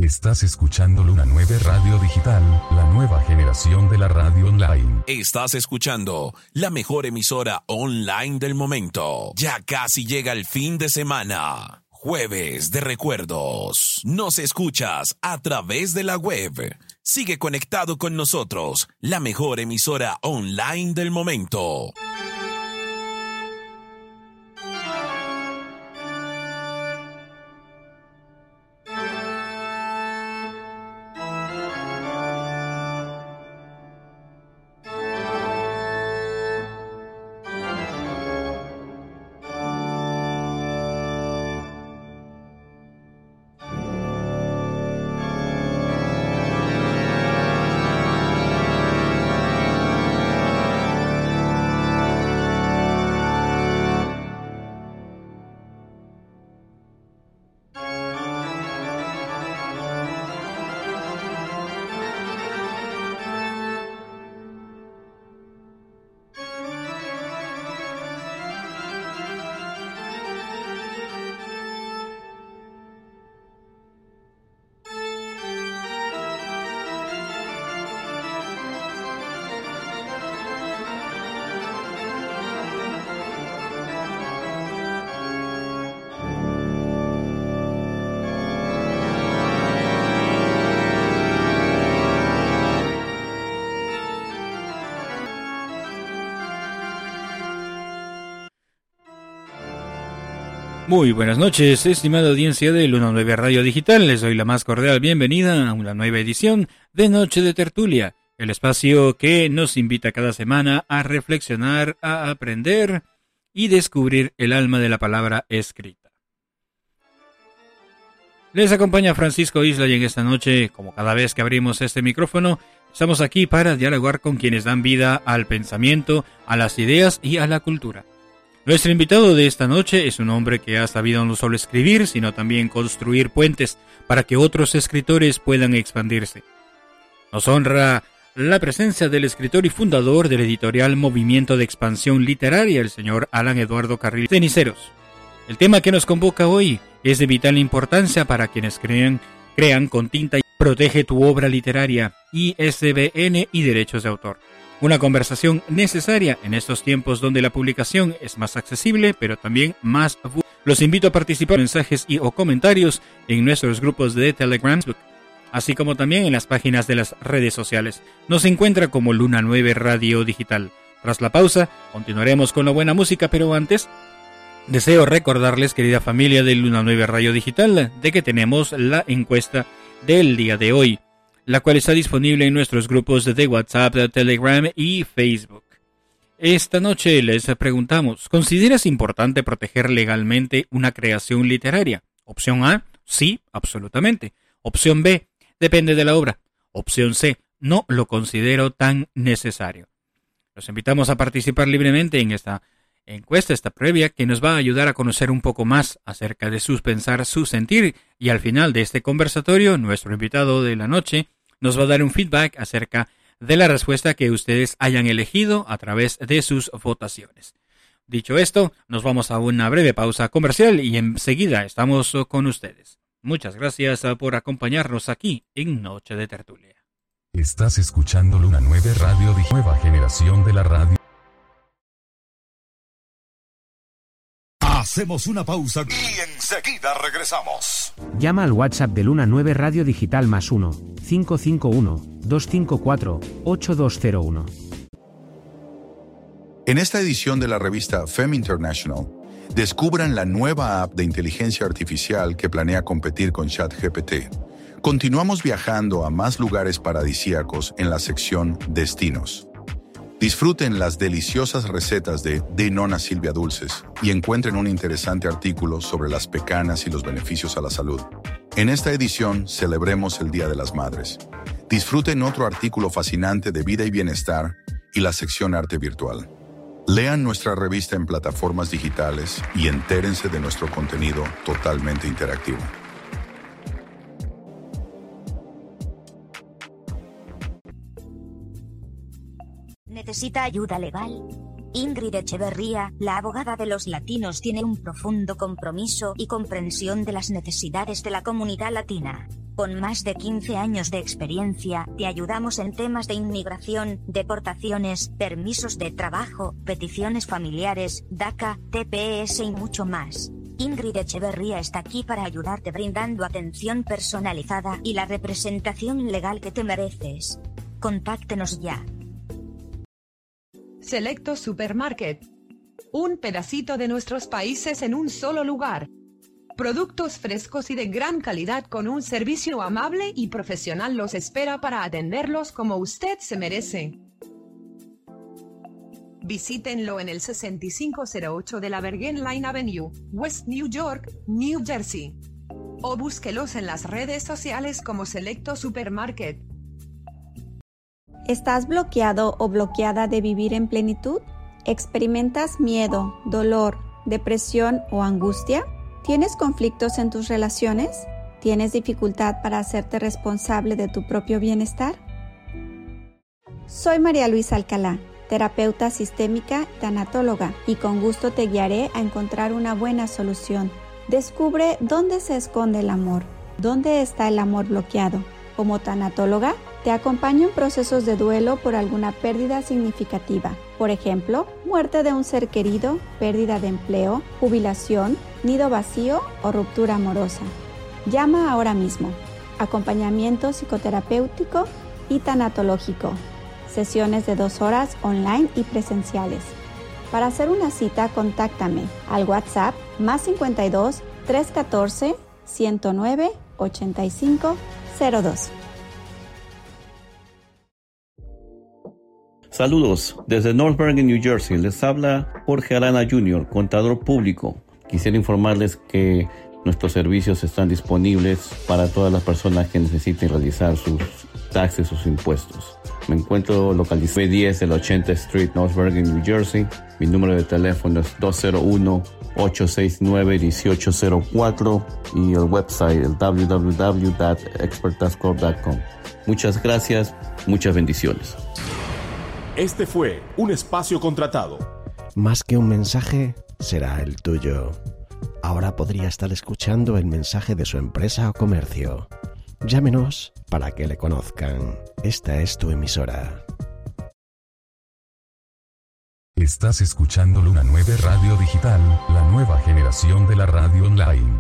Estás escuchando Luna 9 Radio Digital, la nueva generación de la radio online. Estás escuchando la mejor emisora online del momento. Ya casi llega el fin de semana. Jueves de recuerdos. Nos escuchas a través de la web. Sigue conectado con nosotros, la mejor emisora online del momento. Muy buenas noches, estimada audiencia de Luna 9 Radio Digital. Les doy la más cordial bienvenida a una nueva edición de Noche de Tertulia, el espacio que nos invita cada semana a reflexionar, a aprender y descubrir el alma de la palabra escrita. Les acompaña Francisco Isla y en esta noche, como cada vez que abrimos este micrófono, estamos aquí para dialogar con quienes dan vida al pensamiento, a las ideas y a la cultura. Nuestro invitado de esta noche es un hombre que ha sabido no solo escribir, sino también construir puentes para que otros escritores puedan expandirse. Nos honra la presencia del escritor y fundador del editorial Movimiento de Expansión Literaria, el señor Alan Eduardo Carril Ceniceros. El tema que nos convoca hoy es de vital importancia para quienes crean con tinta y protege tu obra literaria, ISBN y derechos de autor. Una conversación necesaria en estos tiempos donde la publicación es más accesible, pero también más... Los invito a participar en mensajes y o comentarios en nuestros grupos de Telegram, así como también en las páginas de las redes sociales. Nos encuentra como Luna 9 Radio Digital. Tras la pausa, continuaremos con la buena música, pero antes... Deseo recordarles, querida familia de Luna 9 Radio Digital, de que tenemos la encuesta del día de hoy, la cual está disponible en nuestros grupos de WhatsApp, Telegram y Facebook. Esta noche les preguntamos, ¿consideras importante proteger legalmente una creación literaria? Opción A, sí, absolutamente. Opción B, depende de la obra. Opción C, no lo considero tan necesario. Los invitamos a participar libremente en esta encuesta, esta previa, que nos va a ayudar a conocer un poco más acerca de sus pensar, su sentir, y al final de este conversatorio, nuestro invitado de la noche nos va a dar un feedback acerca de la respuesta que ustedes hayan elegido a través de sus votaciones. Dicho esto, nos vamos a una breve pausa comercial y enseguida estamos con ustedes. Muchas gracias por acompañarnos aquí en Noche de Tertulia. Estás escuchando Luna 9 Radio, nueva generación de la radio. Hacemos una pausa y enseguida regresamos. Llama al WhatsApp de Luna 9 Radio Digital más 1-551-254-8201. En esta edición de la revista Fem International, descubran la nueva app de inteligencia artificial que planea competir con ChatGPT. Continuamos viajando a más lugares paradisíacos en la sección Destinos. Disfruten las deliciosas recetas de Nona Silvia Dulces y encuentren un interesante artículo sobre las pecanas y los beneficios a la salud. En esta edición celebremos el Día de las Madres. Disfruten otro artículo fascinante de vida y bienestar y la sección Arte Virtual. Lean nuestra revista en plataformas digitales y entérense de nuestro contenido totalmente interactivo. ¿Necesita ayuda legal? Ingrid Echeverría, la abogada de los latinos, tiene un profundo compromiso y comprensión de las necesidades de la comunidad latina. Con más de 15 años de experiencia, te ayudamos en temas de inmigración, deportaciones, permisos de trabajo, peticiones familiares, DACA, TPS y mucho más. Ingrid Echeverría está aquí para ayudarte brindando atención personalizada y la representación legal que te mereces. Contáctenos ya. Selecto Supermarket. Un pedacito de nuestros países en un solo lugar. Productos frescos y de gran calidad con un servicio amable y profesional los espera para atenderlos como usted se merece. Visítenlo en el 6508 de la Bergen Line Avenue, West New York, New Jersey. O búsquelos en las redes sociales como Selecto Supermarket. ¿Estás bloqueado o bloqueada de vivir en plenitud? ¿Experimentas miedo, dolor, depresión o angustia? ¿Tienes conflictos en tus relaciones? ¿Tienes dificultad para hacerte responsable de tu propio bienestar? Soy María Luisa Alcalá, terapeuta sistémica y tanatóloga, y con gusto te guiaré a encontrar una buena solución. Descubre dónde se esconde el amor, dónde está el amor bloqueado. Como tanatóloga, te acompaño en procesos de duelo por alguna pérdida significativa. Por ejemplo, muerte de un ser querido, pérdida de empleo, jubilación, nido vacío o ruptura amorosa. Llama ahora mismo. Acompañamiento psicoterapéutico y tanatológico. Sesiones de 2 horas online y presenciales. Para hacer una cita, contáctame al WhatsApp +52 314 109 85 02. Saludos, desde North Bergen, New Jersey, les habla Jorge Arana Jr., contador público. Quisiera informarles que nuestros servicios están disponibles para todas las personas que necesiten realizar sus taxes, sus impuestos. Me encuentro localizado en 10 de la 80th Street, North Bergen, New Jersey. Mi número de teléfono es 201-869-1804 y el website el www.expertascorp.com. Muchas gracias, muchas bendiciones. Este fue un espacio contratado. Más que un mensaje, será el tuyo. Ahora podría estar escuchando el mensaje de su empresa o comercio. Llámenos para que le conozcan. Esta es tu emisora. Estás escuchando Luna 9 Radio Digital, la nueva generación de la radio online.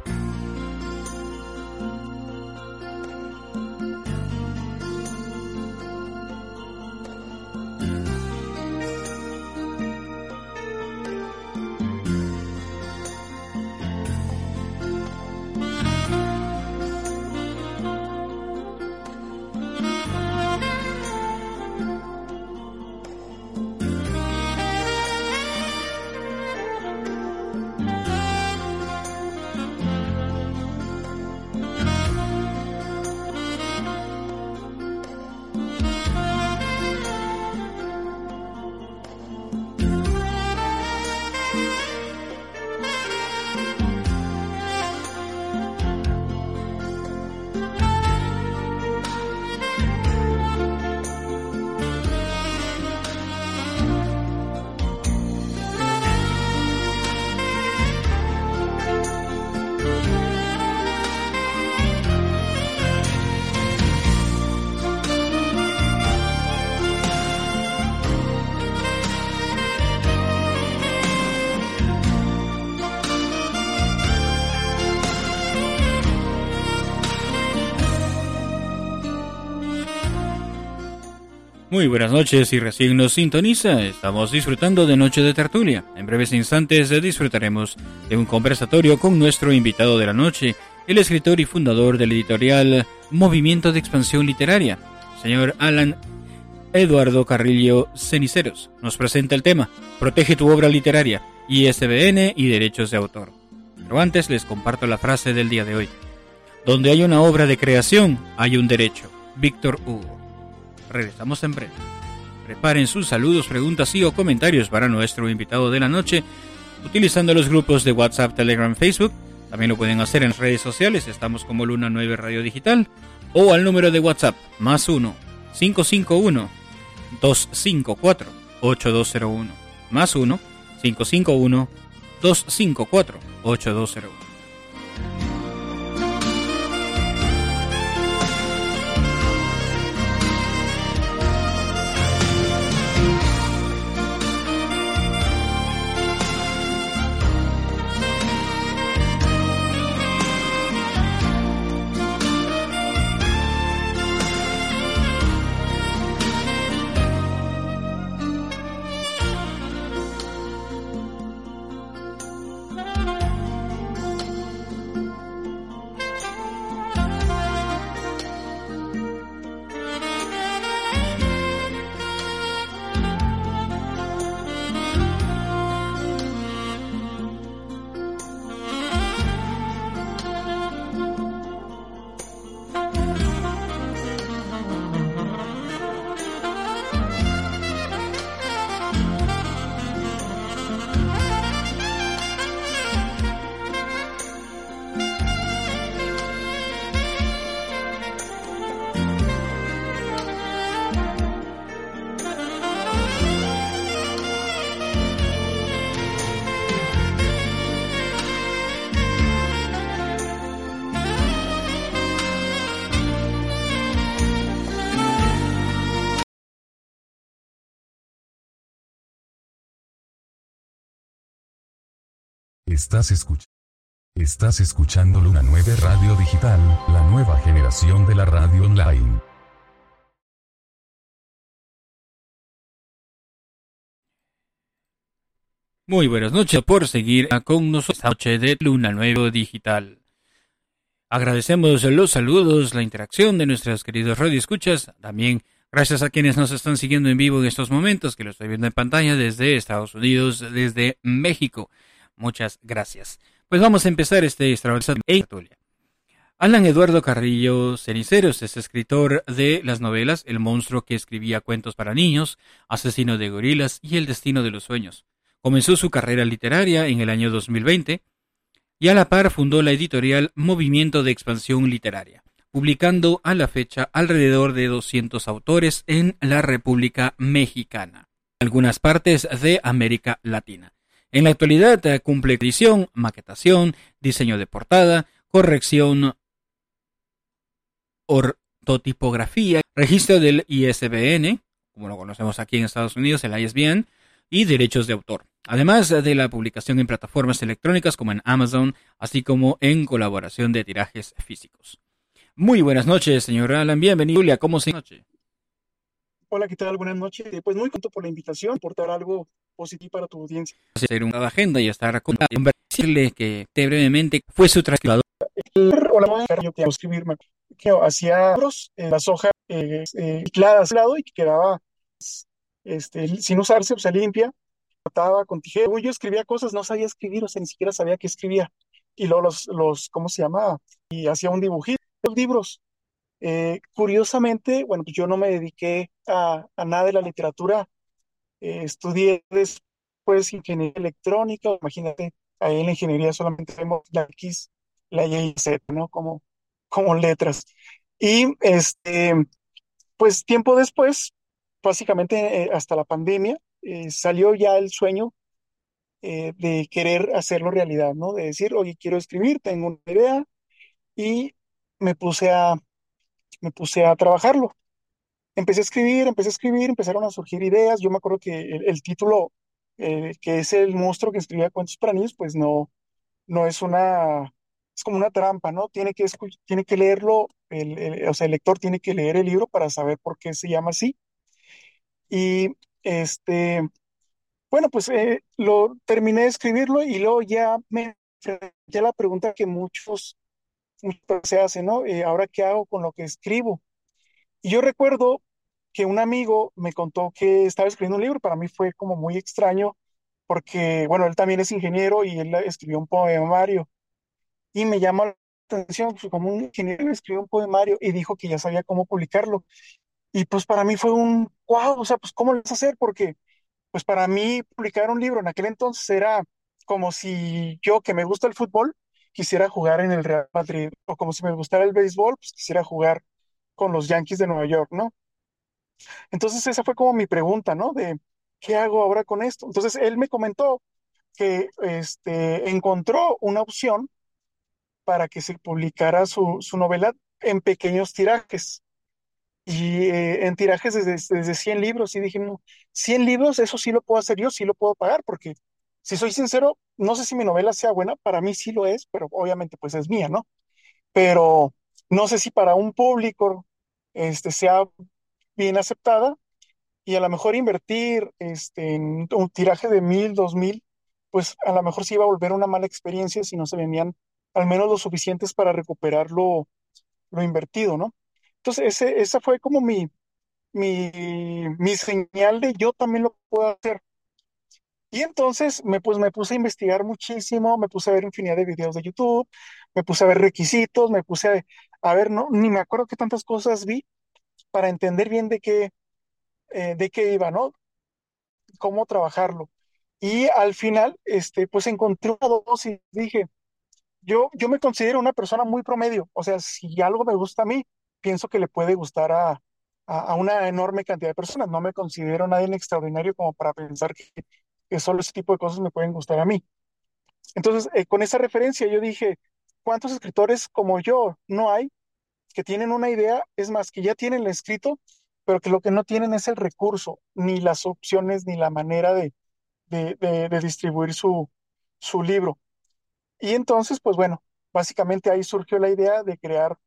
Muy buenas noches, y recién nos sintoniza, estamos disfrutando de Noche de Tertulia. En breves instantes disfrutaremos de un conversatorio con nuestro invitado de la noche, el escritor y fundador del editorial Movimiento de Expansión Literaria, señor Alan Eduardo Carrillo Ceniceros. Nos presenta el tema Protege tu obra literaria, ISBN y derechos de autor. Pero antes les comparto la frase del día de hoy. Donde hay una obra de creación, hay un derecho. Víctor Hugo. Regresamos en breve. Preparen sus saludos, preguntas y o comentarios para nuestro invitado de la noche utilizando los grupos de WhatsApp, Telegram, Facebook. También lo pueden hacer en redes sociales, estamos como Luna 9 Radio Digital, o al número de WhatsApp +1-551-254-8201 +1-551-254-8201. Estás escuchando Luna 9 Radio Digital, la nueva generación de la radio online. Muy buenas noches por seguir con nosotros esta noche de Luna 9 Digital. Agradecemos los saludos, la interacción de nuestros queridos radioescuchas. También gracias a quienes nos están siguiendo en vivo en estos momentos, que lo estoy viendo en pantalla desde Estados Unidos, desde México. Muchas gracias. Pues vamos a empezar este extraordinario en tertulia. Alan Eduardo Carrillo Ceniceros es escritor de las novelas El monstruo que escribía cuentos para niños, Asesino de gorilas y El destino de los sueños. Comenzó su carrera literaria en el año 2020 y a la par fundó la editorial Movimiento de Expansión Literaria, publicando a la fecha alrededor de 200 autores en la República Mexicana, algunas partes de América Latina. En la actualidad cumple edición, maquetación, diseño de portada, corrección, ortotipografía, registro del ISBN, como lo conocemos aquí en Estados Unidos, el ISBN, y derechos de autor, además de la publicación en plataformas electrónicas como en Amazon, así como en colaboración de tirajes físicos. Muy buenas noches, señor Alan, bienvenido. Julia, ¿cómo se noche? Hola, ¿qué tal? Buenas noches. Pues muy contento por la invitación, aportar algo positivo para tu audiencia. Hacer una agenda y estar con decirle que brevemente fue su transcribador. Hola, yo te hago escribirme, que hacía libros en las hojas cicladas al lado y que quedaba sin usarse, o sea, limpia, cortaba con tijera. Yo escribía cosas, no sabía escribir, o sea, ni siquiera sabía qué escribía. Y luego ¿cómo se llama? Y hacía un dibujito, los libros. Curiosamente, bueno, pues yo no me dediqué a nada de la literatura. Estudié después ingeniería electrónica. Imagínate, ahí en la ingeniería solamente tenemos la X, la Y y Z, ¿no? Como letras. Y pues tiempo después, básicamente hasta la pandemia, salió ya el sueño de querer hacerlo realidad, ¿no? De decir, oye, quiero escribir, tengo una idea, y me puse a trabajarlo. Empecé a escribir, empezaron a surgir ideas. Yo me acuerdo que el título, que es El monstruo que escribía cuentos para niños, pues no es es como una trampa, ¿no? Tiene que leerlo, o sea, el lector tiene que leer el libro para saber por qué se llama así. Y bueno, pues lo terminé de escribirlo y luego ya me enfrenté a la pregunta que muchos se hacen, ¿no? ¿Ahora qué hago con lo que escribo? Y yo recuerdo que un amigo me contó que estaba escribiendo un libro. Para mí fue como muy extraño porque, bueno, él también es ingeniero y él escribió un poemario. Y me llamó la atención, pues, como un ingeniero escribió un poemario y dijo que ya sabía cómo publicarlo. Y pues para mí fue un wow, o sea, pues ¿cómo lo vas a hacer? Porque pues para mí publicar un libro en aquel entonces era como si yo, que me gusta el fútbol, quisiera jugar en el Real Madrid, o como si me gustara el béisbol, pues quisiera jugar con los Yankees de Nueva York, ¿no? Entonces esa fue como mi pregunta, ¿no? De ¿qué hago ahora con esto? Entonces él me comentó que encontró una opción para que se publicara su novela en pequeños tirajes. Y en tirajes desde 100 libros. Y dije, no, 100 libros, eso sí lo puedo hacer yo, sí lo puedo pagar, porque si soy sincero, no sé si mi novela sea buena, para mí sí lo es, pero obviamente pues es mía, ¿no? Pero no sé si para un público sea bien aceptada, y a lo mejor invertir en un tiraje de 1000, 2000, pues a lo mejor sí iba a volver una mala experiencia si no se vendían al menos lo suficientes para recuperar lo invertido, ¿no? Entonces, esa fue como mi señal de yo también lo puedo hacer. Y entonces pues, me puse a investigar muchísimo, me puse a ver infinidad de videos de YouTube, me puse a ver requisitos, me puse a ver, no, ni me acuerdo qué tantas cosas vi para entender bien de qué iba, ¿no? Cómo trabajarlo. Y al final, pues encontré una dosis, dije, yo me considero una persona muy promedio, o sea, si algo me gusta a mí, pienso que le puede gustar a una enorme cantidad de personas. No me considero nadie extraordinario como para pensar que solo ese tipo de cosas me pueden gustar a mí. Entonces, con esa referencia yo dije, ¿cuántos escritores como yo no hay que tienen una idea? Es más, que ya tienen el escrito, pero que lo que no tienen es el recurso, ni las opciones, ni la manera de distribuir su libro. Y entonces, pues bueno, básicamente ahí surgió la idea de crear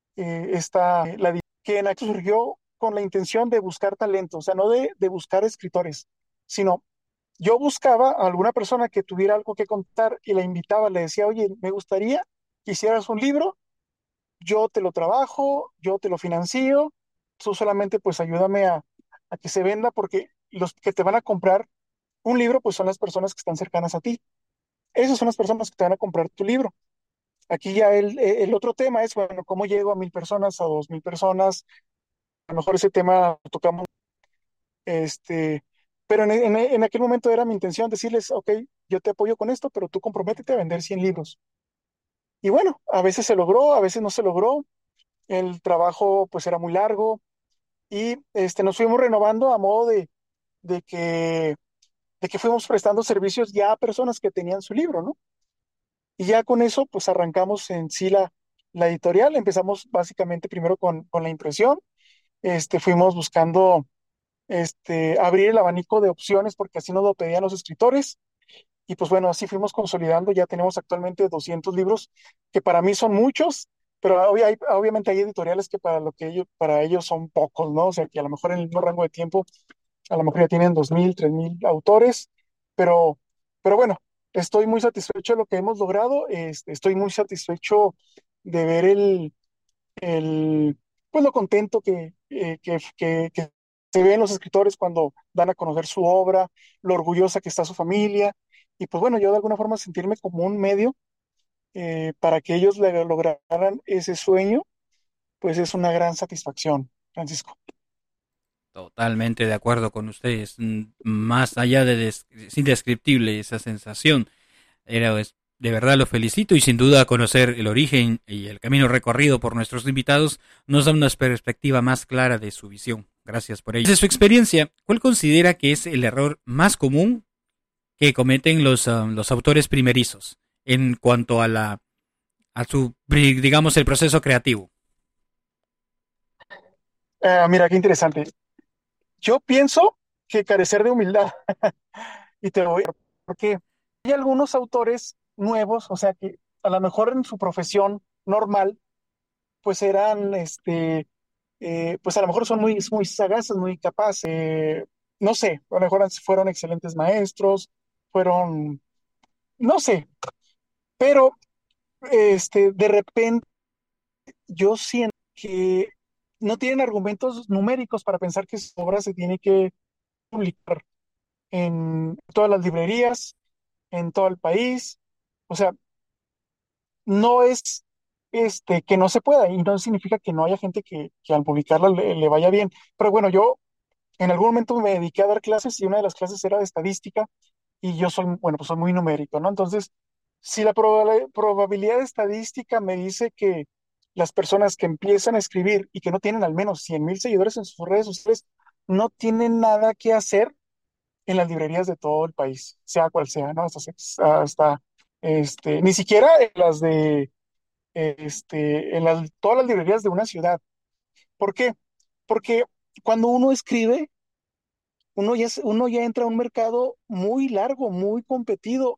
que en aquí surgió con la intención de buscar talento, o sea, no de buscar escritores, sino yo buscaba a alguna persona que tuviera algo que contar y la invitaba, le decía, oye, me gustaría que hicieras un libro, yo te lo trabajo, yo te lo financio, tú solamente pues ayúdame a que se venda porque los que te van a comprar un libro pues son las personas que están cercanas a ti. Esas son las personas que te van a comprar tu libro. Aquí ya el otro tema es, bueno, ¿cómo llego a 1,000 personas, a 2,000 personas? A lo mejor ese tema lo tocamos, este, pero en aquel momento era mi intención decirles, ok, yo te apoyo con esto, pero tú comprométete a vender 100 libros. Y bueno, a veces se logró, a veces no se logró, el trabajo pues era muy largo y nos fuimos renovando a modo de que, de que fuimos prestando servicios ya a personas que tenían su libro, ¿no? Y ya con eso pues arrancamos en sí la editorial, empezamos básicamente primero con la impresión, fuimos buscando abrir el abanico de opciones porque así nos lo pedían los escritores. Y pues bueno, así fuimos consolidando. Ya tenemos actualmente 200 libros, que para mí son muchos, pero obviamente hay editoriales que para ellos son pocos, ¿no? O sea, que a lo mejor en el mismo rango de tiempo, a lo mejor ya tienen 2,000, 3,000 autores, pero, pero bueno, estoy muy satisfecho de lo que hemos logrado. Estoy muy satisfecho de ver pues lo contento que se ven los escritores cuando dan a conocer su obra, lo orgullosa que está su familia, y pues bueno, yo de alguna forma sentirme como un medio para que ellos lograran ese sueño, pues es una gran satisfacción, Francisco. Totalmente de acuerdo con ustedes. Más allá es indescriptible esa sensación. De verdad lo felicito y sin duda conocer el origen y el camino recorrido por nuestros invitados nos da una perspectiva más clara de su visión. Gracias por ello. Desde su experiencia, ¿cuál considera que es el error más común que cometen los autores primerizos en cuanto a su, digamos, el proceso creativo? Mira, qué interesante. Yo pienso que carecer de humildad, y te lo voy a decir, porque hay algunos autores nuevos, o sea, que a lo mejor en su profesión normal, pues eran, pues a lo mejor son muy sagaces, muy capaces, no sé, a lo mejor fueron excelentes maestros, fueron, no sé, pero de repente yo siento que no tienen argumentos numéricos para pensar que su obra se tiene que publicar en todas las librerías, en todo el país. O sea, no es que no se pueda y no significa que no haya gente que al publicarla le vaya bien. Pero bueno, yo en algún momento me dediqué a dar clases y una de las clases era de estadística y yo soy, bueno, pues soy muy numérico, ¿no? Entonces, si la probabilidad estadística me dice que las personas que empiezan a escribir y que no tienen al menos 100,000 seguidores en sus redes sociales, no tienen nada que hacer en las librerías de todo el país, sea cual sea, ¿no? Ni siquiera en las todas las librerías de una ciudad. ¿Por qué? Porque cuando uno escribe, uno ya entra a un mercado muy largo, muy competido.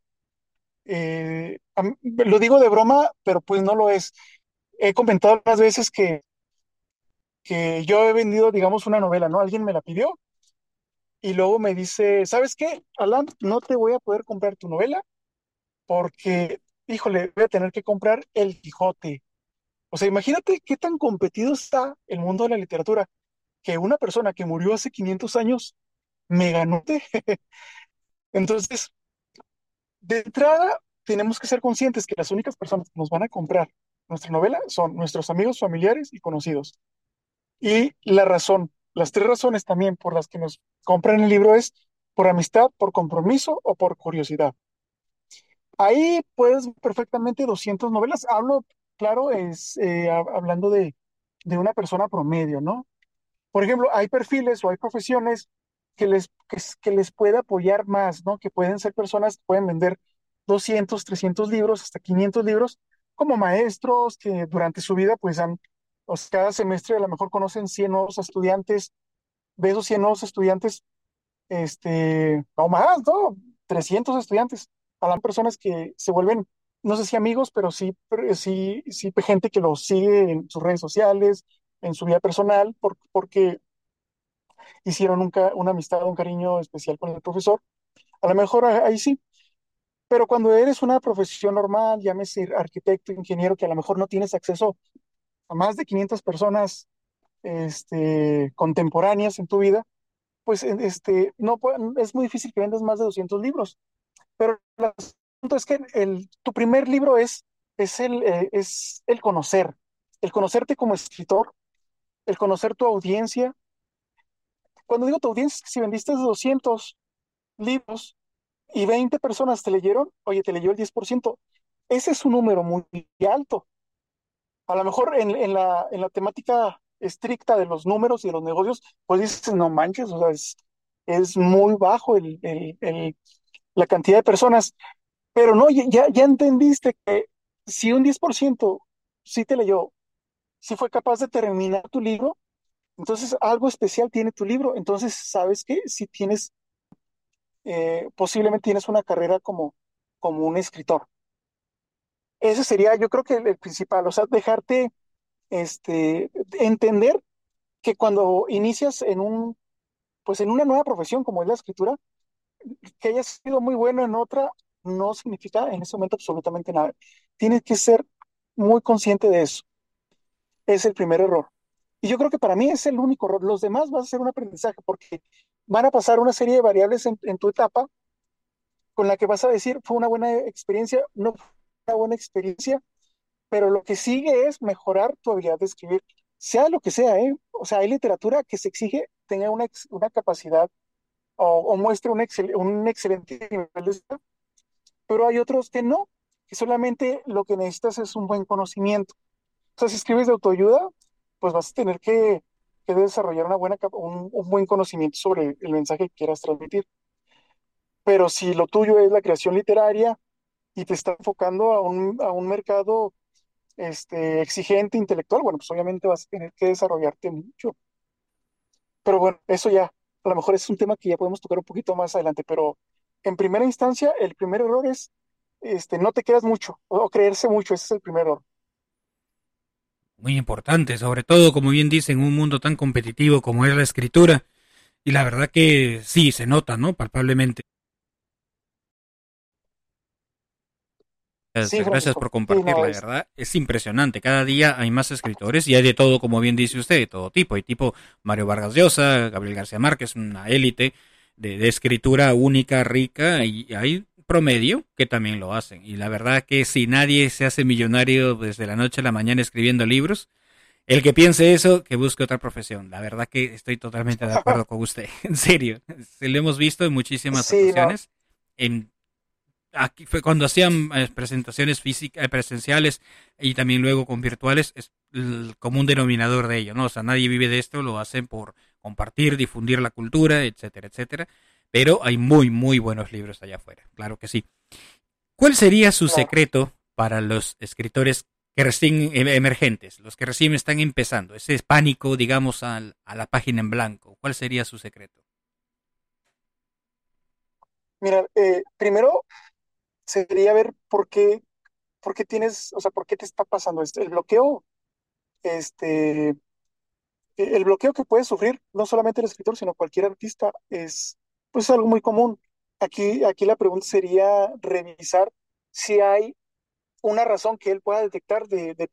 Lo digo de broma, pero pues no lo es. He comentado las veces que yo he vendido, digamos, una novela, ¿no? Alguien me la pidió y luego me dice, ¿sabes qué, Alan? No te voy a poder comprar tu novela porque, híjole, voy a tener que comprar El Quijote. O sea, imagínate qué tan competido está el mundo de la literatura, que una persona que murió hace 500 años me ganó. Entonces, de entrada, tenemos que ser conscientes que las únicas personas que nos van a comprar nuestra novela son nuestros amigos, familiares y conocidos. Y las tres razones también por las que nos compran el libro es por amistad, por compromiso o por curiosidad. Ahí puedes perfectamente 200 novelas. Hablo, claro, hablando de una persona promedio, ¿no? Por ejemplo, hay perfiles o hay profesiones que les puede apoyar más, ¿no? Que pueden ser personas que pueden vender 200, 300 libros, hasta 500 libros, como maestros que durante su vida, pues o sea, cada semestre a lo mejor conocen 100 nuevos estudiantes. De esos 100 nuevos estudiantes, o más, ¿no? 300 estudiantes. A las personas que se vuelven no sé si amigos, pero sí gente que lo sigue en sus redes sociales, en su vida personal, porque hicieron una amistad, un cariño especial con el profesor. A lo mejor ahí sí, pero cuando eres una profesión normal, llámese arquitecto, ingeniero, que a lo mejor no tienes acceso a más de 500 personas contemporáneas en tu vida, pues no, es muy difícil que vendas más de 200 libros. Pero el asunto es que tu primer libro es el conocerte como escritor, el conocer tu audiencia. Cuando digo tu audiencia, es que si vendiste 200 libros y 20 personas te leyeron, oye, te leyó el 10%. Ese es un número muy alto. A lo mejor en la temática estricta de los números y de los negocios, pues dices, no manches, o sea, es muy bajo la cantidad de personas. Pero no, ya entendiste que si un 10% sí te leyó, sí fue capaz de terminar tu libro, entonces algo especial tiene tu libro. Entonces, ¿sabes qué? Si tienes, posiblemente tienes una carrera como un escritor. Ese sería, yo creo que el principal, o sea, dejarte entender que cuando inicias pues en una nueva profesión como es la escritura, que hayas sido muy bueno en otra, no significa en ese momento absolutamente nada. Tienes que ser muy consciente de eso. Es el primer error. Y yo creo que para mí es el único error. Los demás van a ser un aprendizaje porque van a pasar una serie de variables en tu etapa con la que vas a decir, fue una buena experiencia, no fue una buena experiencia, pero lo que sigue es mejorar tu habilidad de escribir, sea lo que sea, ¿eh? O sea, hay literatura que se exige tenga una capacidad o muestre un excelente nivel de escritura, pero hay otros que no, que solamente lo que necesitas es un buen conocimiento. O sea, si escribes de autoayuda, pues vas a tener que desarrollar un buen conocimiento sobre el mensaje que quieras transmitir. Pero si lo tuyo es la creación literaria y te está enfocando a un mercado exigente, intelectual, bueno, pues obviamente vas a tener que desarrollarte mucho. Pero bueno, eso ya, a lo mejor es un tema que ya podemos tocar un poquito más adelante, pero en primera instancia, el primer error es, no te quedas mucho o creerse mucho, ese es el primer error. Muy importante, sobre todo, como bien dicen, en un mundo tan competitivo como es la escritura. Y la verdad que sí, se nota, ¿no? Palpablemente. Sí, Gracias Francisco. por Sí, compartir, no, la verdad. Es impresionante. Cada día hay más escritores y hay de todo, como bien dice usted, de todo tipo. Hay tipo Mario Vargas Llosa, Gabriel García Márquez, una élite de escritura única, rica, y hay promedio que también lo hacen. Y la verdad que si nadie se hace millonario desde la noche a la mañana escribiendo libros, el que piense eso, que busque otra profesión. La verdad que estoy totalmente de acuerdo con usted. En serio. Se lo hemos visto en muchísimas sí, no, ocasiones. En Aquí fue cuando hacían presentaciones físicas, presenciales y también luego con virtuales, es el común denominador de ello, ¿no? O sea, nadie vive de esto, lo hacen por compartir, difundir la cultura, etcétera, etcétera. Pero hay muy, muy buenos libros allá afuera, claro que sí. ¿Cuál sería su claro. secreto para los escritores que recién emergentes, los que recién están empezando? Ese pánico, digamos, a la página en blanco. ¿Cuál sería su secreto? Mira, primero sería ver por qué tienes, o sea, por qué te está pasando esto. Este, el bloqueo que puede sufrir no solamente el escritor, sino cualquier artista es, pues, algo muy común. Aquí la pregunta sería revisar si hay una razón que él pueda detectar de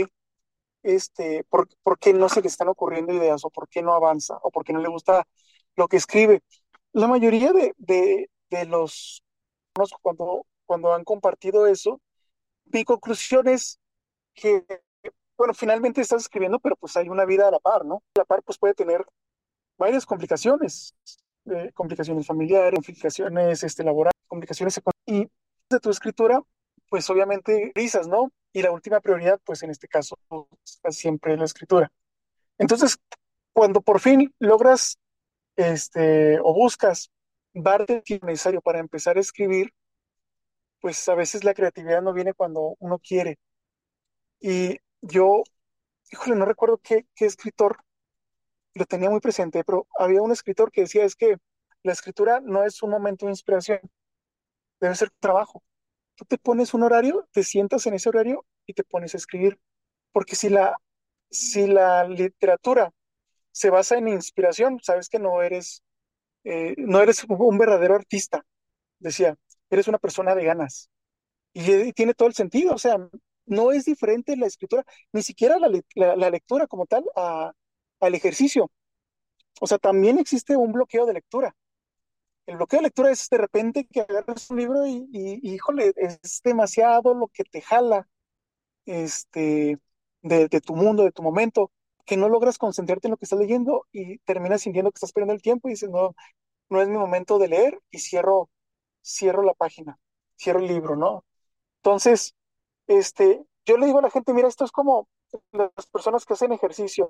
por qué no se le están ocurriendo ideas, o por qué no avanza, o por qué no le gusta lo que escribe. La mayoría de los cuando han compartido eso, mi conclusión es que, bueno, finalmente estás escribiendo, pero pues hay una vida a la par, ¿no? A la par pues puede tener varias complicaciones, complicaciones familiares, complicaciones laborales, complicaciones económicas. Y de tu escritura, pues obviamente prisas, ¿no? Y la última prioridad, pues en este caso, es siempre la escritura. Entonces, cuando por fin logras, o buscas darte el tiempo necesario para empezar a escribir, pues a veces la creatividad no viene cuando uno quiere. Y yo, híjole, no recuerdo qué escritor lo tenía muy presente, pero había un escritor que decía es que la escritura no es un momento de inspiración, debe ser trabajo. tú te pones un horario, te sientas en ese horario y te pones a escribir. Porque si la literatura se basa en inspiración, sabes que no eres un verdadero artista, decía, eres una persona de ganas. Y tiene todo el sentido, o sea, no es diferente la escritura, ni siquiera la lectura como tal al ejercicio. O sea, también existe un bloqueo de lectura. El bloqueo de lectura es de repente que agarras un libro híjole, es demasiado lo que te jala este, de tu mundo, de tu momento, que no logras concentrarte en lo que estás leyendo y terminas sintiendo que estás perdiendo el tiempo y dices, no, no es mi momento de leer y cierro la página, cierro el libro, ¿no? Entonces, yo le digo a la gente, mira, esto es como las personas que hacen ejercicio.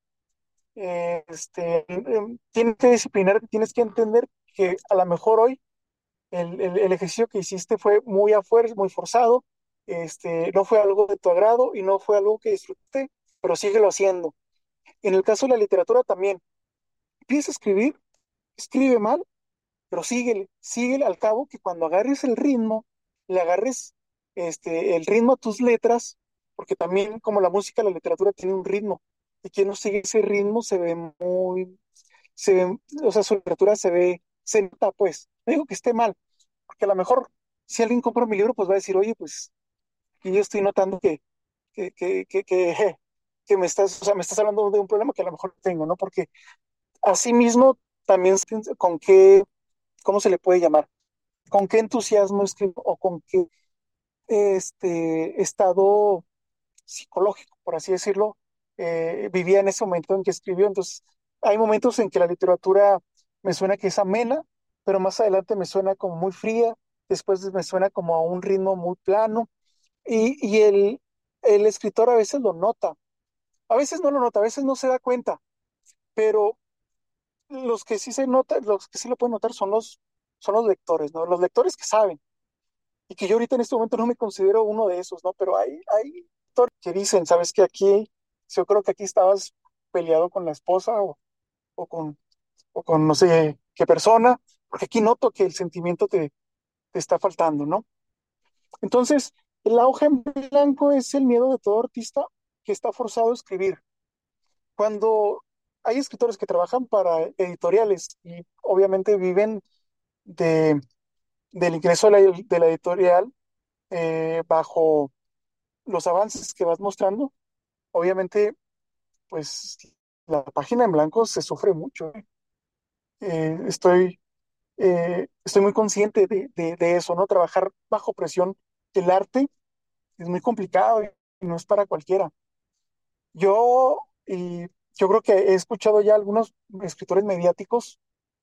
Tienes que disciplinar, tienes que entender que a lo mejor hoy el ejercicio que hiciste fue muy a fuerza, muy forzado, no fue algo de tu agrado y no fue algo que disfrutaste, pero síguelo haciendo. En el caso de la literatura también, empieza a escribir, escribe mal, pero síguele al cabo que cuando agarres el ritmo, le agarres el ritmo a tus letras, porque también como la música, la literatura tiene un ritmo, y quien no sigue ese ritmo o sea, su literatura se nota pues, no digo que esté mal, porque a lo mejor si alguien compra mi libro, pues va a decir, oye, pues, y yo estoy notando que, que, que, que, que o sea, me estás hablando de un problema que a lo mejor tengo, ¿no? Porque asimismo, también ¿cómo se le puede llamar? ¿Con qué entusiasmo escribo o con qué estado psicológico, por así decirlo, vivía en ese momento en que escribió? Entonces, hay momentos en que la literatura me suena que es amena, pero más adelante me suena como muy fría, después me suena como a un ritmo muy plano, y el escritor a veces lo nota, a veces no lo nota, a veces no se da cuenta, pero los que sí lo pueden notar son los lectores, ¿no? Los lectores que saben, y que yo ahorita en este momento no me considero uno de esos, ¿no? Pero hay lectores que dicen, ¿sabes qué? Yo creo que aquí estabas peleado con la esposa o con, o con no sé qué persona, porque aquí noto que el sentimiento te está faltando, ¿no? Entonces, la hoja en blanco es el miedo de todo artista que está forzado a escribir. Cuando hay escritores que trabajan para editoriales y obviamente viven de, del ingreso de la editorial bajo los avances que vas mostrando, obviamente, pues la página en blanco se sufre mucho. Eh, estoy, estoy muy consciente de eso, ¿no? Trabajar bajo presión del arte es muy complicado y no es para cualquiera. Yo, y yo creo que he escuchado ya algunos escritores mediáticos,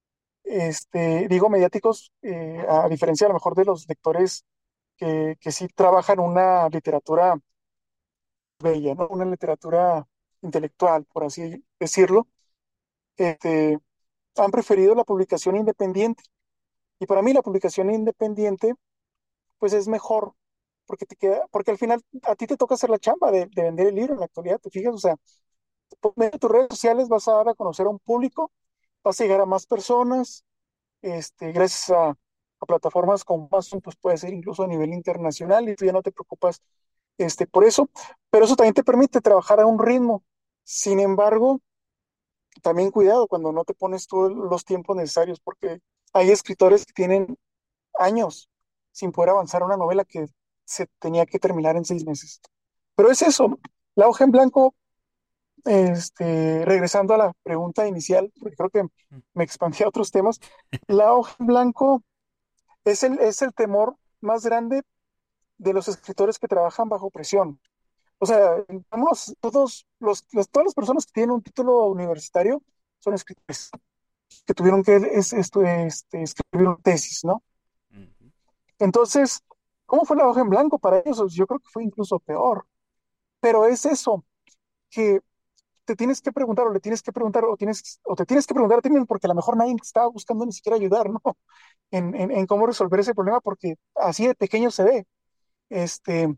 digo mediáticos, a diferencia a lo mejor de los lectores que sí trabajan una literatura bella, ¿no? Una literatura intelectual, por así decirlo, este, han preferido la publicación independiente. Y para mí la publicación independiente, pues es mejor, porque al final a ti te toca hacer la chamba de vender el libro en la actualidad, ¿te fijas? O sea, por medio de tus redes sociales vas a dar a conocer a un público, vas a llegar a más personas, gracias a plataformas como Amazon, pues puede ser incluso a nivel internacional y tú ya no te preocupas por eso, pero eso también te permite trabajar a un ritmo. Sin embargo, también cuidado cuando no te pones tú los tiempos necesarios, porque hay escritores que tienen años sin poder avanzar una novela que se tenía que terminar en 6 meses. Pero es eso, la hoja en blanco, regresando a la pregunta inicial, porque creo que me expandí a otros temas, la hoja en blanco es el temor más grande de los escritores que trabajan bajo presión. O sea, vamos, todas las personas que tienen un título universitario son escritores que tuvieron que escribir una tesis, ¿no? Entonces, ¿cómo fue la hoja en blanco para ellos? Yo creo que fue incluso peor. Pero es eso, que te tienes que preguntar, o le tienes que preguntar, o te tienes que preguntar a ti mismo, porque a lo mejor nadie te estaba buscando ni siquiera ayudar, ¿no? En cómo resolver ese problema, porque así de pequeño se ve. Este,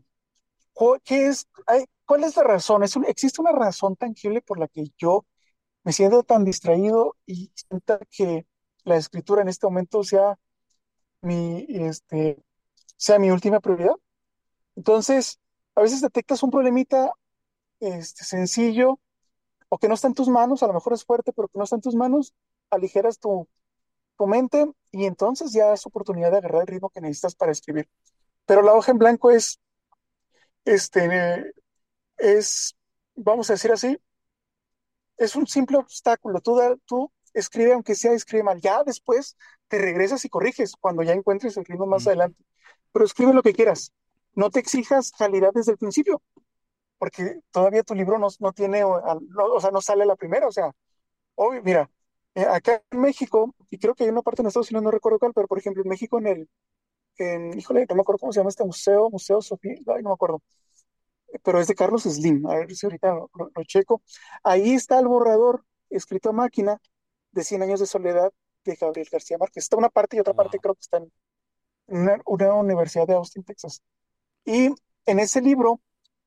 ¿Cuál es la razón? ¿Existe una razón tangible por la que yo me siento tan distraído y sienta que la escritura en este momento sea mi sea mi última prioridad. Entonces, a veces detectas un problemita sencillo o que no está en tus manos, a lo mejor es fuerte, pero que no está en tus manos, aligeras tu mente y entonces ya es oportunidad de agarrar el ritmo que necesitas para escribir. Pero la hoja en blanco este, es, vamos a decir así, es un simple obstáculo. Tú escribe, aunque sea escribe mal, ya después te regresas y corriges cuando ya encuentres el ritmo más adelante. Pero escribe lo que quieras. No te exijas calidad desde el principio, porque todavía tu libro no tiene, o sea, no sale a la primera. O sea, obvio, mira, acá en México, y creo que hay una parte en Estados Unidos, no recuerdo cuál, pero por ejemplo en México híjole, no me acuerdo cómo se llama este Museo Sofía, ay, no me acuerdo, pero es de Carlos Slim, a ver si ahorita lo checo. Ahí está el borrador escrito a máquina de 100 años de soledad de Gabriel García Márquez. Está una parte y otra parte creo que está en una universidad de Austin, Texas. Y en ese libro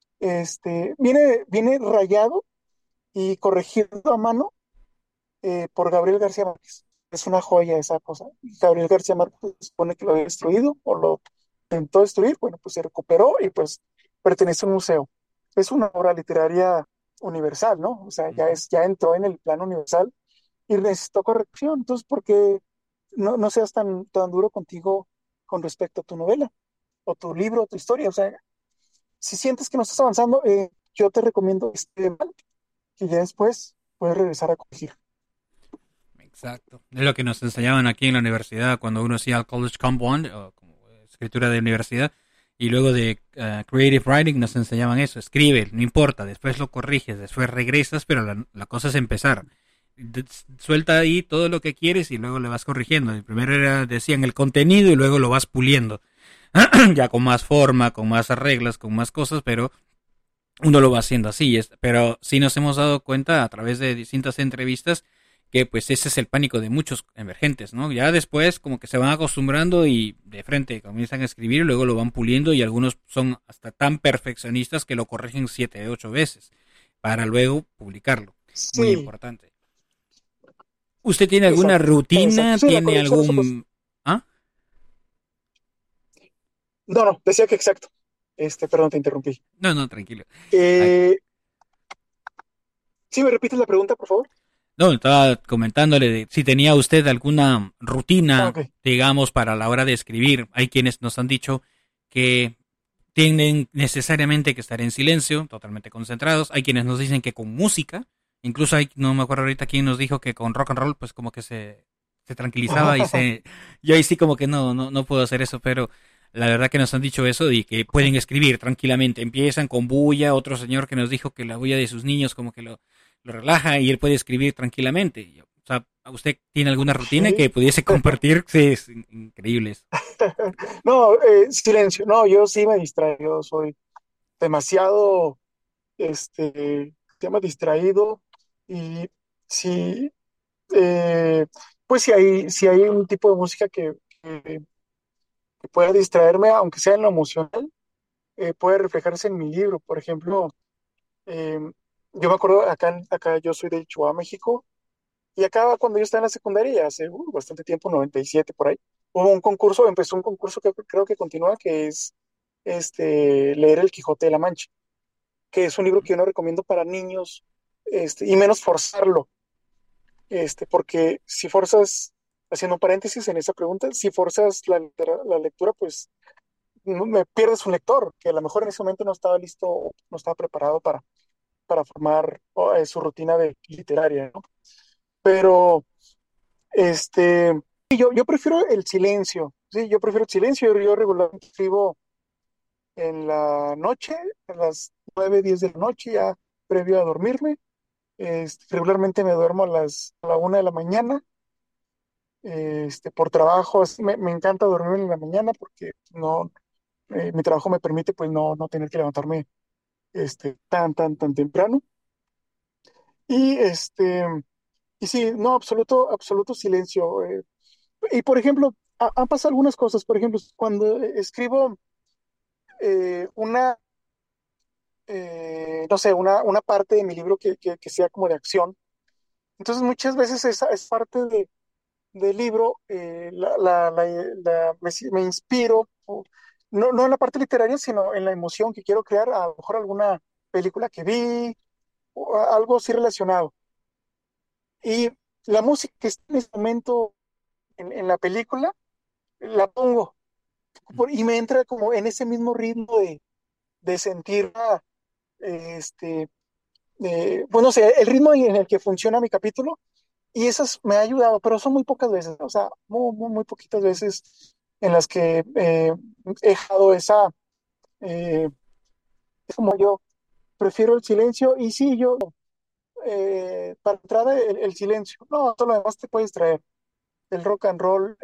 viene rayado y corregido a mano por Gabriel García Márquez. Es una joya esa cosa. Gabriel García Márquez supone que lo había destruido o lo intentó destruir. Bueno, pues se recuperó y pues pertenece a un museo. Es una obra literaria universal, ¿no? O sea, ya entró en el plano universal y necesitó corrección. Entonces, ¿por qué no seas tan duro contigo con respecto a tu novela o tu libro o tu historia? O sea, si sientes que no estás avanzando, yo te recomiendo que esté mal, que ya después puedes regresar a corregir. Exacto. Es lo que nos enseñaban aquí en la universidad cuando uno hacía el College Compound, o como escritura de universidad, y luego de Creative Writing nos enseñaban eso. Escribe, no importa, después lo corriges, después regresas, pero la cosa es empezar. Suelta ahí todo lo que quieres y luego le vas corrigiendo. El primero decían el contenido y luego lo vas puliendo. Ya con más forma, con más reglas, con más cosas, pero uno lo va haciendo así. Pero sí nos hemos dado cuenta a través de distintas entrevistas que pues ese es el pánico de muchos emergentes, ¿no? Ya después como que se van acostumbrando y de frente comienzan a escribir, luego lo van puliendo y algunos son hasta tan perfeccionistas que lo corrigen 7, 8 veces para luego publicarlo. Sí. Muy importante. ¿Usted tiene alguna rutina? Sí, ¿Tiene algún...? ¿Ah? No, decía que exacto. Perdón, te interrumpí. No, tranquilo. ¿Sí me repites la pregunta, por favor? No, estaba comentándole de si tenía usted alguna rutina, digamos, para la hora de escribir. Hay quienes nos han dicho que tienen necesariamente que estar en silencio, totalmente concentrados. Hay quienes nos dicen que con música, incluso no me acuerdo ahorita quién nos dijo que con rock and roll, pues como que se tranquilizaba yo ahí sí como que no puedo hacer eso, pero la verdad que nos han dicho eso y que pueden escribir tranquilamente. Empiezan con bulla, otro señor que nos dijo que la bulla de sus niños como que lo relaja y él puede escribir tranquilamente. O sea, ¿usted tiene alguna rutina que pudiese compartir? Sí, es increíble eso. No, silencio. No, yo sí me distraigo. Soy demasiado, tema distraído y sí, pues si hay un tipo de música que pueda distraerme, aunque sea en lo emocional, puede reflejarse en mi libro. Por ejemplo, eh, yo me acuerdo, acá yo soy de Chihuahua, México, y acá cuando yo estaba en la secundaria, hace bastante tiempo, 97 por ahí, empezó un concurso que creo que continúa, que es leer El Quijote de la Mancha, que es un libro que yo no recomiendo para niños, y menos forzarlo, porque si forzas, haciendo un paréntesis en esa pregunta, si forzas la lectura, pues me pierdes un lector, que a lo mejor en ese momento no estaba listo, no estaba preparado para formar su rutina literaria, ¿no? Pero, yo prefiero el silencio, sí, yo prefiero el silencio. Yo regularmente escribo en la noche, a las 9, 10 de la noche, ya previo a dormirme. Regularmente me duermo a la 1 de la mañana, por trabajo. Me encanta dormir en la mañana porque mi trabajo me permite pues no tener que levantarme tan temprano. Y y sí, no, absoluto silencio. Y por ejemplo, han pasado algunas cosas. Por ejemplo, cuando escribo no sé, una parte de mi libro que sea como de acción, entonces muchas veces esa es parte del libro, me inspiro no en la parte literaria, sino en la emoción que quiero crear, a lo mejor alguna película que vi, o algo así relacionado. Y la música que está en este momento en la película, la pongo y me entra como en ese mismo ritmo de sentir, este, bueno, o sea, el ritmo en el que funciona mi capítulo, y esas me ha ayudado, pero son muy pocas veces, o sea, muy poquitas veces en las que he dejado esa, es como yo prefiero el silencio, y sí, yo, para entrada el silencio, no, todo lo demás te puedes traer, el rock and roll,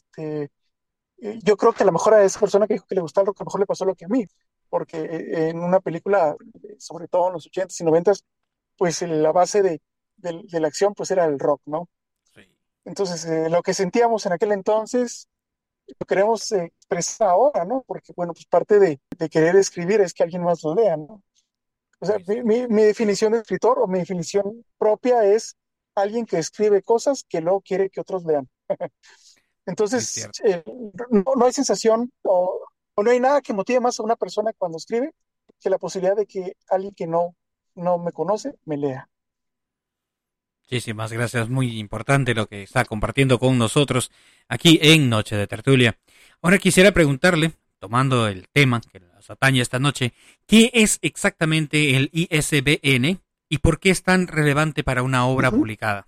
yo creo que a lo mejor a esa persona que dijo que le gustaba el rock, a lo mejor le pasó lo que a mí, porque en una película, sobre todo en los 80s y 90s, pues la base de la acción pues era el rock, ¿no? Entonces, lo que sentíamos en aquel entonces, lo queremos expresar ahora, ¿no? Porque, bueno, pues parte de querer escribir es que alguien más lo lea, ¿no? O sea, mi definición de escritor o mi definición propia es alguien que escribe cosas que luego quiere que otros lean. Entonces, no hay sensación o no hay nada que motive más a una persona cuando escribe que la posibilidad de que alguien que no me conoce me lea. Muchísimas gracias, muy importante lo que está compartiendo con nosotros aquí en Noche de Tertulia. Ahora quisiera preguntarle, tomando el tema que nos atañe esta noche, ¿qué es exactamente el ISBN y por qué es tan relevante para una obra publicada?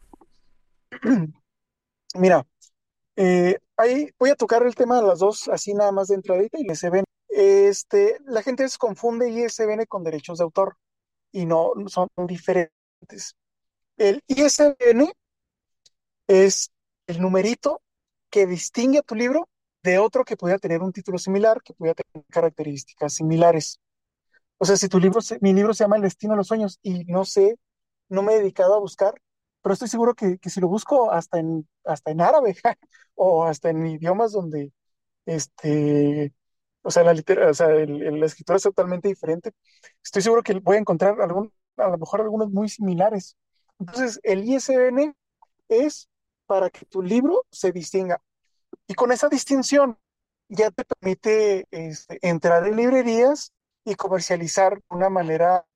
Mira, ahí voy a tocar el tema de las dos, así nada más de entradita, y el ISBN. La gente se confunde ISBN con derechos de autor y no son diferentes. El ISBN es el numerito que distingue a tu libro de otro que pudiera tener un título similar, que pudiera tener características similares. O sea, si mi libro se llama El destino de los sueños y no sé, no me he dedicado a buscar, pero estoy seguro que si lo busco hasta en árabe o hasta en idiomas donde, o sea, o sea, la escritura es totalmente diferente, estoy seguro que voy a encontrar a lo mejor algunos muy similares. Entonces, el ISBN es para que tu libro se distinga. Y con esa distinción ya te permite entrar en librerías y comercializar de una manera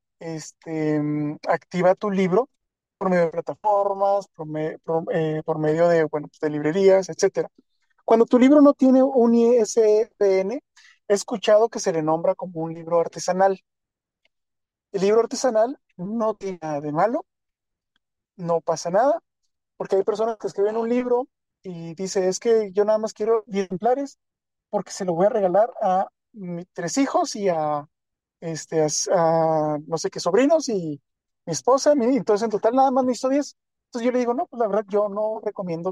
activa tu libro por medio de plataformas, por medio de, bueno, pues, de librerías, etcétera. Cuando tu libro no tiene un ISBN, he escuchado que se le nombra como un libro artesanal. El libro artesanal no tiene nada de malo, no pasa nada, porque hay personas que escriben un libro y dice, es que yo nada más quiero 10 ejemplares porque se lo voy a regalar a mis 3 hijos y a no sé qué sobrinos y mi esposa, entonces en total nada más necesito 10. Entonces yo le digo, no, pues la verdad yo no recomiendo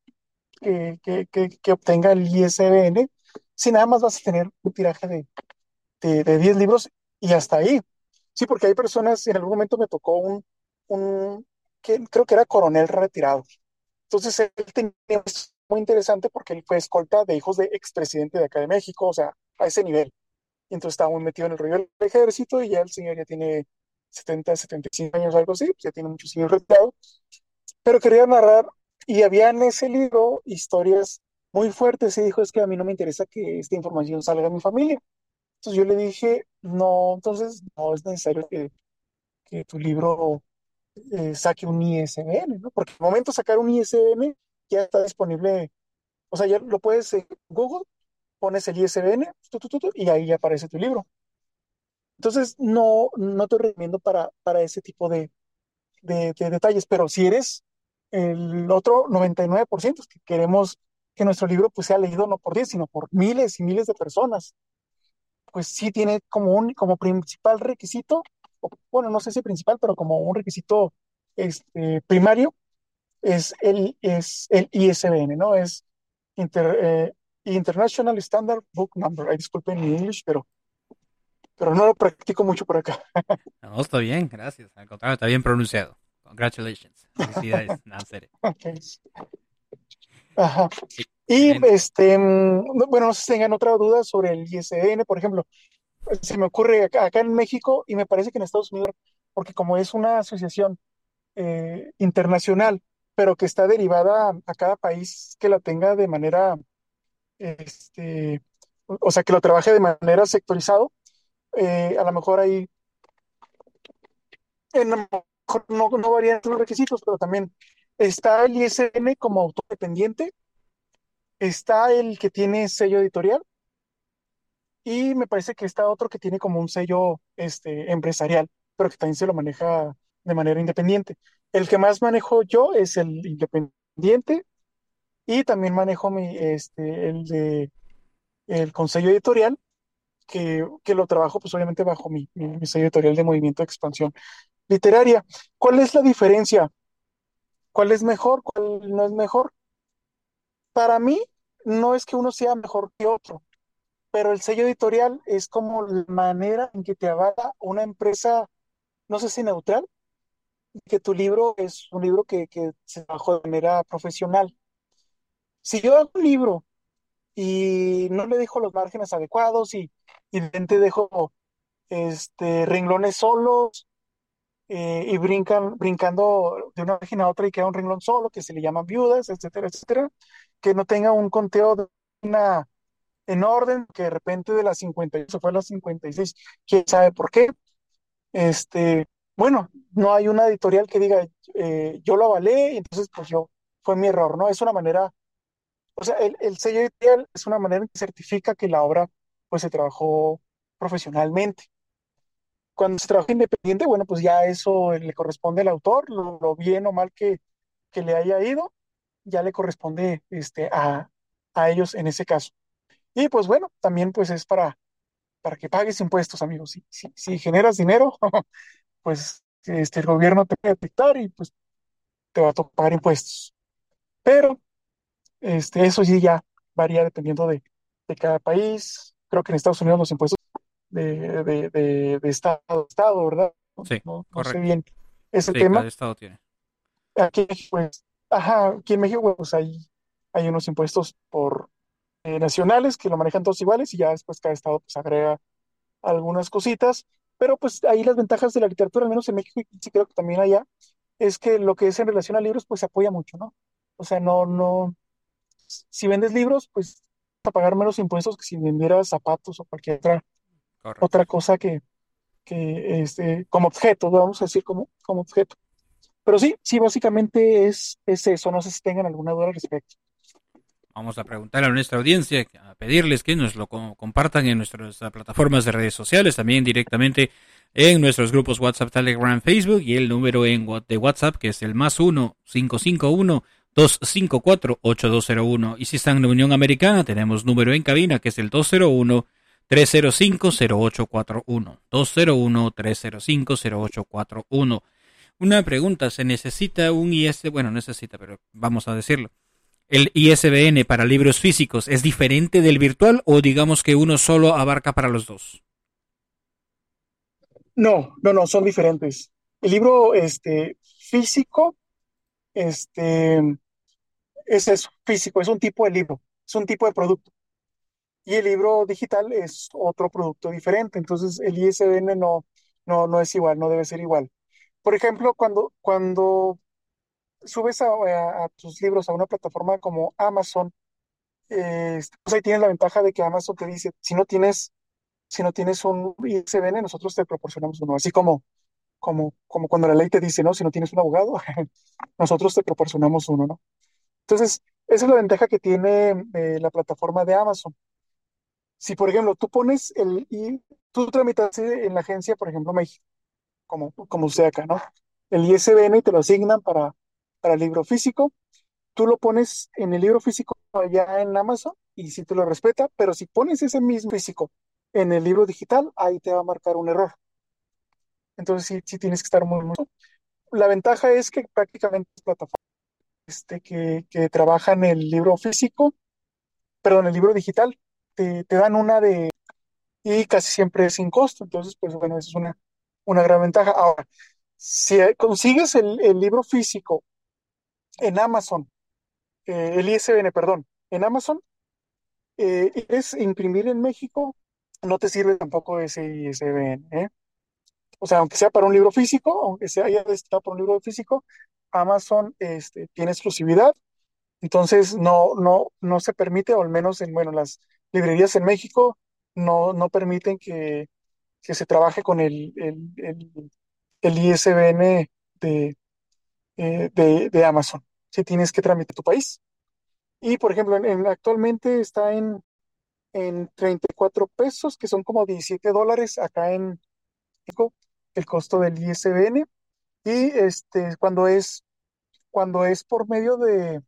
que obtenga el ISBN si nada más vas a tener un tiraje de 10 libros y hasta ahí. Sí, porque hay personas, en algún momento me tocó un que creo que era coronel retirado. Entonces él tenía esto muy interesante porque él fue escolta de hijos de expresidente de acá de México, o sea, a ese nivel. Y entonces estaba muy metido en el rollo del ejército y ya el señor ya tiene 75 años o algo así, pues ya tiene muchos años retirado, pero quería narrar y había en ese libro historias muy fuertes y dijo, es que a mí no me interesa que esta información salga a mi familia. Entonces yo le dije, no, entonces no es necesario que tu libro saque un ISBN, ¿no? Porque al momento de sacar un ISBN ya está disponible, o sea, ya lo puedes en Google, pones el ISBN y ahí ya aparece tu libro. Entonces, no te recomiendo para ese tipo de detalles, pero si eres el otro 99%, que queremos que nuestro libro pues sea leído no por 10, sino por miles y miles de personas, pues sí tiene como principal requisito, o, bueno, no sé si principal, pero como un requisito primario, es el ISBN, ¿no? Es International Standard Book Number. Ay, disculpen mi English, pero no lo practico mucho por acá. No, está bien, gracias. Al contrario, está bien pronunciado. Congratulations. Felicidades, Nansere. Okay. Ajá. Y bueno, no sé si tengan otra duda sobre el ISBN, por ejemplo, se me ocurre acá en México y me parece que en Estados Unidos, porque como es una asociación internacional, pero que está derivada a cada país que la tenga de manera o sea, que lo trabaje de manera sectorizado, a lo mejor ahí a lo mejor no varían los requisitos, pero también está el ISBN como autor dependiente, está el que tiene sello editorial y me parece que está otro que tiene como un sello empresarial, pero que también se lo maneja de manera independiente. El que más manejo yo es el independiente y también manejo el con sello editorial, que lo trabajo pues obviamente bajo mi sello editorial de Movimiento de Expansión Literaria. ¿Cuál es la diferencia? ¿Cuál es mejor? ¿Cuál no es mejor? Para mí, no es que uno sea mejor que otro, pero el sello editorial es como la manera en que te avala una empresa, no sé si neutral, que tu libro es un libro que se trabajó de manera profesional. Si yo hago un libro y no le dejo los márgenes adecuados y de repente dejo renglones solos, y brincando de una página a otra y queda un renglón solo, que se le llaman viudas, etcétera, etcétera, que no tenga un conteo de una en orden, que de repente de las 50 se fue a las 56, quién sabe por qué. Bueno, no hay una editorial que diga, yo lo avalé, y entonces pues fue mi error, ¿no? Es una manera, o sea, el sello editorial es una manera en que certifica que la obra pues se trabajó profesionalmente. Cuando se trabaja independiente, bueno, pues ya eso le corresponde al autor, lo bien o mal que le haya ido, ya le corresponde a ellos en ese caso. Y pues bueno, también pues es para que pagues impuestos, amigos. Si generas dinero, pues el gobierno te puede detectar y pues te va a tocar pagar impuestos. Pero eso sí ya varía dependiendo de cada país. Creo que en Estados Unidos los impuestos de estado a estado, ¿verdad? Sí, No sé correcto. bien ese Sí, cada tema. estado tiene. Aquí, pues, ajá, aquí en México, pues hay unos impuestos por nacionales que lo manejan todos iguales y ya después cada estado pues agrega algunas cositas, pero pues ahí las ventajas de la literatura, al menos en México y sí creo que también allá, es que lo que es en relación a libros pues se apoya mucho, ¿no? O sea, no, si vendes libros, pues vas a pagar menos impuestos que si vendieras zapatos o cualquier Correcto. otra cosa que como objeto, vamos a decir como objeto. Pero sí, básicamente es eso. No sé si tengan alguna duda al respecto. Vamos a preguntarle a nuestra audiencia, a pedirles que nos lo compartan en nuestras plataformas de redes sociales, también directamente en nuestros grupos WhatsApp, Telegram, Facebook y el número de WhatsApp que es el +1-551-254-8201. Y si están en la Unión Americana, tenemos número en cabina que es el 201-305-0841. 201-305-0841. Una pregunta, ¿se necesita un IS? Bueno, necesita, pero vamos a decirlo. ¿El ISBN para libros físicos es diferente del virtual o digamos que uno solo abarca para los dos? No, son diferentes. El libro físico este, es eso, físico, es un tipo de libro, es un tipo de producto. Y el libro digital es otro producto diferente. Entonces el ISBN no es igual, no debe ser igual. Por ejemplo, cuando subes a tus libros a una plataforma como Amazon, pues ahí tienes la ventaja de que Amazon te dice, si no tienes un ISBN, nosotros te proporcionamos uno, así como cuando la ley te dice, ¿no? Si no tienes un abogado, nosotros te proporcionamos uno, ¿no? Entonces, esa es la ventaja que tiene la plataforma de Amazon. Si, por ejemplo, tú tramitas en la agencia, por ejemplo, México, como usted acá, ¿no? El ISBN y te lo asignan para el libro físico, tú lo pones en el libro físico allá en Amazon y sí te lo respeta, pero si pones ese mismo físico en el libro digital, ahí te va a marcar un error. Entonces sí tienes que estar muy. La ventaja es que prácticamente las plataformas que trabajan el libro físico, perdón, el libro digital, te dan y casi siempre es sin costo. Entonces, pues bueno, esa es una gran ventaja. Ahora, si consigues el libro físico en Amazon, el ISBN, perdón, en Amazon, y quieres imprimir en México, no te sirve tampoco ese ISBN, ¿eh? O sea, aunque sea para un libro físico, aunque sea ya destinado para un libro físico, Amazon tiene exclusividad, entonces no se permite, o al menos en, bueno, librerías en México no permiten que se trabaje con el ISBN de Amazon. Si tienes que tramitar tu país. Y por ejemplo, actualmente está en 34 pesos, que son como $17 acá en México, el costo del ISBN. Y cuando es por medio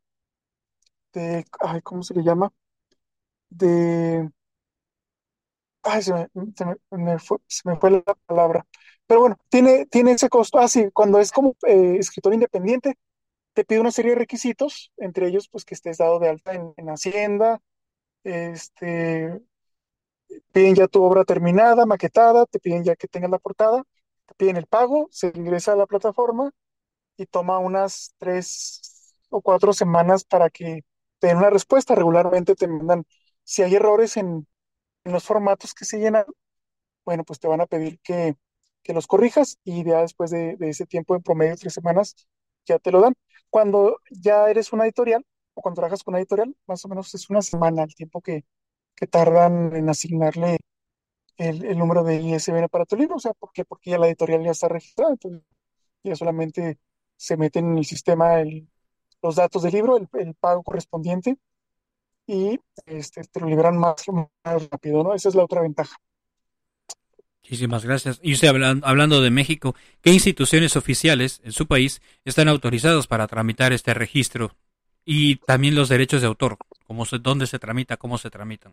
ay, ¿cómo se le llama? De, ay, se me fue la palabra. Pero bueno, tiene ese costo. Ah, sí, cuando es como escritor independiente, te pide una serie de requisitos, entre ellos, pues que estés dado de alta en Hacienda, este, piden ya tu obra terminada, maquetada, te piden ya que tengas la portada, te piden el pago, se ingresa a la plataforma y toma unas 3 o 4 semanas para que te den una respuesta. Regularmente te mandan, si hay errores en los formatos que se llenan, bueno, pues te van a pedir que los corrijas y ya después de ese tiempo, en promedio 3 semanas, ya te lo dan. Cuando ya eres una editorial o cuando trabajas con una editorial, más o menos es una semana el tiempo que tardan en asignarle el número de ISBN para tu libro. O sea, ¿por qué? Porque ya la editorial ya está registrada, entonces ya solamente se meten en el sistema los datos del libro, el pago correspondiente y te lo liberan más rápido, ¿no? Esa es la otra ventaja. Muchísimas gracias. Y usted hablando de México, ¿qué instituciones oficiales en su país están autorizados para tramitar este registro? Y también los derechos de autor, dónde se tramita, cómo se tramitan.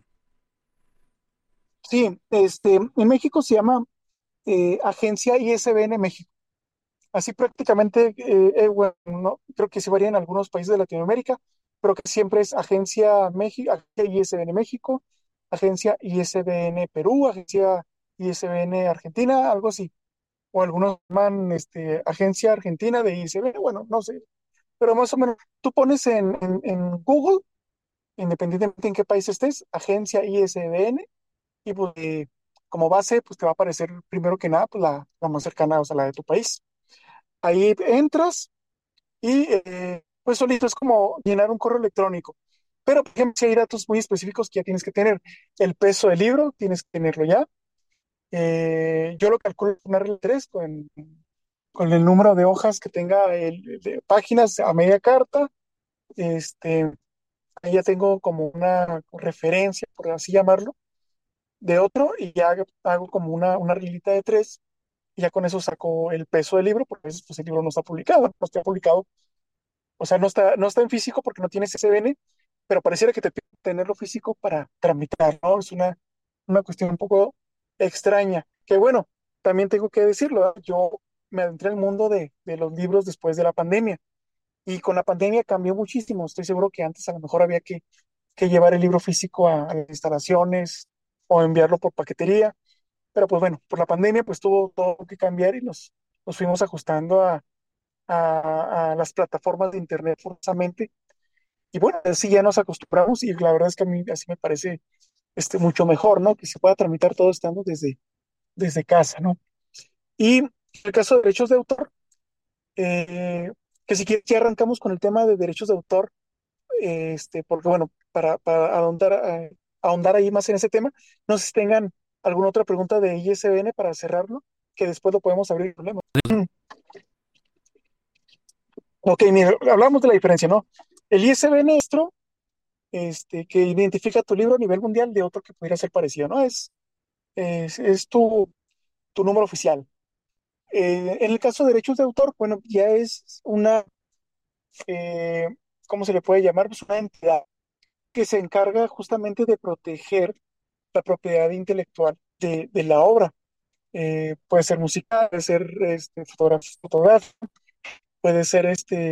Sí, en México se llama Agencia ISBN México. Así prácticamente, bueno, no, creo que sí varía en algunos países de Latinoamérica, pero que siempre es Agencia México, Agencia ISBN México, Agencia ISBN Perú, Agencia ISBN Argentina, algo así. O algunos llaman Agencia Argentina de ISBN, bueno, no sé. Pero más o menos, tú pones en Google, independientemente en qué país estés, Agencia ISBN, y pues como base, pues te va a aparecer primero que nada, pues la más cercana, o sea, la de tu país. Ahí entras y pues solito es como llenar un correo electrónico. Pero, por ejemplo, si hay datos muy específicos que ya tienes que tener, el peso del libro, tienes que tenerlo ya. Yo lo calculo en una regla 3 con el número de hojas que tenga de páginas a media carta. Este, Ahí ya tengo como una referencia, por así llamarlo, de otro y ya hago como una reglita de 3 y ya con eso saco el peso del libro, porque a veces pues, el libro no está publicado, no está publicado. O sea, no está en físico porque no tienes SBN, pero pareciera que te piden tenerlo físico para tramitar, ¿no? Es una cuestión un poco extraña. Que bueno, también tengo que decirlo, ¿verdad? Yo me adentré al mundo de los libros después de la pandemia y con la pandemia cambió muchísimo. Estoy seguro que antes a lo mejor había que llevar el libro físico a las instalaciones o enviarlo por paquetería, pero pues bueno, por la pandemia pues tuvo todo que cambiar y nos fuimos ajustando a las plataformas de internet forzosamente. Y bueno, así ya nos acostumbramos y la verdad es que a mí así me parece mucho mejor, ¿no? Que se pueda tramitar todo estando desde casa, ¿no? Y en el caso de derechos de autor, eh, que si quieres ya arrancamos con el tema de derechos de autor, porque bueno, para ahondar ahí más en ese tema, no sé si tengan alguna otra pregunta de ISBN para cerrarlo, que después lo podemos abrir el problema. Ok, mira, hablamos de la diferencia, ¿no? El ISBN nuestro, que identifica tu libro a nivel mundial de otro que pudiera ser parecido, ¿no? Es tu número oficial. En el caso de derechos de autor, bueno, ya es eh, ¿cómo se le puede llamar? Pues una entidad que se encarga justamente de proteger la propiedad intelectual de la obra. Puede ser musical, puede ser fotográfico, puede ser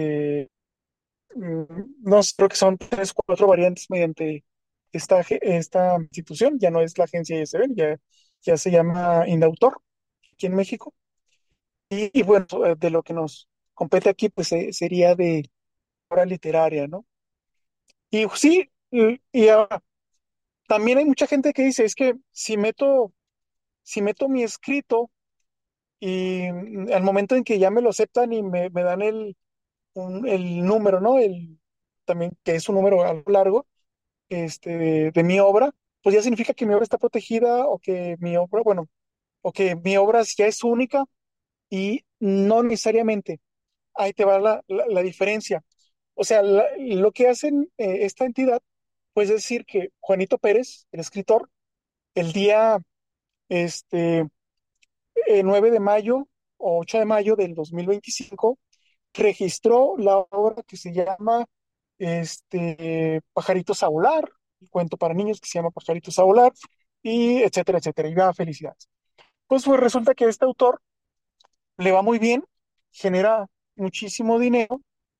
no sé, creo que son 3, 4 variantes mediante esta institución. Ya no es la agencia ISBN, ya se llama Indautor aquí en México. Y bueno, de lo que nos compete aquí, pues sería de obra literaria, ¿no? Y sí, y ahora, también hay mucha gente que dice, es que si meto mi escrito y al momento en que ya me lo aceptan y me dan el número, ¿no? También que es un número algo largo, de mi obra, pues ya significa que mi obra está protegida o que mi obra, bueno, o que mi obra ya es única y no necesariamente. Ahí te va la diferencia. O sea, lo que hacen esta entidad, pues es decir que Juanito Pérez, el escritor, el día este, 9 de mayo o 8 de mayo del 2025, registró la obra que se llama Pajaritos a volar, el cuento para niños que se llama Pajaritos a volar, y etcétera, etcétera, y va, felicidades. Pues resulta que este autor le va muy bien, genera muchísimo dinero,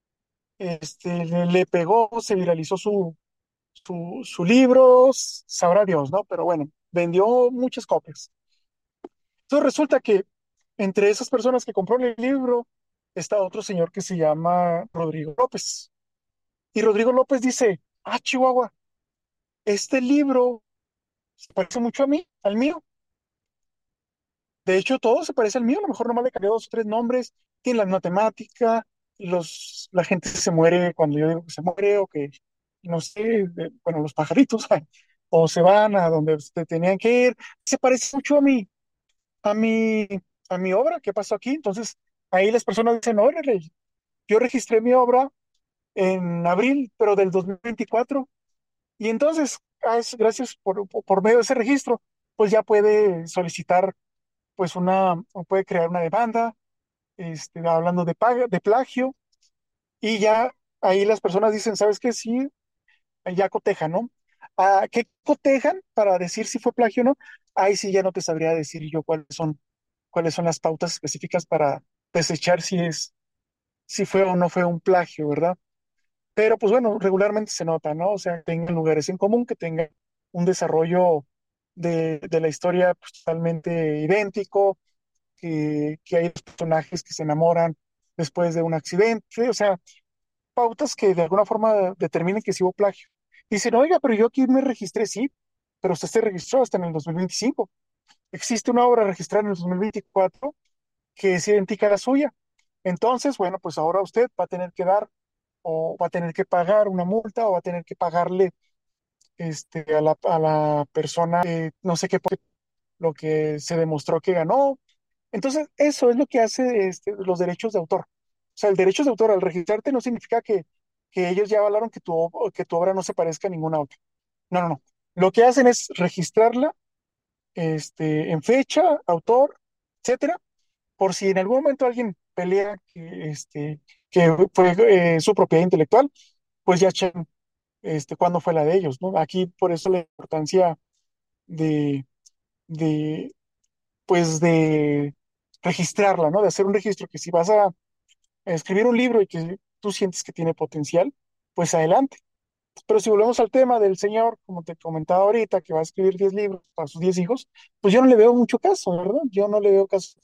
le pegó, se viralizó su libro, sabrá Dios, ¿no? Pero bueno, vendió muchas copias. Entonces resulta que entre esas personas que compró el libro está otro señor que se llama Rodrigo López. Y Rodrigo López dice, Chihuahua, este libro se parece mucho a mí, al mío. De hecho, todo se parece al mío, a lo mejor nomás le cambió 2 o 3 nombres, tiene la misma temática, la gente se muere cuando yo digo que se muere, o que, no sé, bueno, los pajaritos, o se van a donde tenían que ir. Se parece mucho a mi, a mi obra. ¿Qué pasó aquí? Entonces, ahí las personas dicen, órale, yo registré mi obra en abril, pero del 2024, y entonces, gracias por medio de ese registro, pues ya puede solicitar, pues o puede crear una demanda, hablando de plagio, y ya ahí las personas dicen, ¿sabes qué? Sí, ya cotejan, ¿no? ¿Qué cotejan para decir si fue plagio o no? Ahí sí ya no te sabría decir yo cuáles son las pautas específicas para desechar si fue o no fue un plagio, ¿verdad? Pero pues bueno, regularmente se nota, ¿no? O sea, que tengan lugares en común, que tengan un desarrollo de la historia pues, totalmente idéntico, que hay personajes que se enamoran después de un accidente, o sea, pautas que de alguna forma determinen que sí hubo plagio. Dicen, oiga, pero yo aquí me registré, sí, pero usted se registró hasta en el 2025. Existe una obra registrada en el 2024 que es idéntica a la suya. Entonces, bueno, pues ahora usted va a tener que dar o va a tener que pagar una multa o va a tener que pagarle a la persona, no sé qué, lo que se demostró que ganó. Entonces, eso es lo que hace los derechos de autor. O sea, el derecho de autor al registrarte no significa que ellos ya avalaron que tu obra no se parezca a ninguna otra. No, no, no. Lo que hacen es registrarla en fecha, autor, etcétera, por si en algún momento alguien pelea que fue su propiedad intelectual, pues ya chequen cuándo fue la de ellos, ¿no? Aquí por eso la importancia de, de, pues de registrarla, ¿no? De hacer un registro, que si vas a escribir un libro y que tú sientes que tiene potencial, pues adelante. Pero si volvemos al tema del señor, como te comentaba ahorita, que va a escribir 10 libros para sus 10 hijos, pues yo no le veo mucho caso, ¿verdad? Yo no le veo caso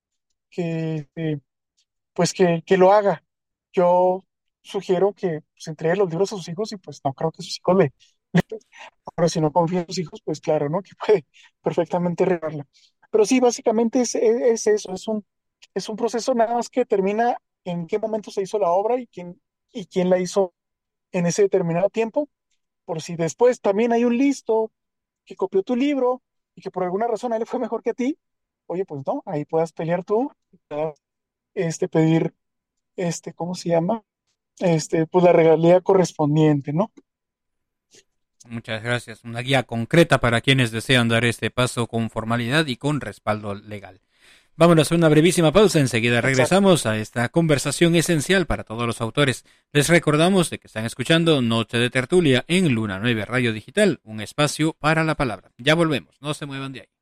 que lo haga. Yo sugiero que pues, entregue los libros a sus hijos y pues no creo que sus hijos ahora si no confía en sus hijos, pues claro, ¿no? Que puede perfectamente regarla. Pero sí, básicamente es eso, es un proceso nada más que determina en qué momento se hizo la obra y quién la hizo en ese determinado tiempo, por si después también hay un listo que copió tu libro y que por alguna razón a él le fue mejor que a ti, oye, pues no, ahí puedas pelear tú, puedas, pedir, ¿cómo se llama? Pues la regalía correspondiente, ¿no? Muchas gracias. Una guía concreta para quienes desean dar este paso con formalidad y con respaldo legal. Vámonos a una brevísima pausa, enseguida regresamos a esta conversación esencial para todos los autores. Les recordamos de que están escuchando Noche de Tertulia en Luna 9 Radio Digital, un espacio para la palabra. Ya volvemos, no se muevan de ahí.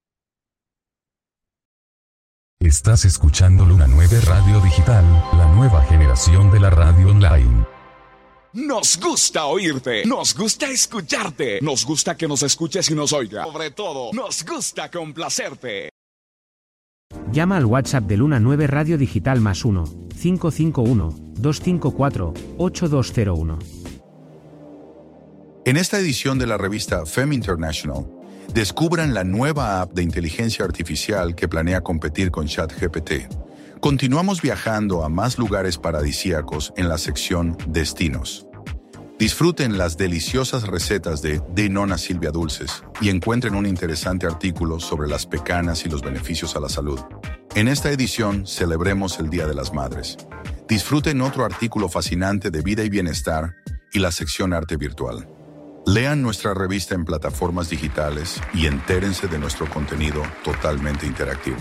Estás escuchando Luna 9 Radio Digital, la nueva generación de la radio online. Nos gusta oírte, nos gusta escucharte, nos gusta que nos escuches y nos oigas. Sobre todo, nos gusta complacerte. Llama al WhatsApp de Luna 9 Radio Digital +1 551 254 8201. En esta edición de la revista Fem International, descubran la nueva app de inteligencia artificial que planea competir con ChatGPT. Continuamos viajando a más lugares paradisíacos en la sección Destinos. Disfruten las deliciosas recetas de Nona Silvia Dulces y encuentren un interesante artículo sobre las pecanas y los beneficios a la salud. En esta edición celebremos el Día de las Madres. Disfruten otro artículo fascinante de vida y bienestar y la sección Arte Virtual. Lean nuestra revista en plataformas digitales y entérense de nuestro contenido totalmente interactivo.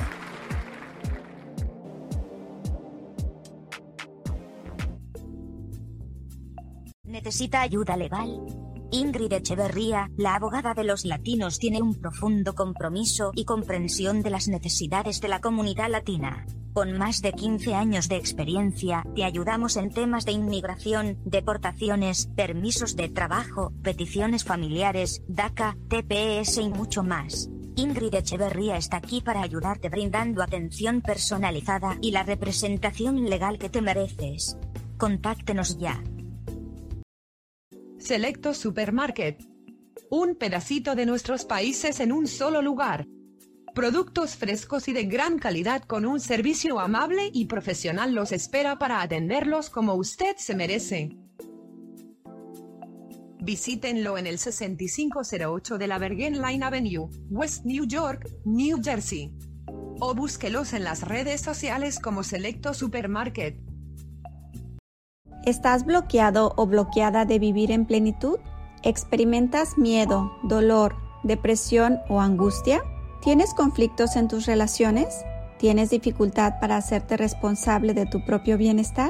¿Necesita ayuda legal? Ingrid Echeverría, la abogada de los latinos, tiene un profundo compromiso y comprensión de las necesidades de la comunidad latina. Con más de 15 años de experiencia, te ayudamos en temas de inmigración, deportaciones, permisos de trabajo, peticiones familiares, DACA, TPS y mucho más. Ingrid Echeverría está aquí para ayudarte brindando atención personalizada y la representación legal que te mereces. Contáctenos ya. Selecto Supermarket. Un pedacito de nuestros países en un solo lugar. Productos frescos y de gran calidad con un servicio amable y profesional los espera para atenderlos como usted se merece. Visítenlo en el 6508 de la Bergen Line Avenue, West New York, New Jersey. O búsquelos en las redes sociales como Selecto Supermarket. ¿Estás bloqueado o bloqueada de vivir en plenitud? ¿Experimentas miedo, dolor, depresión o angustia? ¿Tienes conflictos en tus relaciones? ¿Tienes dificultad para hacerte responsable de tu propio bienestar?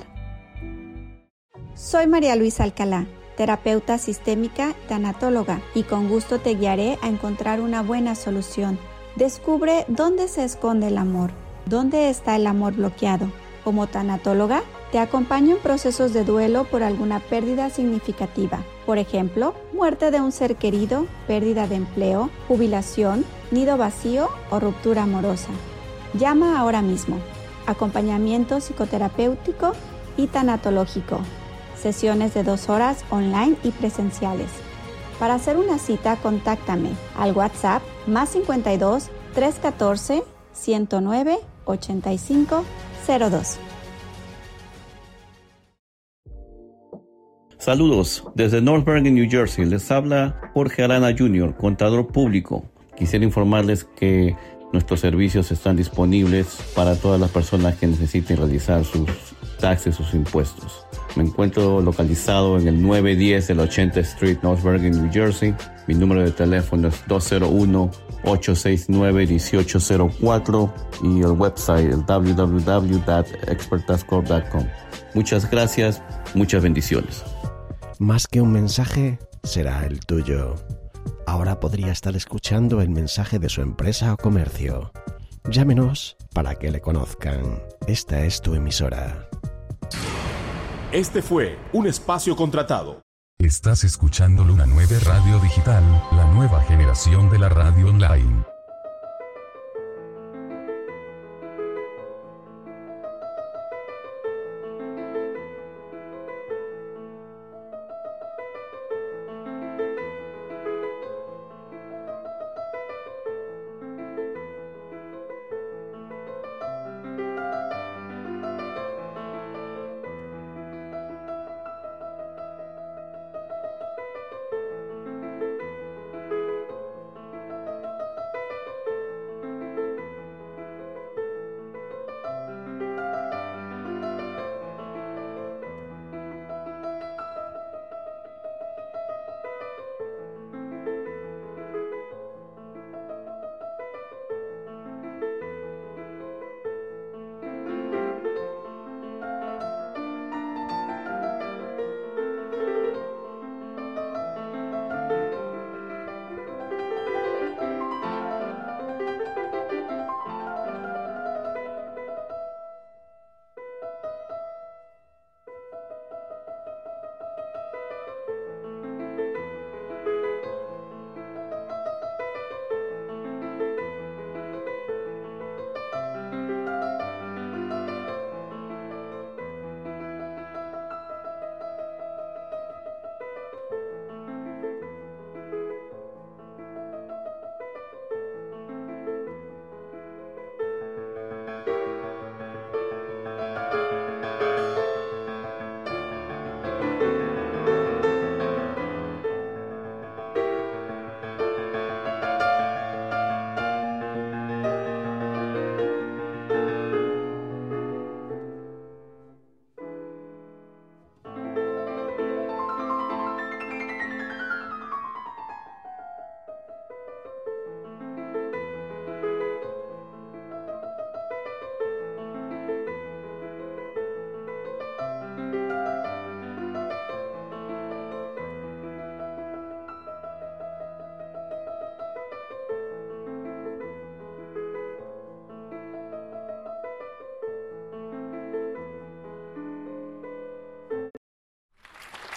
Soy María Luisa Alcalá, terapeuta sistémica y tanatóloga, y con gusto te guiaré a encontrar una buena solución. Descubre dónde se esconde el amor, dónde está el amor bloqueado. Como tanatóloga, te acompaño en procesos de duelo por alguna pérdida significativa. Por ejemplo, muerte de un ser querido, pérdida de empleo, jubilación, nido vacío o ruptura amorosa. Llama ahora mismo. Acompañamiento psicoterapéutico y tanatológico. Sesiones de 2 horas online y presenciales. Para hacer una cita, contáctame al WhatsApp +52 314 109 85 02. Saludos, desde North Bergen, New Jersey, les habla Jorge Arana Jr., contador público. Quisiera informarles que nuestros servicios están disponibles para todas las personas que necesiten realizar sus taxes, sus impuestos. Me encuentro localizado en el 910 de la 80th Street, North Bergen, New Jersey. Mi número de teléfono es 201-869-1804 y el website el www.expertascorp.com. Muchas gracias, muchas bendiciones. Más que un mensaje, será el tuyo. Ahora podría estar escuchando el mensaje de su empresa o comercio. Llámenos para que le conozcan. Esta es tu emisora. Este fue un espacio contratado. Estás escuchando Luna 9 Radio Digital, la nueva generación de la radio online.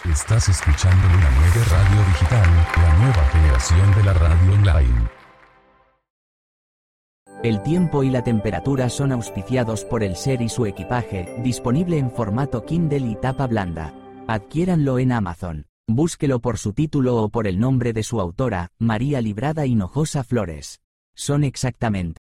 Estás escuchando Luna 9 Radio Digital, la nueva generación de la radio online. El tiempo y la temperatura son auspiciados por el Ser y su equipaje, disponible en formato Kindle y tapa blanda. Adquiéranlo en Amazon. Búsquelo por su título o por el nombre de su autora, María Librada Hinojosa Flores. Son exactamente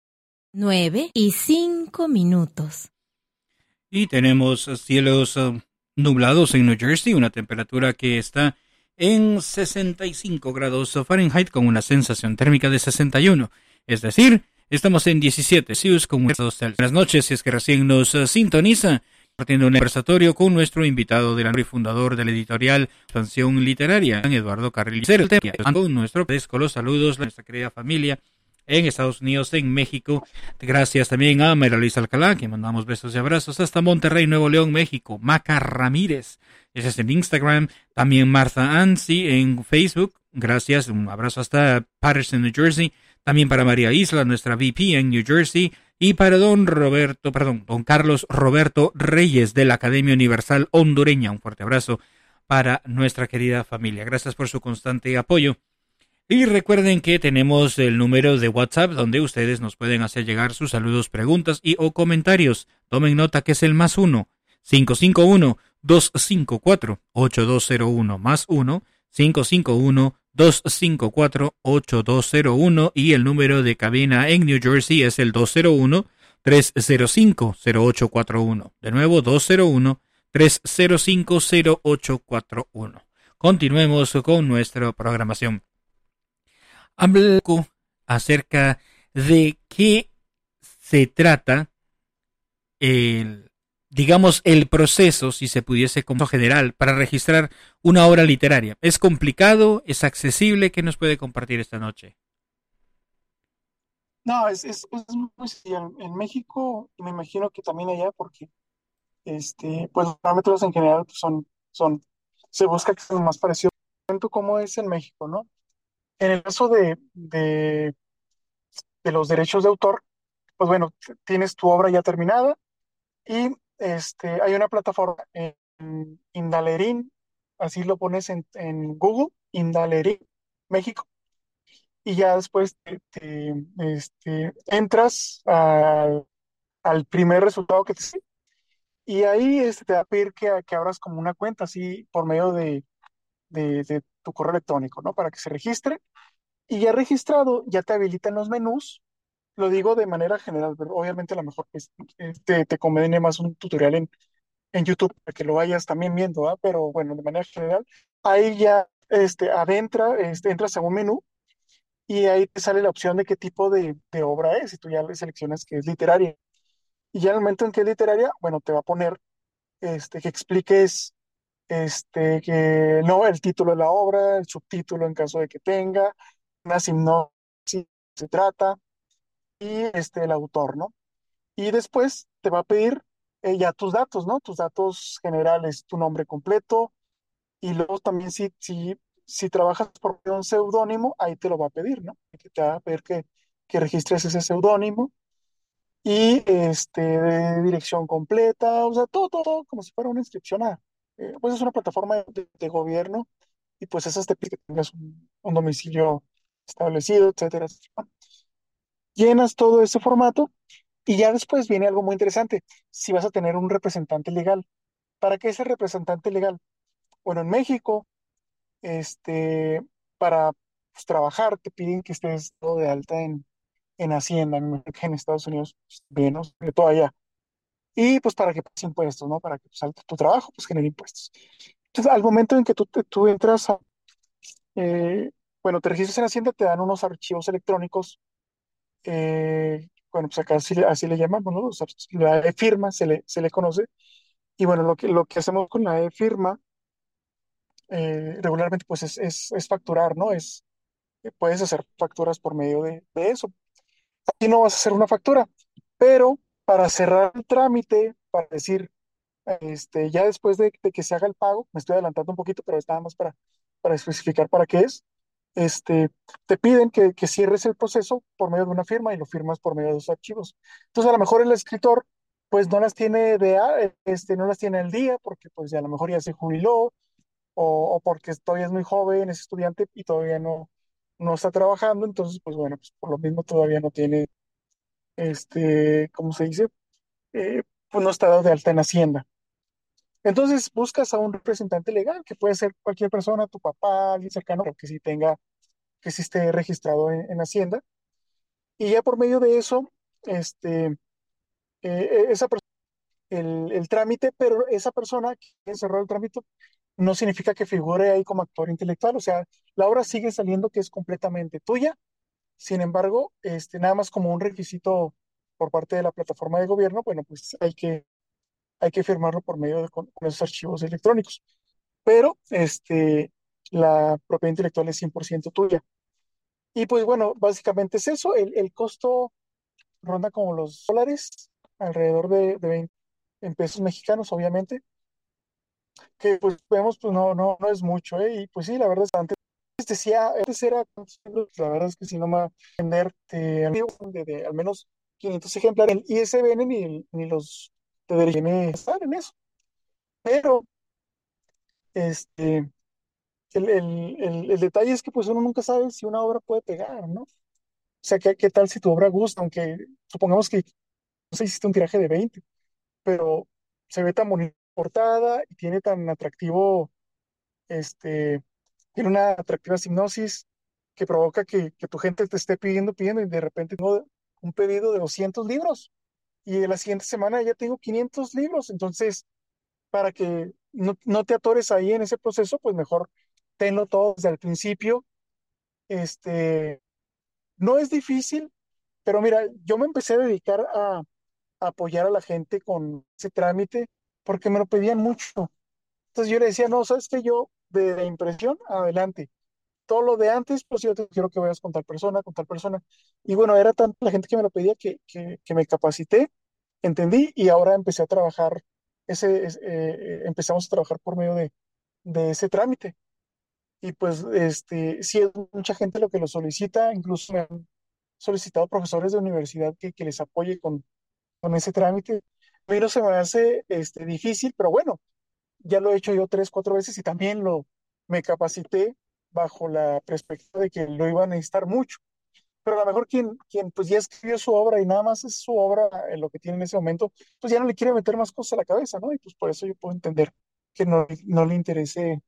9:05. Y tenemos cielos nublados en New Jersey, una temperatura que está en 65 grados Fahrenheit con una sensación térmica de 61. Es decir, estamos en 17 Celsius con grados Celsius. Buenas noches, si es que recién nos sintoniza, partiendo un conversatorio con nuestro invitado del y fundador de la editorial Expansión Literaria, Eduardo Carril. Con nuestro con los saludos a nuestra querida familia en Estados Unidos, en México. Gracias también a María Luisa Alcalá, que mandamos besos y abrazos hasta Monterrey, Nuevo León, México. Maca Ramírez, ese es en Instagram. También Martha Ansi en Facebook. Gracias, un abrazo hasta Patterson, New Jersey. También para María Isla, nuestra VP en New Jersey. Y para don Carlos Roberto Reyes de la Academia Universal Hondureña. Un fuerte abrazo para nuestra querida familia. Gracias por su constante apoyo. Y recuerden que tenemos el número de WhatsApp donde ustedes nos pueden hacer llegar sus saludos, preguntas y o comentarios. Tomen nota que es el +1 551-254-8201 +1 551-254-8201 y el número de cabina en New Jersey es el 201-305-0841. De nuevo, 201-305-0841. Continuemos con nuestra programación. Hablo acerca de qué se trata el proceso, si se pudiese como general, para registrar una obra literaria. ¿Es complicado? ¿Es accesible? ¿Qué nos puede compartir esta noche? No, es muy sencillo. En México, y me imagino que también allá, porque pues los parámetros en general pues, se busca que sea lo más parecido. ¿Cómo es en México, no? En el caso de los derechos de autor, pues bueno, tienes tu obra ya terminada y hay una plataforma en Indalerín, así lo pones en Google, Indalerín, México, y ya después entras al primer resultado que te sale, y ahí te va a pedir que abras como una cuenta, así por medio de tu correo electrónico, ¿no? Para que se registre. Y ya registrado, ya te habilitan los menús. Lo digo de manera general, pero obviamente a lo mejor pues, te conviene más un tutorial en YouTube para que lo vayas también viendo, ¿ah? Pero bueno, de manera general, ahí ya entras a un menú y ahí te sale la opción de qué tipo de obra es y tú ya le seleccionas que es literaria. Y ya en el momento en que es literaria, bueno, te va a poner que expliques que no, el título de la obra, el subtítulo en caso de que tenga, una sinopsis se trata y el autor, ¿no? Y después te va a pedir ya tus datos, ¿no? Tus datos generales, tu nombre completo y luego también si trabajas por un seudónimo, ahí te lo va a pedir, ¿no? Te va a pedir que registres ese seudónimo y dirección completa, o sea, todo como si fuera una inscripción pues es una plataforma de gobierno y pues esas te piden que tengas un domicilio establecido, etcétera, etcétera. Llenas todo ese formato y ya después viene algo muy interesante. Si vas a tener un representante legal. ¿Para qué es el representante legal? Bueno, en México, para pues, trabajar te piden que estés todo de alta en Hacienda, en Estados Unidos, pues, menos, de todo allá. Y pues para que pagues impuestos, ¿no? Para que pues, tu trabajo pues genere impuestos. Entonces, al momento en que tú entras bueno, te registras en Hacienda, te dan unos archivos electrónicos, bueno, pues acá así le llamamos, ¿no? La e-firma se le conoce. Y bueno, lo que hacemos con la e-firma regularmente pues es facturar, ¿no? Puedes hacer facturas por medio de eso. Aquí no vas a hacer una factura, pero para cerrar el trámite, para decir, ya después de que se haga el pago, me estoy adelantando un poquito, pero es nada más para especificar para qué es, te piden que cierres el proceso por medio de una firma y lo firmas por medio de los archivos. Entonces, a lo mejor el escritor, pues no las tiene no las tiene al día, porque pues ya a lo mejor ya se jubiló, o porque todavía es muy joven, es estudiante y todavía no está trabajando, entonces, pues bueno, pues por lo mismo todavía no tiene, ¿cómo se dice? Eh, pues no está dado de alta en Hacienda. Entonces buscas a un representante legal, que puede ser cualquier persona, tu papá, alguien cercano, pero que sí esté registrado en Hacienda. Y ya por medio de eso, esa persona, el trámite, pero esa persona que cerró el trámite no significa que figure ahí como actor intelectual, o sea, la obra sigue saliendo que es completamente tuya. Sin embargo, nada más como un requisito por parte de la plataforma de gobierno, bueno, pues hay que firmarlo por medio de con esos archivos electrónicos. Pero la propiedad intelectual es 100% tuya. Y pues bueno, básicamente es eso. El costo ronda como los dólares, alrededor de 20 en pesos mexicanos, obviamente, que pues vemos, pues no es mucho, ¿eh? Y pues sí, la verdad es que antes era, la verdad es que si no me va a vender de al menos 500 ejemplares, el ISBN ni los deberían estar en eso. Pero este, el detalle es que pues uno nunca sabe si una obra puede pegar, ¿no? O sea, ¿qué tal si tu obra gusta? Aunque supongamos que no sé, hiciste un tiraje de 20, pero se ve tan bonita portada y tiene tan atractivo, este, tiene una atractiva sinopsis que provoca que tu gente te esté pidiendo y de repente tengo un pedido de 200 libros y de la siguiente semana ya tengo 500 libros. Entonces, para que no te atores ahí en ese proceso, pues mejor tenlo todo desde el principio. Este, no es difícil, pero mira, yo me empecé a dedicar a apoyar a la gente con ese trámite porque me lo pedían mucho. Entonces yo le decía, no, sabes que yo de impresión, adelante. Todo lo de antes, pues yo te quiero que vayas con tal persona, con tal persona. Y bueno, era tanta la gente que me lo pedía que me capacité, entendí y ahora empecé a trabajar, empezamos a trabajar por medio de ese trámite. Y pues sí es mucha gente lo que lo solicita, incluso me han solicitado profesores de universidad que les apoye con ese trámite. A mí no se me hace difícil, pero bueno, ya lo he hecho yo 3, 4 veces y también me capacité bajo la perspectiva de que lo iba a necesitar mucho. Pero a lo mejor quien pues ya escribió su obra y nada más es su obra en lo que tiene en ese momento, pues ya no le quiere meter más cosas a la cabeza, ¿no? Y pues por eso yo puedo entender que no le interese,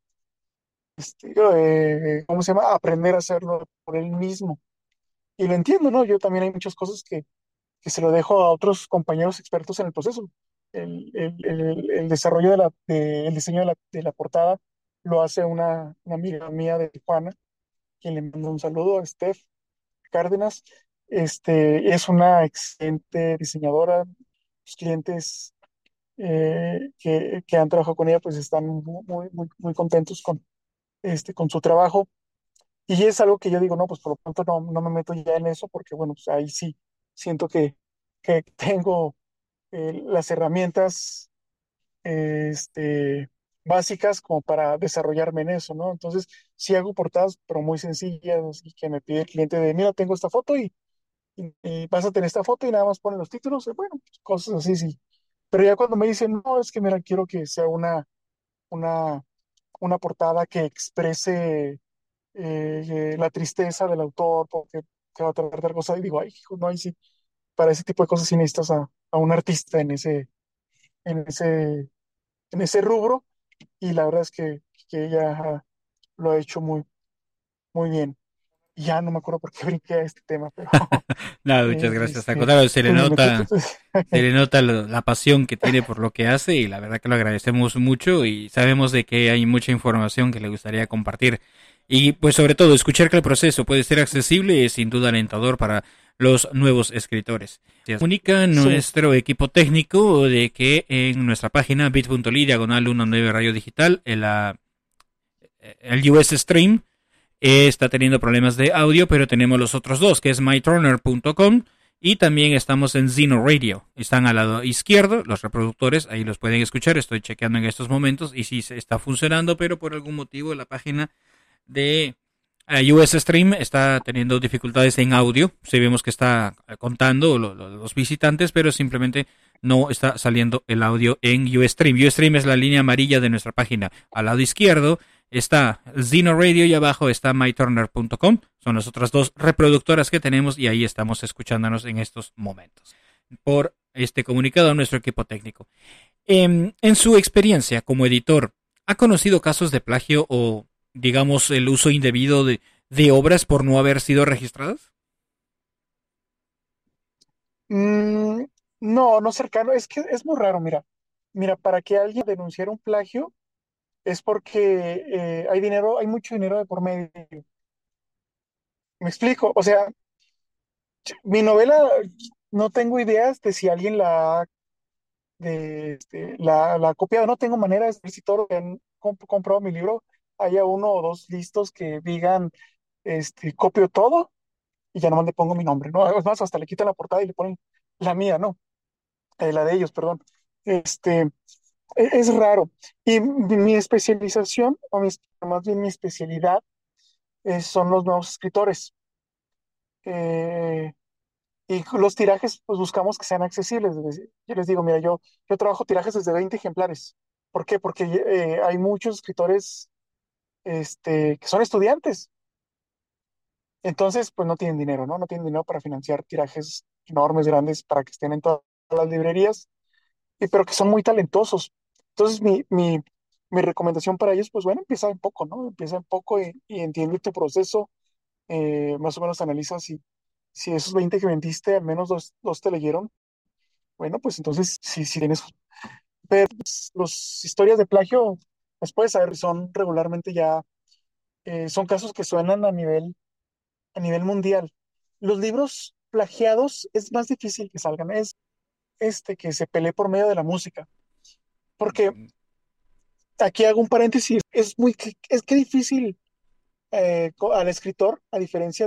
¿cómo se llama? Aprender a hacerlo por él mismo. Y lo entiendo, ¿no? Yo también hay muchas cosas que se lo dejo a otros compañeros expertos en el proceso. El desarrollo el diseño de la portada lo hace una amiga mía de Tijuana, quien le mando un saludo, a Steph Cárdenas. Es una excelente diseñadora. Los clientes que han trabajado con ella pues están muy contentos con su trabajo. Y es algo que yo digo, no, pues por lo tanto no me meto ya en eso porque, bueno, pues ahí sí siento que tengo las herramientas básicas como para desarrollarme en eso, ¿no? Entonces, sí hago portadas, pero muy sencillas y que me pide el cliente de, mira, tengo esta foto y vas a tener esta foto y nada más pone los títulos, bueno, pues, cosas así, sí. Pero ya cuando me dicen, no, es que mira, quiero que sea una, una portada que exprese la tristeza del autor, porque te va a tratar de tal cosa, y digo, ay, hijo, no, ahí sí, para ese tipo de cosas sí necesitas a un artista en ese, en ese rubro, y la verdad es que ella lo ha hecho muy bien. Y ya no me acuerdo por qué brinqué a este tema, pero Nada, muchas gracias. Al contrario, se le pues me metí, nota, se le nota la pasión que tiene por lo que hace y la verdad que lo agradecemos mucho y sabemos de que hay mucha información que le gustaría compartir. Y pues sobre todo, escuchar que el proceso puede ser accesible es sin duda alentador para los nuevos escritores. Comunica nuestro equipo técnico de que en nuestra página bit.ly/Luna9 Radio Digital, el US Stream está teniendo problemas de audio, pero tenemos los otros dos, que es myturner.com y también estamos en Zeno Radio. Están al lado izquierdo, los reproductores, ahí los pueden escuchar. Estoy chequeando en estos momentos y sí está funcionando, pero por algún motivo la página de US Stream está teniendo dificultades en audio. Sí vemos que está contando los visitantes, pero simplemente no está saliendo el audio en US Stream. US Stream es la línea amarilla de nuestra página. Al lado izquierdo está Zino Radio y abajo está myturner.com. Son las otras dos reproductoras que tenemos y ahí estamos escuchándonos en estos momentos. Por este comunicado a nuestro equipo técnico. En su experiencia como editor, ¿ha conocido casos de plagio o, digamos, el uso indebido de obras por no haber sido registradas? No, no cercano. Es que es muy raro, mira. Mira, para que alguien denunciara un plagio es porque hay dinero, hay mucho dinero de por medio. ¿Me explico? O sea, mi novela no tengo ideas de si alguien la ha copiado. No tengo manera de saber si todos los que han comprado mi libro haya uno o dos listos que digan, copio todo y ya nomás le pongo mi nombre, ¿no? Es más, hasta le quitan la portada y le ponen la mía, ¿no? La de ellos, perdón. Es raro. Y mi especialización, más bien mi especialidad, son los nuevos escritores. Eh, y los tirajes, pues buscamos que sean accesibles. Yo les digo, mira, yo trabajo tirajes desde 20 ejemplares. ¿Por qué? Porque hay muchos escritores que son estudiantes. Entonces, pues no tienen dinero, ¿no? No tienen dinero para financiar tirajes enormes, grandes, para que estén en todas las librerías, pero que son muy talentosos. Entonces, mi recomendación para ellos, pues bueno, empieza en poco, ¿no? Empieza en poco y entiende tu proceso. Más o menos analiza si esos 20 que vendiste, al menos dos te leyeron. Bueno, pues entonces, si tienes. Pero las historias de plagio, las puedes saber, son regularmente ya, son casos que suenan a nivel mundial. Los libros plagiados es más difícil que salgan, es que se pelee por medio de la música. Porque aquí hago un paréntesis, es que difícil al escritor, a diferencia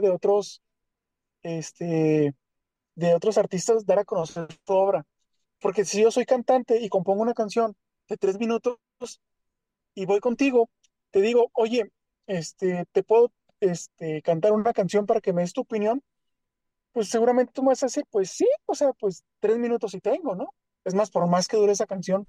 de otros artistas, dar a conocer su obra. Porque si yo soy cantante y compongo una canción de 3 minutos y voy contigo, te digo, oye, te puedo cantar una canción para que me des tu opinión, pues seguramente tú me vas a decir, pues sí, o sea, pues 3 minutos sí tengo, ¿no? Es más, por más que dure esa canción,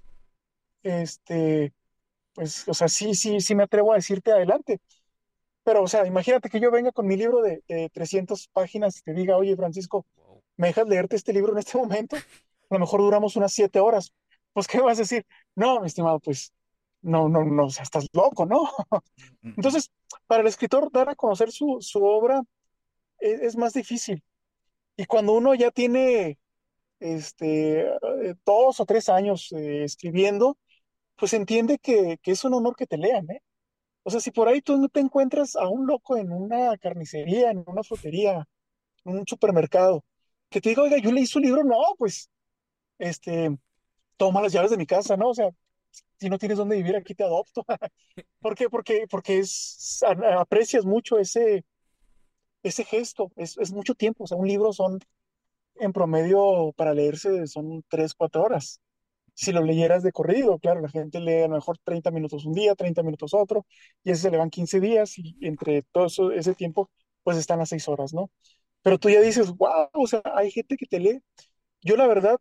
pues, o sea, sí me atrevo a decirte adelante. Pero, o sea, imagínate que yo venga con mi libro de 300 páginas y te diga, oye, Francisco, ¿me dejas leerte este libro en este momento? A lo mejor duramos unas 7 horas. Pues, ¿qué me vas a decir? No, mi estimado, pues, no, no, no, o sea, estás loco, ¿no? Entonces, para el escritor, dar a conocer su obra es más difícil. Y cuando uno ya tiene 2 o 3 años escribiendo, pues entiende que es un honor que te lean, ¿eh? O sea, si por ahí tú no te encuentras a un loco en una carnicería, en una frutería, en un supermercado, que te diga, oiga, yo leí su libro, no, pues, toma las llaves de mi casa, ¿no? O sea, si no tienes dónde vivir, aquí te adopto. ¿Por qué? Porque aprecias mucho ese gesto, es mucho tiempo. O sea, un libro en promedio, para leerse, son 3, 4 horas. Si lo leyeras de corrido, claro, la gente lee a lo mejor 30 minutos un día, 30 minutos otro, y ese se le van 15 días, y entre todo ese tiempo, pues están las 6 horas, ¿no? Pero tú ya dices, wow, o sea, hay gente que te lee. Yo la verdad,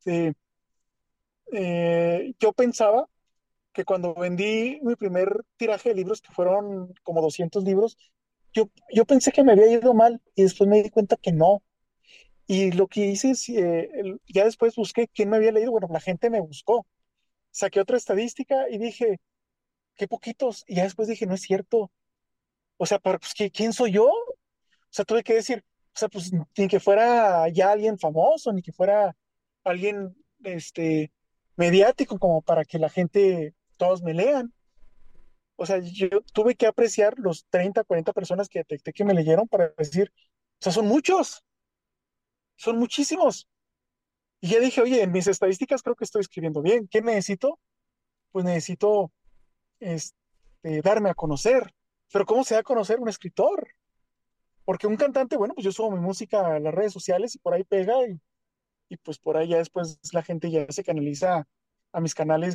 yo pensaba que cuando vendí mi primer tiraje de libros, que fueron como 200 libros, yo pensé que me había ido mal, y después me di cuenta que no. Y lo que hice es, ya después busqué quién me había leído. Bueno, la gente me buscó. Saqué otra estadística y dije, qué poquitos. Y ya después dije, no es cierto. O sea, pues, ¿quién soy yo? O sea, tuve que decir, o sea, pues ni que fuera ya alguien famoso, ni que fuera alguien mediático como para que la gente, todos me lean. O sea, yo tuve que apreciar los 30, 40 personas que detecté que me leyeron para decir, o sea, son muchos, son muchísimos. Y ya dije, oye, en mis estadísticas creo que estoy escribiendo bien. ¿Qué necesito? Pues necesito darme a conocer. Pero ¿cómo se da a conocer un escritor? Porque un cantante, bueno, pues yo subo mi música a las redes sociales y por ahí pega y pues por ahí ya después la gente ya se canaliza a mis canales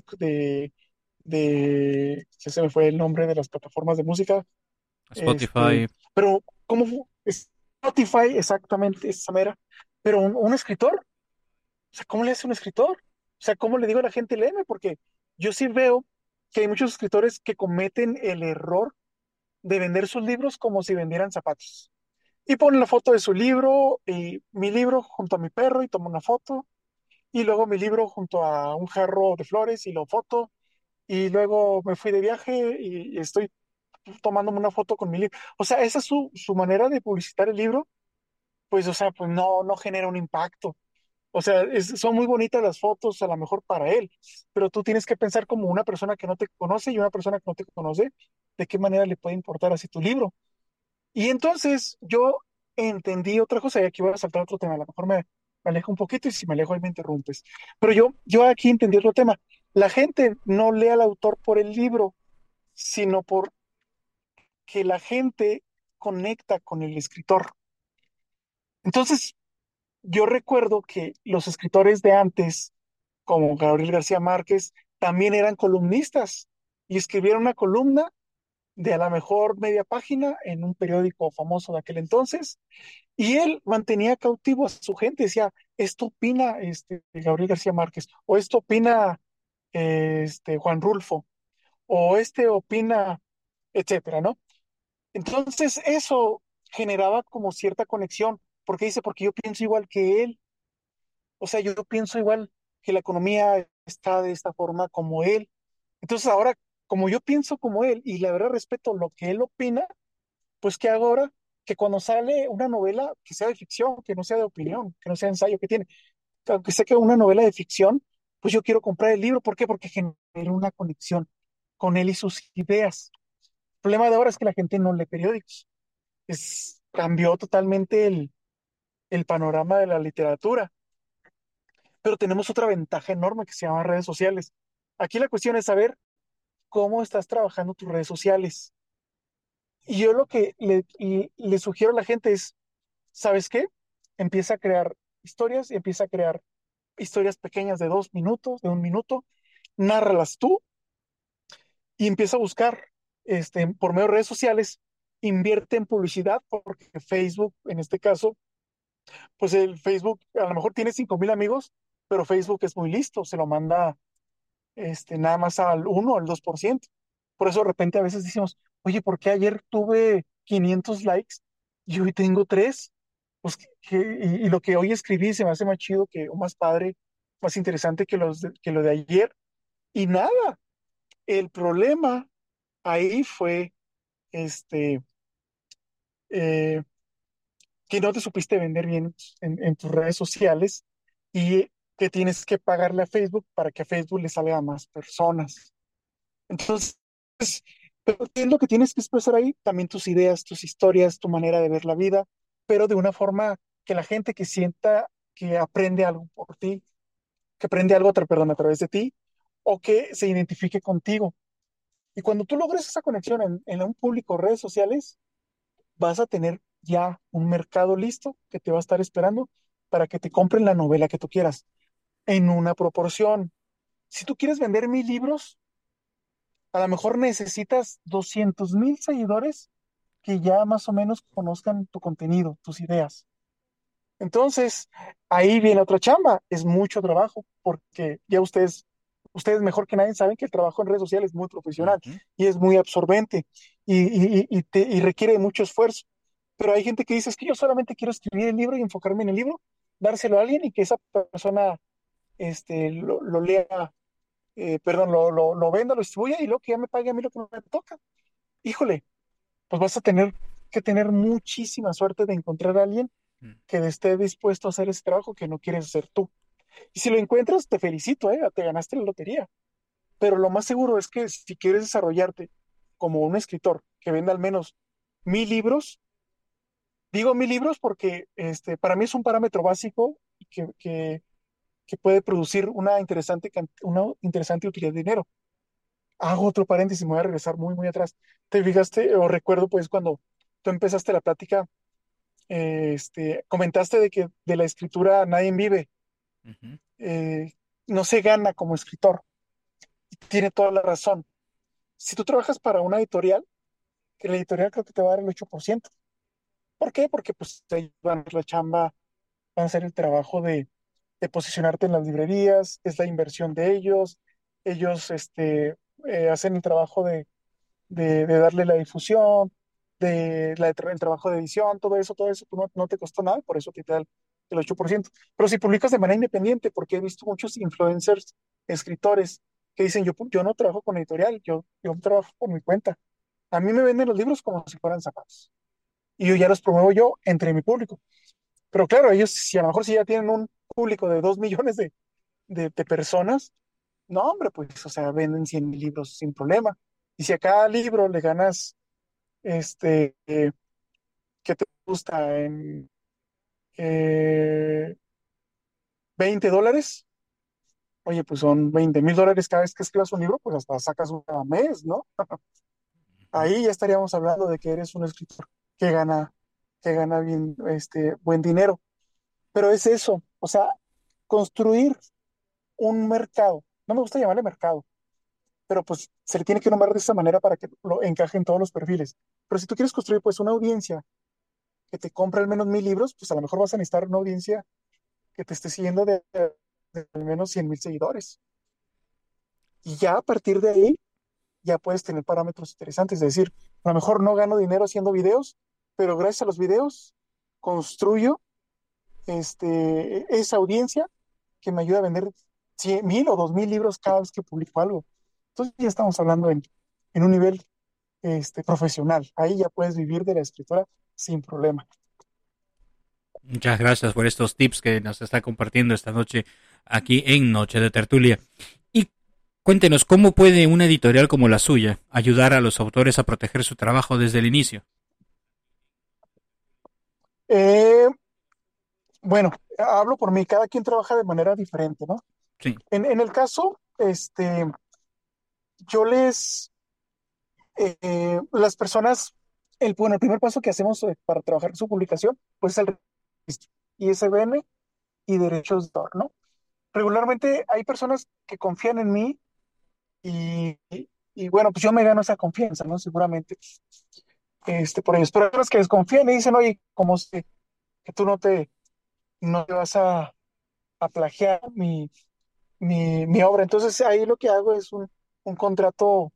ya se me fue el nombre de las plataformas de música. Spotify. Pero, ¿cómo fue? Spotify, exactamente, esa mera. Pero un escritor, o sea, ¿cómo le hace un escritor? O sea, ¿cómo le digo a la gente, léeme? Porque yo sí veo que hay muchos escritores que cometen el error de vender sus libros como si vendieran zapatos. Y ponen la foto de su libro y mi libro junto a mi perro y tomo una foto. Y luego mi libro junto a un jarro de flores y lo foto. Y luego me fui de viaje y estoy tomándome una foto con mi libro. O sea, esa es su manera de publicitar el libro. Pues, o sea, pues no genera un impacto. O sea, son muy bonitas las fotos, a lo mejor para él, pero tú tienes que pensar como una persona que no te conoce y una persona que no te conoce, de qué manera le puede importar así tu libro. Y entonces yo entendí otra cosa, y aquí voy a saltar otro tema, a lo mejor me alejo un poquito y si me alejo ahí me interrumpes. Pero yo aquí entendí otro tema. La gente no lee al autor por el libro, sino por que la gente conecta con el escritor. Entonces, yo recuerdo que los escritores de antes, como Gabriel García Márquez, también eran columnistas y escribieron una columna de a lo mejor media página en un periódico famoso de aquel entonces, y él mantenía cautivo a su gente, decía, esto opina Gabriel García Márquez, o esto opina Juan Rulfo, o este opina, etcétera, ¿no? Entonces eso generaba como cierta conexión, porque dice, porque yo pienso igual que él, o sea, yo pienso igual que la economía está de esta forma como él. Entonces ahora, como yo pienso como él y la verdad respeto lo que él opina, pues ¿qué hago ahora? Que cuando sale una novela que sea de ficción, que no sea de opinión, que no sea ensayo, que tiene, aunque sea que una novela de ficción, pues yo quiero comprar el libro. ¿Por qué? Porque genera una conexión con él y sus ideas. El problema de ahora es que la gente no lee periódicos. Cambió totalmente el panorama de la literatura. Pero tenemos otra ventaja enorme que se llama redes sociales. Aquí la cuestión es saber cómo estás trabajando tus redes sociales. Y yo lo que le sugiero a la gente es, ¿sabes qué? Empieza a crear historias y empieza a crear historias pequeñas de 2 minutos, de 1 minuto, nárralas tú y empieza a buscar por medio de redes sociales, invierte en publicidad, porque Facebook, en este caso, pues el Facebook a lo mejor tiene 5,000 amigos, pero Facebook es muy listo, se lo manda nada más al 1 o al 2%. Por eso de repente a veces decimos, oye, ¿por qué ayer tuve 500 likes y hoy tengo 3? Pues y lo que hoy escribí se me hace más chido o más padre, más interesante que lo de ayer. Y nada, el problema ahí fue este, eh, que no te supiste vender bien en tus redes sociales y que tienes que pagarle a Facebook para que a Facebook le salga a más personas. Entonces, pero ¿qué es lo que tienes que expresar ahí? También tus ideas, tus historias, tu manera de ver la vida, pero de una forma que la gente que sienta que aprende algo por ti, que aprende algo perdón, a través de ti, o que se identifique contigo. Y cuando tú logres esa conexión en un público, redes sociales, vas a tener ya un mercado listo que te va a estar esperando para que te compren la novela que tú quieras, en una proporción. Si tú quieres vender 1,000 libros, a lo mejor necesitas 200,000 seguidores que ya más o menos conozcan tu contenido, tus ideas. Entonces, ahí viene otra chamba, es mucho trabajo, porque ya ustedes mejor que nadie saben que el trabajo en redes sociales es muy profesional y es muy absorbente y requiere mucho esfuerzo. Pero hay gente que dice, es que yo solamente quiero escribir el libro y enfocarme en el libro, dárselo a alguien y que esa persona lo lea, perdón, lo venda, lo distribuya y luego que ya me pague a mí lo que me toca. Híjole, pues vas a tener que tener muchísima suerte de encontrar a alguien que esté dispuesto a hacer ese trabajo que no quieres hacer tú. Y si lo encuentras, te felicito, te ganaste la lotería. Pero lo más seguro es que si quieres desarrollarte como un escritor que venda al menos 1,000 libros, digo 1,000 libros porque para mí es un parámetro básico que puede producir una interesante utilidad de dinero. Hago otro paréntesis, me voy a regresar muy, muy atrás. ¿Te fijaste o recuerdo pues cuando tú empezaste la plática, comentaste de que de la escritura nadie vive, no se gana como escritor? Y tiene toda la razón. Si tú trabajas para una editorial, que la editorial creo que te va a dar el 8%. ¿Por qué? Porque pues te van a hacer la chamba, van a hacer el trabajo de posicionarte en las librerías, es la inversión de ellos hacen el trabajo de darle la difusión, el trabajo de edición, todo eso tú no te costó nada, por eso te da el 8%. Pero si publicas de manera independiente, porque he visto muchos influencers, escritores, que dicen, yo no trabajo con editorial, yo trabajo por mi cuenta. A mí me venden los libros como si fueran zapatos. Y yo ya los promuevo yo entre mi público. Pero claro, ellos, si a lo mejor si ya tienen un público de 2 millones de personas, no, hombre, pues, o sea, venden 100 libros sin problema. Y si a cada libro le ganas, este, ¿qué te gusta? En eh, $20, oye, pues son $20,000 cada vez que escribas un libro, pues hasta sacas un cada mes, ¿no? Ahí ya estaríamos hablando de que eres un escritor que gana, que gana bien, buen dinero. Pero es eso, o sea, construir un mercado. No me gusta llamarle mercado, pero pues se le tiene que nombrar de esa manera para que lo encaje en todos los perfiles. Pero si tú quieres construir pues una audiencia que te compre al menos 1,000 libros, pues a lo mejor vas a necesitar una audiencia que te esté siguiendo de al menos 100,000 seguidores. Y ya a partir de ahí, ya puedes tener parámetros interesantes. Es decir, a lo mejor no gano dinero haciendo videos, pero gracias a los videos construyo esa audiencia que me ayuda a vender 100,000 o 2,000 libros cada vez que publico algo. Entonces ya estamos hablando en un nivel profesional. Ahí ya puedes vivir de la escritura sin problema. Muchas gracias por estos tips que nos está compartiendo esta noche aquí en Noche de Tertulia. Y cuéntenos, ¿cómo puede una editorial como la suya ayudar a los autores a proteger su trabajo desde el inicio? Bueno, hablo por mí, cada quien trabaja de manera diferente, ¿no? Sí. En el caso, yo las personas, el primer paso que hacemos para trabajar su publicación, pues es el registro, ISBN y derechos de autor, ¿no? Regularmente hay personas que confían en mí y bueno, pues yo me gano esa confianza, ¿no? Seguramente, por ellos. Pero hay otras que desconfían y dicen, oye, ¿cómo sé que tú no te vas a plagiar mi obra? Entonces ahí lo que hago es un contrato,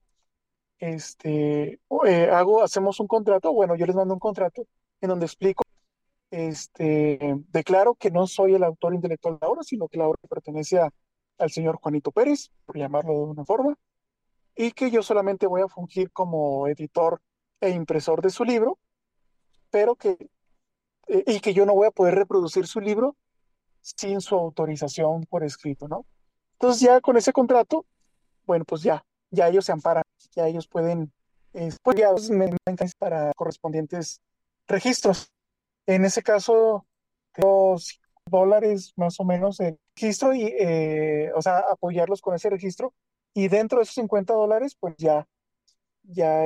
hacemos un contrato, bueno, yo les mando un contrato en donde explico, declaro que no soy el autor intelectual de la obra, sino que la obra pertenece al señor Juanito Pérez, por llamarlo de una forma, y que yo solamente voy a fungir como editor e impresor de su libro, pero y que yo no voy a poder reproducir su libro sin su autorización por escrito, ¿no? Entonces ya con ese contrato, bueno, pues ya ellos se amparan, ya ellos pueden, pues ya me mandan para correspondientes registros. En ese caso, tengo $5 más o menos el registro y, o sea, apoyarlos con ese registro. Y dentro de esos $50, pues ya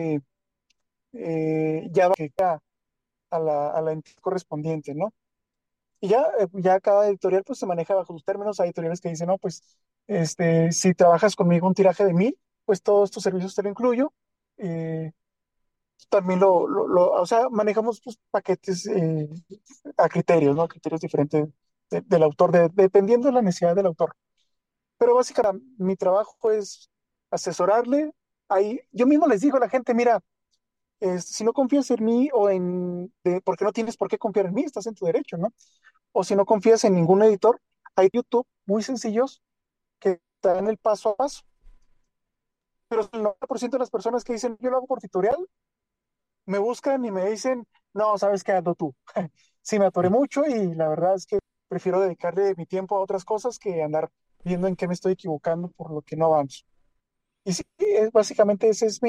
ya va a la entidad correspondiente, ¿no? Y ya cada editorial pues se maneja bajo sus términos. Hay editoriales que dicen, no, pues, si trabajas conmigo un tiraje de 1,000, pues todos estos servicios te lo incluyo. También o sea, manejamos pues, paquetes a criterios, ¿no? Criterios diferentes del autor, dependiendo de la necesidad del autor. Pero básicamente mi trabajo es asesorarle. Ahí, yo mismo les digo a la gente, mira, si no confías en mí porque no tienes por qué confiar en mí, estás en tu derecho, ¿no? O si no confías en ningún editor, hay YouTube muy sencillos que te dan el paso a paso. Pero el 90% de las personas que dicen, yo lo hago por tutorial, me buscan y me dicen, no, sabes qué, hazlo tú. Sí, me atoré mucho y la verdad es que prefiero dedicarle mi tiempo a otras cosas que andar viendo en qué me estoy equivocando por lo que no avanzo. Y sí, básicamente ese es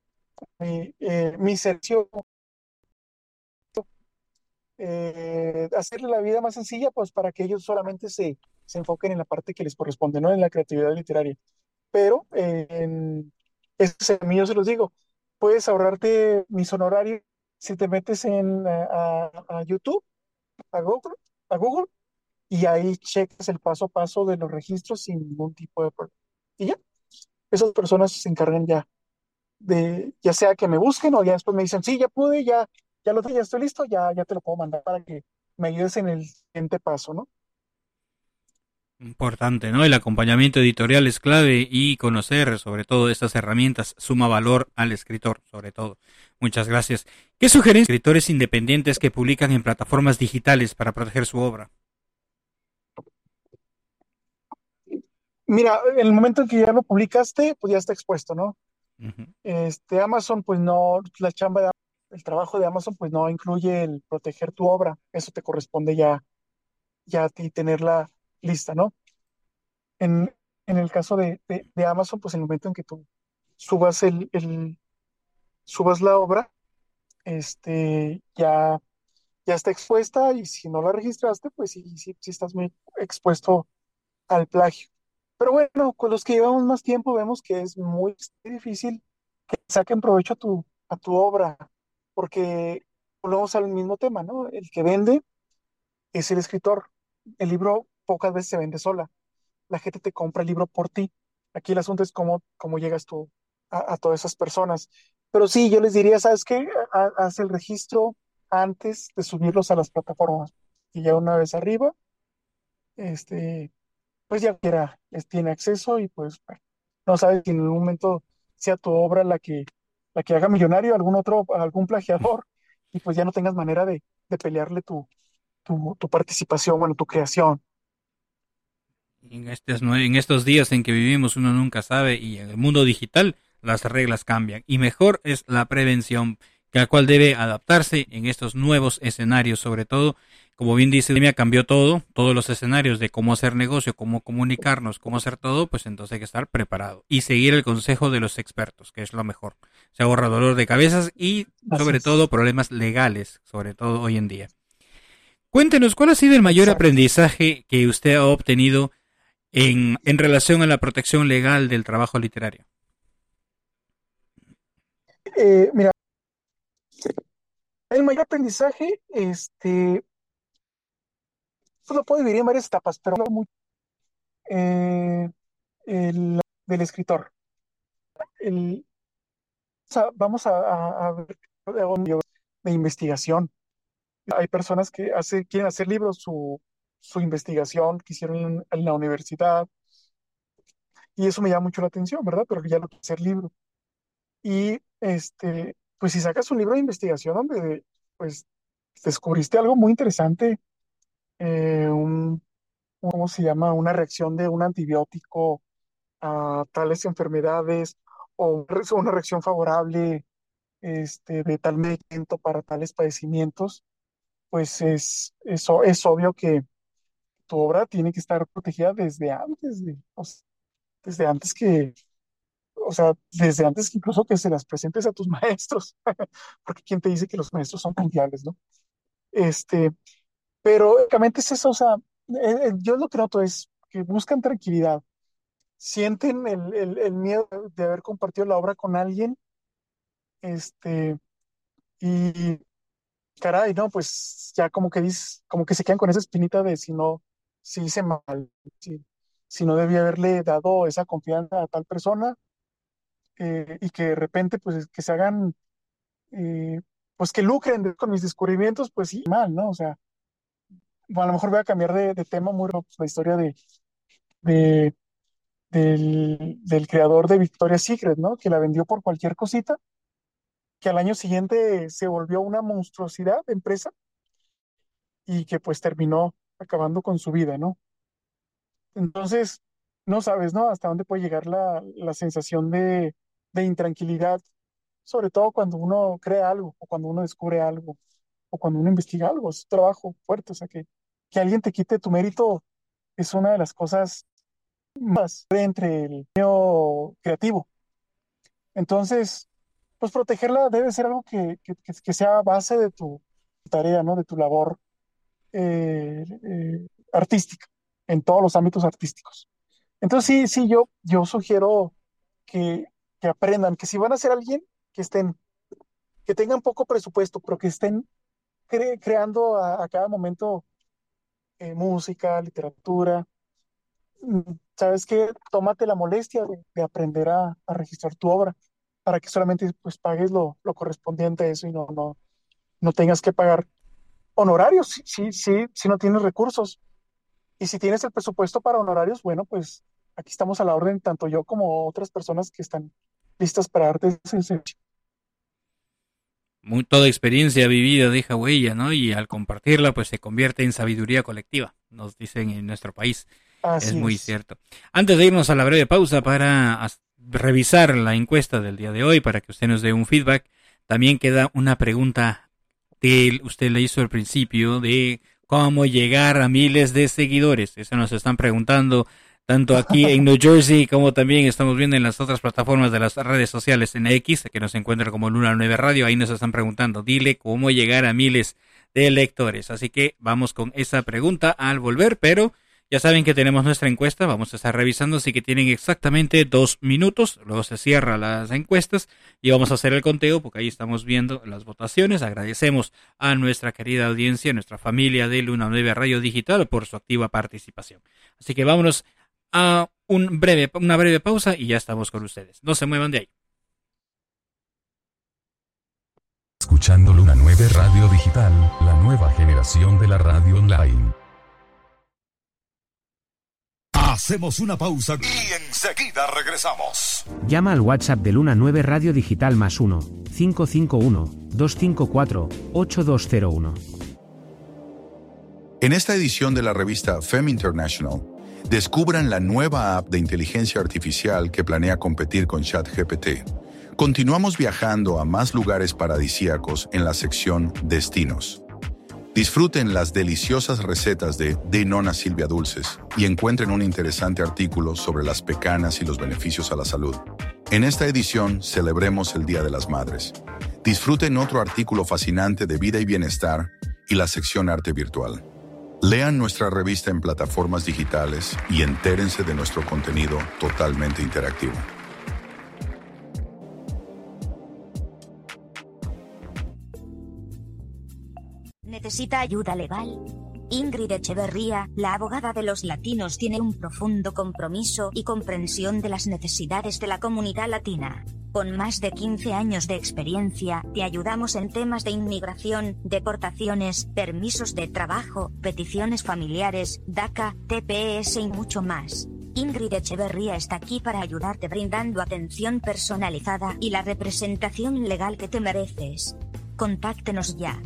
mi servicio. Hacerle la vida más sencilla, pues para que ellos solamente se enfoquen en la parte que les corresponde, no en la creatividad literaria. Pero ese mío se los digo, puedes ahorrarte mis honorarios si te metes a YouTube, a Google, y ahí checas el paso a paso de los registros sin ningún tipo de problema. Y ya, esas personas se encargan ya sea que me busquen o ya después me dicen, sí, ya pude, ya estoy listo, ya te lo puedo mandar para que me ayudes en el siguiente paso, ¿no? Importante, ¿no? El acompañamiento editorial es clave y conocer sobre todo estas herramientas suma valor al escritor, sobre todo. Muchas gracias. ¿Qué sugieren escritores independientes que publican en plataformas digitales para proteger su obra? Mira, en el momento en que ya lo publicaste, pues ya está expuesto, ¿no? Ujú. Amazon, pues no, la chamba de el trabajo de Amazon, pues no incluye el proteger tu obra. Eso te corresponde ya a ti tenerla lista, ¿no? En, en el caso de Amazon, pues en el momento en que tú subas subas la obra, ya está expuesta y si no la registraste, pues sí estás muy expuesto al plagio. Pero bueno, con los que llevamos más tiempo vemos que es muy difícil que saquen provecho a tu obra, porque volvemos al mismo tema, ¿no? El que vende es el escritor. El libro pocas veces se vende sola. La gente te compra el libro por ti. Aquí el asunto es cómo llegas tú a todas esas personas. Pero sí, yo les diría, ¿sabes qué? Haz el registro antes de subirlos a las plataformas. Y ya una vez arriba, este, pues ya quiera, tiene acceso y pues bueno, no sabes si en algún momento sea tu obra la que haga millonario a algún plagiador y pues ya no tengas manera de pelearle tu participación, bueno, tu creación. En estos días en que vivimos uno nunca sabe y en el mundo digital las reglas cambian y mejor es la prevención que la cual debe adaptarse en estos nuevos escenarios, sobre todo, como bien dice, la pandemia cambió todo, todos los escenarios de cómo hacer negocio, cómo comunicarnos, cómo hacer todo, pues entonces hay que estar preparado y seguir el consejo de los expertos, que es lo mejor. Se ahorra dolor de cabezas y sobre todo problemas legales, sobre todo hoy en día. Cuéntenos, ¿cuál ha sido el mayor aprendizaje que usted ha obtenido en relación a la protección legal del trabajo literario? Mira, el mayor aprendizaje, pues lo puedo dividir en varias etapas, pero eh, del escritor. El, vamos a ver de investigación. Hay personas que quieren hacer libros, su investigación que hicieron en la universidad, y eso me llama mucho la atención, ¿verdad? Pero ya lo quiero hacer libro. Y pues si sacas un libro de investigación donde pues descubriste algo muy interesante, ¿cómo se llama? Una reacción de un antibiótico a tales enfermedades o una reacción favorable de tal medicamento para tales padecimientos, pues es obvio que tu obra tiene que estar protegida desde antes que, o sea, desde antes que incluso que se las presentes a tus maestros, porque quién te dice que los maestros son confiables, ¿no? Este, pero básicamente es eso, o sea, yo lo que noto es que buscan tranquilidad, sienten el miedo de haber compartido la obra con alguien, este, y caray, no, pues ya como que se quedan con esa espinita de si hice mal, si, si no debía haberle dado esa confianza a tal persona, y que de repente, pues, que se hagan, pues, que lucren con mis descubrimientos, pues sí, mal, ¿no? O sea, bueno, a lo mejor voy a cambiar de tema muy rápido, pues, la historia de, del creador de Victoria's Secret, ¿no? Que la vendió por cualquier cosita, que al año siguiente se volvió una monstruosidad de empresa y que pues terminó acabando con su vida, ¿no? Entonces, no sabes, ¿no? Hasta dónde puede llegar la sensación de intranquilidad, sobre todo cuando uno crea algo, o cuando uno descubre algo, o cuando uno investiga algo, es un trabajo fuerte, o sea, que alguien te quite tu mérito es una de las cosas más entre el medio creativo. Entonces, pues protegerla debe ser algo que sea base de tu tarea, ¿no? De tu labor artística, en todos los ámbitos artísticos. Entonces, sí, yo sugiero que, que aprendan, que si van a ser alguien, que tengan poco presupuesto, pero que estén creando a cada momento música, literatura. ¿Sabes qué? Tómate la molestia de aprender a registrar tu obra para que solamente pues pagues lo correspondiente a eso y no tengas que pagar honorarios si no tienes recursos. Y si tienes el presupuesto para honorarios, bueno, pues aquí estamos a la orden, tanto yo como otras personas que están listas para darte ese servicio. Toda experiencia vivida deja huella, ¿no? Y al compartirla, pues se convierte en sabiduría colectiva, nos dicen en nuestro país. Así es muy cierto. Antes de irnos a la breve pausa para revisar la encuesta del día de hoy, para que usted nos dé un feedback, también queda una pregunta que usted le hizo al principio de cómo llegar a miles de seguidores. Eso nos están preguntando tanto aquí en New Jersey como también estamos viendo en las otras plataformas de las redes sociales en X, que nos encuentra como Luna 9 Radio. Ahí nos están preguntando, dile cómo llegar a miles de lectores. Así que vamos con esa pregunta al volver, pero ya saben que tenemos nuestra encuesta, vamos a estar revisando, así que tienen exactamente 2 minutos, luego se cierran las encuestas y vamos a hacer el conteo porque ahí estamos viendo las votaciones. Agradecemos a nuestra querida audiencia, a nuestra familia de Luna 9 Radio Digital por su activa participación. Así que vámonos a una breve pausa y ya estamos con ustedes. No se muevan de ahí. Escuchando Luna 9 Radio Digital, la nueva generación de la radio online. Hacemos una pausa y enseguida regresamos. Llama al WhatsApp de Luna 9 Radio Digital +1 551 254 8201. En esta edición de la revista Femme International, descubran la nueva app de inteligencia artificial que planea competir con ChatGPT. Continuamos viajando a más lugares paradisíacos en la sección Destinos. Disfruten las deliciosas recetas de Nona Silvia Dulces y encuentren un interesante artículo sobre las pecanas y los beneficios a la salud. En esta edición celebremos el Día de las Madres. Disfruten otro artículo fascinante de vida y bienestar y la sección Arte Virtual. Lean nuestra revista en plataformas digitales y entérense de nuestro contenido totalmente interactivo. ¿Necesita ayuda legal? Ingrid Echeverría, la abogada de los latinos, tiene un profundo compromiso y comprensión de las necesidades de la comunidad latina. Con más de 15 años de experiencia, te ayudamos en temas de inmigración, deportaciones, permisos de trabajo, peticiones familiares, DACA, TPS y mucho más. Ingrid Echeverría está aquí para ayudarte brindando atención personalizada y la representación legal que te mereces. Contáctenos ya.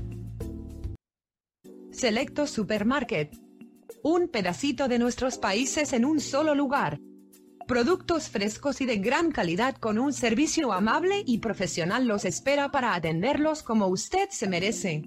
Selecto Supermarket. Un pedacito de nuestros países en un solo lugar. Productos frescos y de gran calidad con un servicio amable y profesional los espera para atenderlos como usted se merece.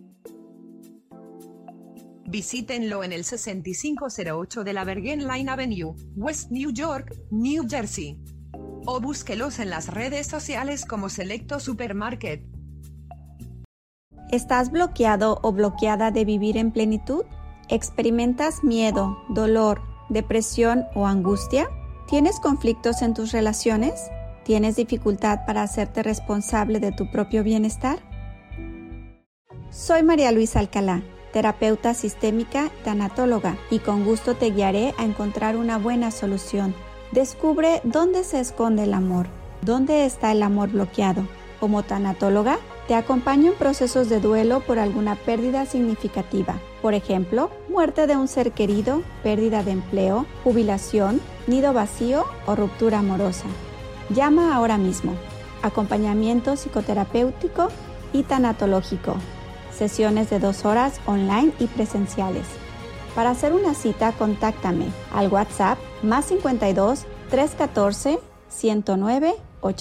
Visítenlo en el 6508 de la Bergen Line Avenue, West New York, New Jersey. O búsquelos en las redes sociales como Selecto Supermarket. ¿Estás bloqueado o bloqueada de vivir en plenitud? ¿Experimentas miedo, dolor, depresión o angustia? ¿Tienes conflictos en tus relaciones? ¿Tienes dificultad para hacerte responsable de tu propio bienestar? Soy María Luisa Alcalá, terapeuta sistémica, tanatóloga, y con gusto te guiaré a encontrar una buena solución. Descubre dónde se esconde el amor, dónde está el amor bloqueado. Como tanatóloga, te acompaño en procesos de duelo por alguna pérdida significativa. Por ejemplo, muerte de un ser querido, pérdida de empleo, jubilación, nido vacío o ruptura amorosa. Llama ahora mismo. Acompañamiento psicoterapéutico y tanatológico. Sesiones de 2 horas online y presenciales. Para hacer una cita, contáctame al WhatsApp +52 314 109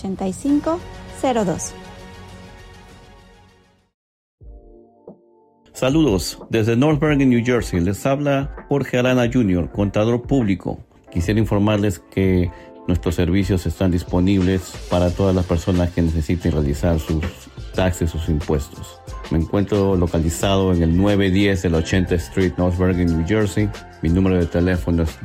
8502. Saludos, desde North Bergen, New Jersey, les habla Jorge Arana Jr., contador público. Quisiera informarles que nuestros servicios están disponibles para todas las personas que necesiten realizar sus taxes, sus impuestos. Me encuentro localizado en el 910 de la 80th Street, North Bergen, New Jersey. Mi número de teléfono es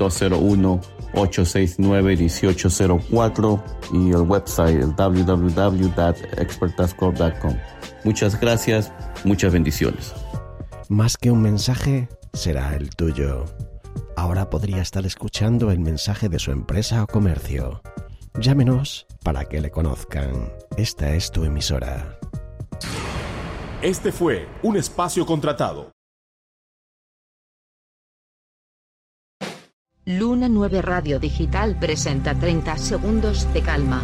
201-869-1804 y el website el www.expertascorp.com. Muchas gracias, muchas bendiciones. Más que un mensaje, será el tuyo. Ahora podría estar escuchando el mensaje de su empresa o comercio. Llámenos para que le conozcan. Esta es tu emisora. Este fue un espacio contratado. Luna 9 Radio Digital presenta 30 segundos de calma.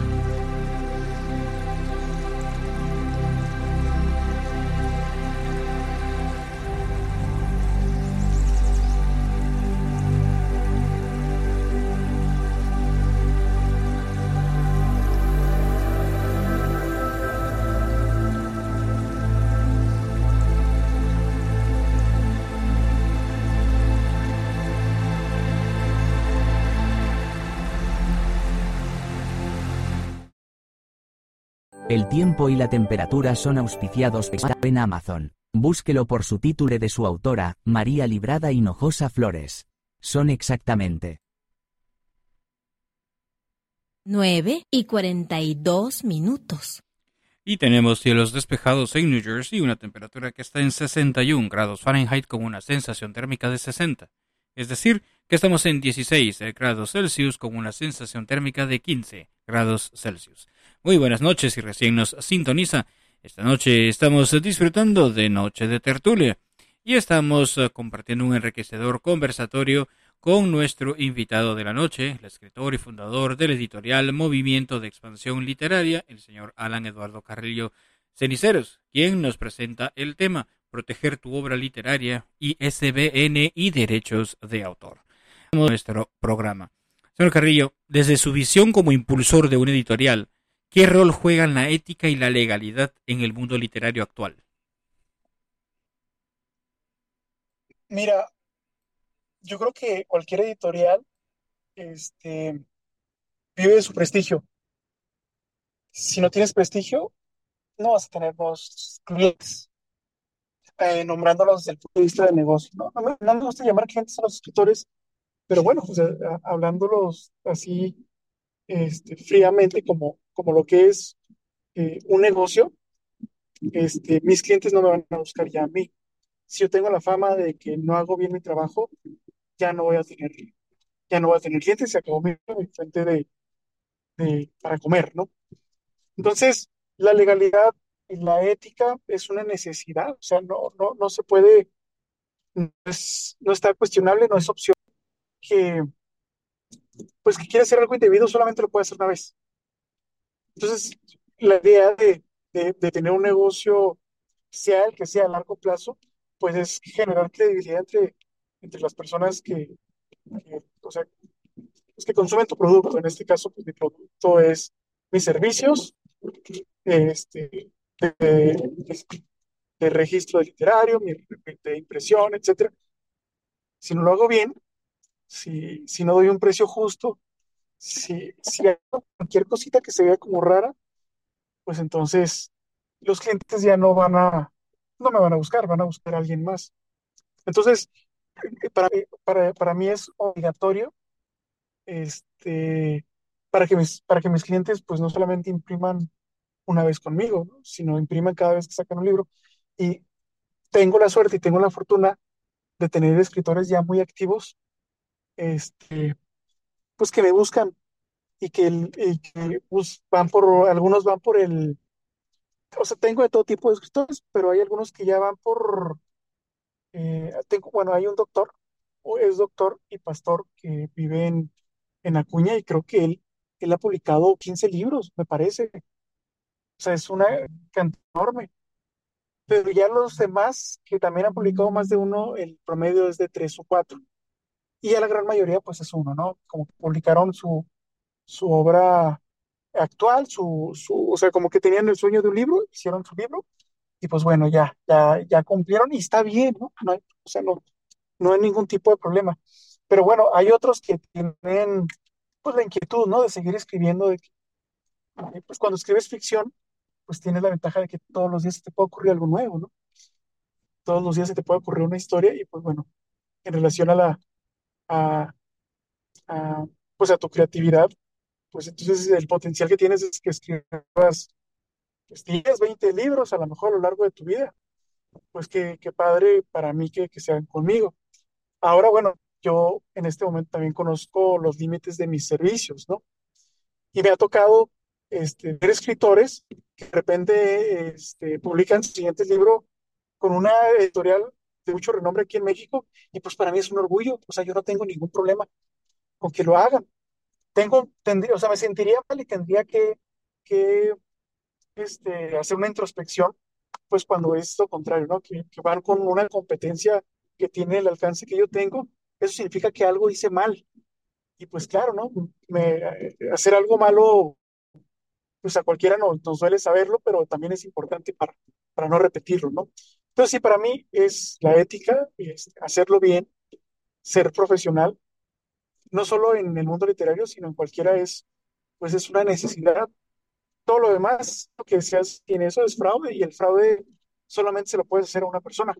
El tiempo y la temperatura son auspiciados en Amazon. Búsquelo por su título de su autora, María Librada Hinojosa Flores. Son exactamente 9:42. Y tenemos cielos despejados en New Jersey, una temperatura que está en 61 grados Fahrenheit con una sensación térmica de 60. Es decir, que estamos en 16 grados Celsius con una sensación térmica de 15 grados Celsius. Muy buenas noches si recién nos sintoniza. Esta noche estamos disfrutando de Noche de Tertulia y estamos compartiendo un enriquecedor conversatorio con nuestro invitado de la noche, el escritor y fundador del editorial Movimiento de Expansión Literaria, el señor Alan Eduardo Carrillo Ceniceros, quien nos presenta el tema Proteger tu obra literaria, ISBN y derechos de autor. Nuestro programa. Señor Carrillo, desde su visión como impulsor de una editorial, ¿qué rol juegan la ética y la legalidad en el mundo literario actual? Mira, yo creo que cualquier editorial vive de su prestigio. Si no tienes prestigio, no vas a tener nuevos clientes, nombrándolos desde el punto de vista del negocio. No me gusta llamar clientes a los escritores, pero bueno, pues, hablándolos así fríamente como lo que es un negocio, mis clientes no me van a buscar ya a mí. Si yo tengo la fama de que no hago bien mi trabajo, ya no voy a tener clientes, se acabó mi fuente para comer, ¿no? Entonces, la legalidad y la ética es una necesidad, o sea, no se puede, no está cuestionable, no es opción que, pues, que quiere hacer algo indebido, solamente lo puede hacer una vez. Entonces, la idea de tener un negocio, sea el que sea a largo plazo, pues es generar credibilidad entre las personas o sea, pues, que consumen tu producto. En este caso, pues mi producto es mis servicios, este, de registro literario, de impresión, etcétera. Si no lo hago bien, si no doy un precio justo, si hago cualquier cosita que se vea como rara, pues entonces los clientes ya no me van a buscar, van a buscar a alguien más. Entonces, para mí es obligatorio, para que mis clientes pues no solamente impriman una vez conmigo, ¿no?, sino impriman cada vez que sacan un libro. Y tengo la suerte y tengo la fortuna de tener escritores ya muy activos, pues que me buscan pues, algunos van por o sea, tengo de todo tipo de escritores, pero hay algunos que ya van bueno, hay un doctor, o es doctor y pastor que vive en Acuña, y creo que él ha publicado 15 libros, me parece. O sea, es una cantidad enorme. Pero ya los demás, que también han publicado más de uno, el promedio es de 3 o 4. Y ya la gran mayoría, pues es uno, ¿no? Como que publicaron su obra actual, o sea, como que tenían el sueño de un libro, hicieron su libro, y pues bueno, ya cumplieron y está bien, ¿no? O sea, no hay ningún tipo de problema. Pero bueno, hay otros que tienen pues la inquietud, ¿no?, de seguir escribiendo, pues cuando escribes ficción, pues tienes la ventaja de que todos los días se te puede ocurrir algo nuevo, ¿no? Todos los días se te puede ocurrir una historia, y pues bueno, en relación a, a, pues a tu creatividad, pues entonces el potencial que tienes es que escribas pues, 10, 20 libros a lo mejor a lo largo de tu vida. Pues qué padre para mí que sean conmigo. Ahora, bueno, yo en este momento también conozco los límites de mis servicios, ¿no? Y me ha tocado ver escritores que de repente publican su siguiente libro con una editorial de mucho renombre aquí en México, y pues para mí es un orgullo. O sea, yo no tengo ningún problema. o que lo hagan. O sea, me sentiría mal y tendría que hacer una introspección, pues cuando es lo contrario, ¿no? Que van con una competencia que tiene el alcance que yo tengo, eso significa que algo hice mal. Y pues claro, ¿no? Hacer algo malo, pues a cualquiera nos duele saberlo, pero también es importante para no repetirlo, ¿no? Entonces sí, para mí es la ética, hacerlo bien, ser profesional, no solo en el mundo literario, sino en cualquiera pues es una necesidad. Todo lo demás, lo que se hace en eso es fraude, y el fraude solamente se lo puede hacer a una persona,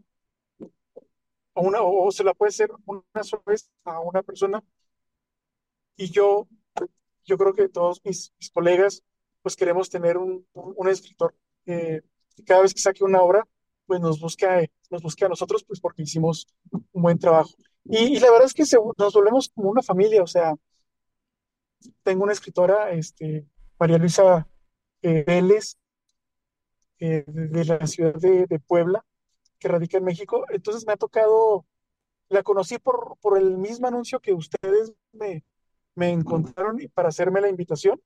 o se la puede hacer una sola vez a una persona. Y yo creo que todos mis colegas, pues queremos tener un escritor que cada vez que saque una obra, pues nos busque a nosotros, pues porque hicimos un buen trabajo. Y la verdad es que nos volvemos como una familia. O sea, tengo una escritora, María Luisa Vélez, de la ciudad de Puebla, que radica en México. Entonces me ha tocado, la conocí por el mismo anuncio que ustedes me encontraron para hacerme la invitación.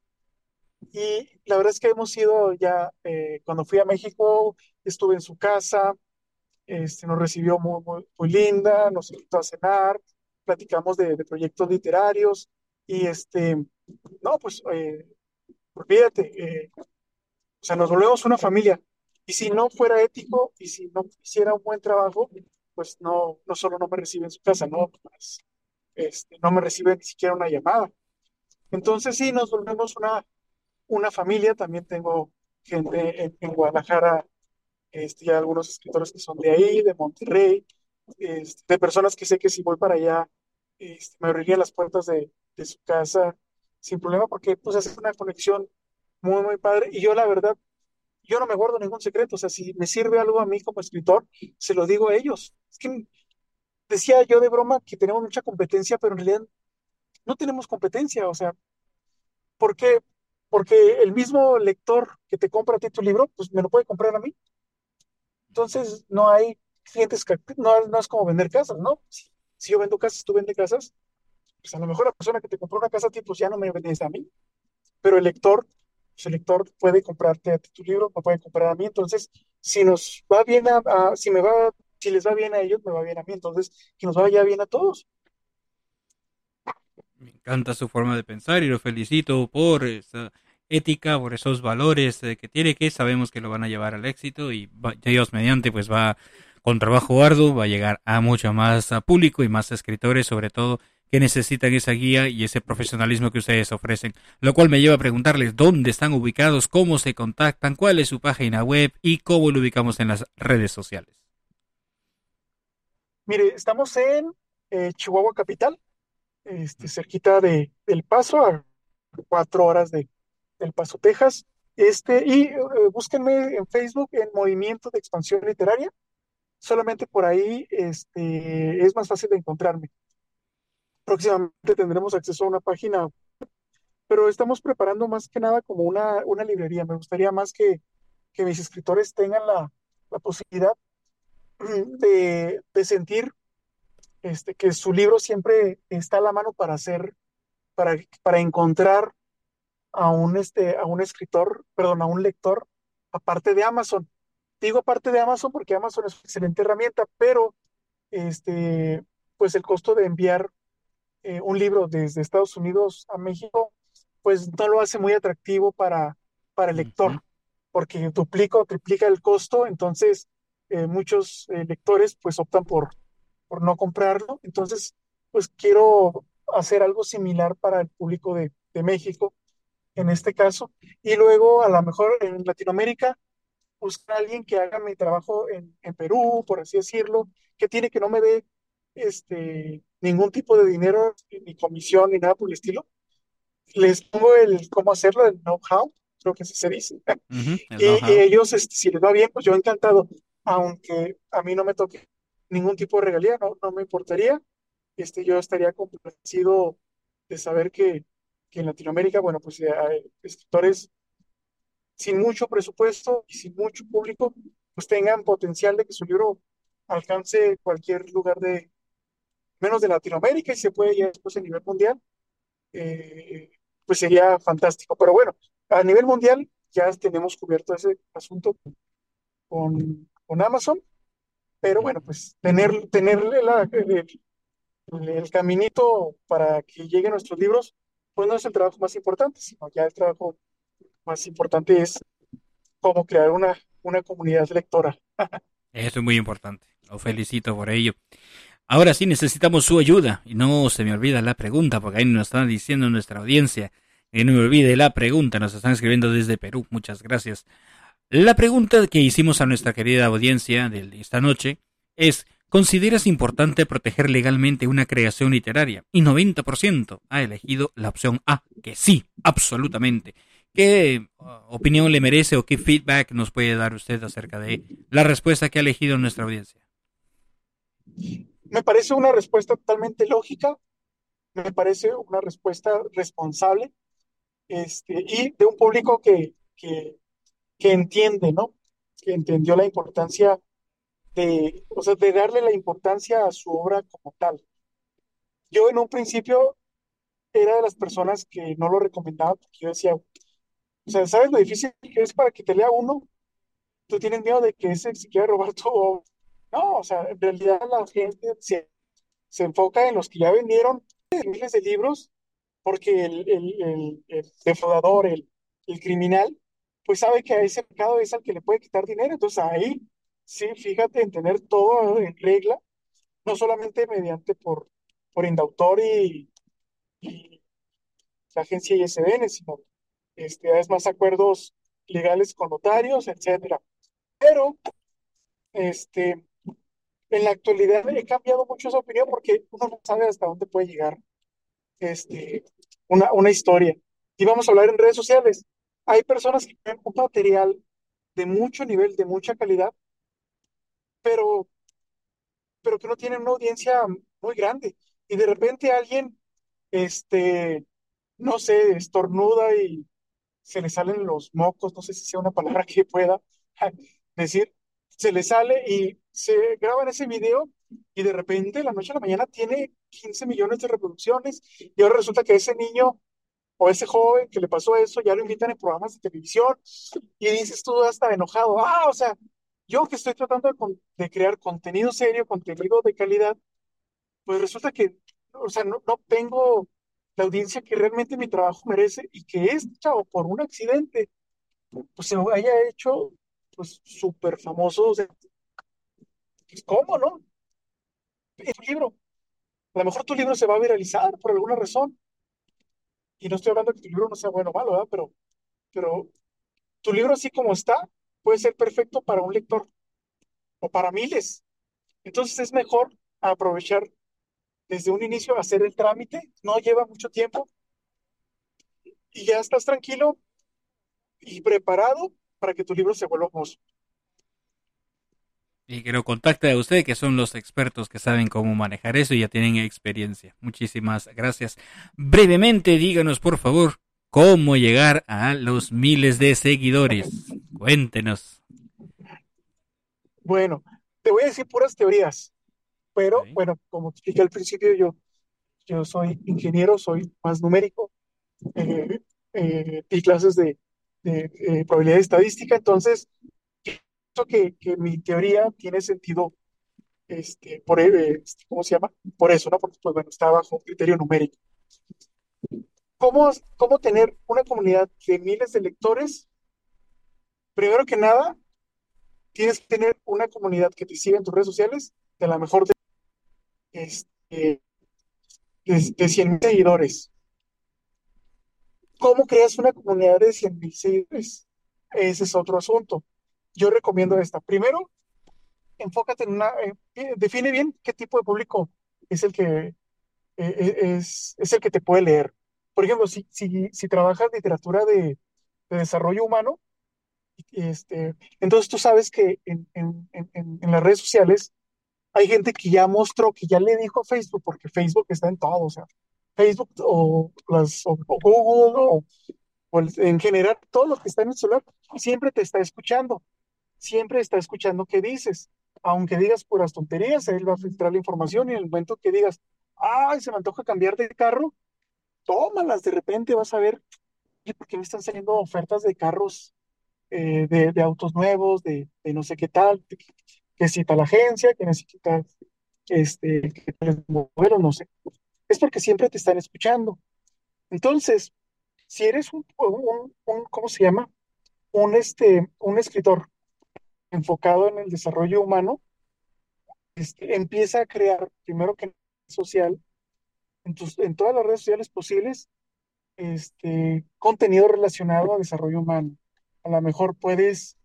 Y la verdad es que hemos ido ya, cuando fui a México, estuve en su casa, nos recibió muy, muy, muy linda, nos invitó a cenar, platicamos de proyectos literarios y no, pues olvídate, o sea, nos volvemos una familia. Y si no fuera ético y si no hiciera un buen trabajo, pues no solo no me recibe en su casa, no, pues, no me recibe ni siquiera una llamada. Entonces sí, nos volvemos una familia. También tengo gente en Guadalajara, ya algunos escritores que son de ahí, de Monterrey, de personas que sé que si voy para allá, me abrirían las puertas de su casa sin problema, porque pues es una conexión muy, muy padre. Y yo la verdad, yo no me guardo ningún secreto. O sea, si me sirve algo a mí como escritor, se lo digo a ellos. Es que decía yo de broma que tenemos mucha competencia, pero en realidad no tenemos competencia. O sea, ¿por qué? Porque el mismo lector que te compra a ti tu libro, pues me lo puede comprar a mí. Entonces, no hay clientes, no es como vender casas, ¿no? Si yo vendo casas, tú vendes casas, pues a lo mejor la persona que te compró una casa a ti, pues ya no me vendes a mí. Pero el lector puede comprarte a ti tu libro, me puede comprar a mí. Entonces, si nos va bien si les va bien a ellos, me va bien a mí. Entonces, que nos vaya bien a todos. Me encanta su forma de pensar y lo felicito por esa ética, por esos valores que tiene, que sabemos que lo van a llevar al éxito y Dios mediante pues va con trabajo arduo, va a llegar a mucho más público y más escritores sobre todo que necesitan esa guía y ese profesionalismo que ustedes ofrecen, lo cual me lleva a preguntarles dónde están ubicados, cómo se contactan, cuál es su página web y cómo lo ubicamos en las redes sociales. Mire, estamos en Chihuahua Capital, cerquita del Paso, a 4 horas del Paso, Texas. Y búsquenme en Facebook en Movimiento de Expansión Literaria. Solamente por ahí es más fácil de encontrarme. Próximamente tendremos acceso a una página, pero estamos preparando más que nada como una librería. Me gustaría más que mis escritores tengan la posibilidad de sentir que su libro siempre está a la mano para encontrar a un escritor, perdón, a un lector, aparte de Amazon. Digo aparte de Amazon porque Amazon es una excelente herramienta, pero pues el costo de enviar un libro desde Estados Unidos a México, pues no lo hace muy atractivo para el lector, porque duplica o triplica el costo. Entonces muchos lectores pues optan por no comprarlo. Entonces, pues quiero hacer algo similar para el público de México, en este caso, y luego a lo mejor en Latinoamérica buscar a alguien que haga mi trabajo en Perú, por así decirlo, que no me dé ningún tipo de dinero, ni comisión, ni nada por el estilo. Les pongo el cómo hacerlo, el know-how, creo que así se dice. Y ellos, si les va bien, pues yo encantado, aunque a mí no me toque ningún tipo de regalía, no me importaría. Yo estaría complacido de saber que en Latinoamérica, bueno, pues hay escritores sin mucho presupuesto y sin mucho público, pues tengan potencial de que su libro alcance cualquier lugar menos de Latinoamérica, y se puede ya después a nivel mundial. eh, pues sería fantástico. Pero bueno, a nivel mundial ya tenemos cubierto ese asunto con Amazon, pero bueno, pues tenerle el caminito para que lleguen nuestros libros, pues no es el trabajo más importante, sino ya el trabajo más importante es cómo crear una comunidad lectora. Eso es muy importante. Lo felicito por ello. Ahora sí necesitamos su ayuda. Y no se me olvida la pregunta, porque ahí nos están diciendo nuestra audiencia. Y no me olvide la pregunta. Nos están escribiendo desde Perú. Muchas gracias. La pregunta que hicimos a nuestra querida audiencia de esta noche es: ¿consideras importante proteger legalmente una creación literaria? Y 90% ha elegido la opción A, que sí, absolutamente. ¿Qué opinión le merece o qué feedback nos puede dar usted acerca de la respuesta que ha elegido nuestra audiencia? Me parece una respuesta totalmente lógica, me parece una respuesta responsable, y de un público que entiende, ¿no? Que entendió la importancia o sea, de darle la importancia a su obra como tal. Yo en un principio era de las personas que no lo recomendaba porque yo decía, o sea, ¿sabes lo difícil que es para que te lea uno? Tú tienes miedo de que ese se quiera robar tu obra. No, o sea, en realidad la gente se enfoca en los que ya vendieron miles de libros porque el defraudador, el criminal, pues sabe que a ese mercado es al que le puede quitar dinero. Entonces ahí, sí, fíjate en tener todo en regla, no solamente mediante por Indautor y la agencia ISBN, sino es más acuerdos legales con notarios, etcétera. Pero este, en la actualidad he cambiado mucho esa opinión porque uno no sabe hasta dónde puede llegar este, una historia. Y vamos a hablar en redes sociales. Hay personas que crean un material de mucho nivel, de mucha calidad, pero, pero que no tienen una audiencia muy grande. Y de repente alguien, este, no sé, estornuda y se le salen los mocos, no sé si sea una palabra que pueda decir, se le sale y se graba en ese video y de repente, de la noche a la mañana, tiene 15 millones de reproducciones y ahora resulta que ese niño o ese joven que le pasó eso ya lo invitan en programas de televisión y dices tú hasta enojado, o sea, yo que estoy tratando de crear contenido serio, contenido de calidad, pues resulta que, o sea, no tengo la audiencia que realmente mi trabajo merece y que este chavo, por un accidente, pues se haya hecho, pues, súper famoso. O sea, pues, ¿cómo, no? Es tu libro. A lo mejor tu libro se va a viralizar por alguna razón. Y no estoy hablando de que tu libro no sea bueno o malo, ¿verdad? Pero tu libro así como está puede ser perfecto para un lector o para miles. Entonces es mejor aprovechar desde un inicio, hacer el trámite, no lleva mucho tiempo y ya estás tranquilo y preparado para que tu libro se vuelva famoso. Y que lo contacte a usted, que son los expertos que saben cómo manejar eso y ya tienen experiencia. Muchísimas gracias. Brevemente, díganos, por favor, cómo llegar a los miles de seguidores. Cuéntenos. Bueno, te voy a decir puras teorías, pero bueno, como expliqué al principio, yo soy ingeniero, soy más numérico, di clases de probabilidad estadística, entonces pienso que mi teoría tiene sentido, ¿cómo se llama? Por eso, ¿no? Porque, pues bueno, está bajo un criterio numérico. ¿Cómo tener una comunidad de miles de lectores? Primero que nada, tienes que tener una comunidad que te siga en tus redes sociales, de la mejor este, de 100,000 seguidores. ¿Cómo creas una comunidad de 100,000 seguidores? Ese es otro asunto. Yo recomiendo esta. Primero, enfócate define bien qué tipo de público es el que es el que te puede leer. Por ejemplo, si trabajas literatura de desarrollo humano, entonces tú sabes que en las redes sociales hay gente que ya mostró, que ya le dijo a Facebook, porque Facebook está en todo, o sea, Facebook o Google en general, todo lo que está en el celular, siempre está escuchando qué dices. Aunque digas puras tonterías, él va a filtrar la información y en el momento que digas, ay, se me antoja cambiar de carro, tómalas, de repente vas a ver, oye, ¿por qué me están saliendo ofertas de carros, de autos nuevos, de no sé qué tal, que necesita la agencia, que necesita que tales modelos, no sé. Es porque siempre te están escuchando. Entonces, si eres ¿cómo se llama? Un escritor enfocado en el desarrollo humano, empieza a crear, primero que nada, social, en todas las redes sociales posibles, contenido relacionado a desarrollo humano. A lo mejor puedes,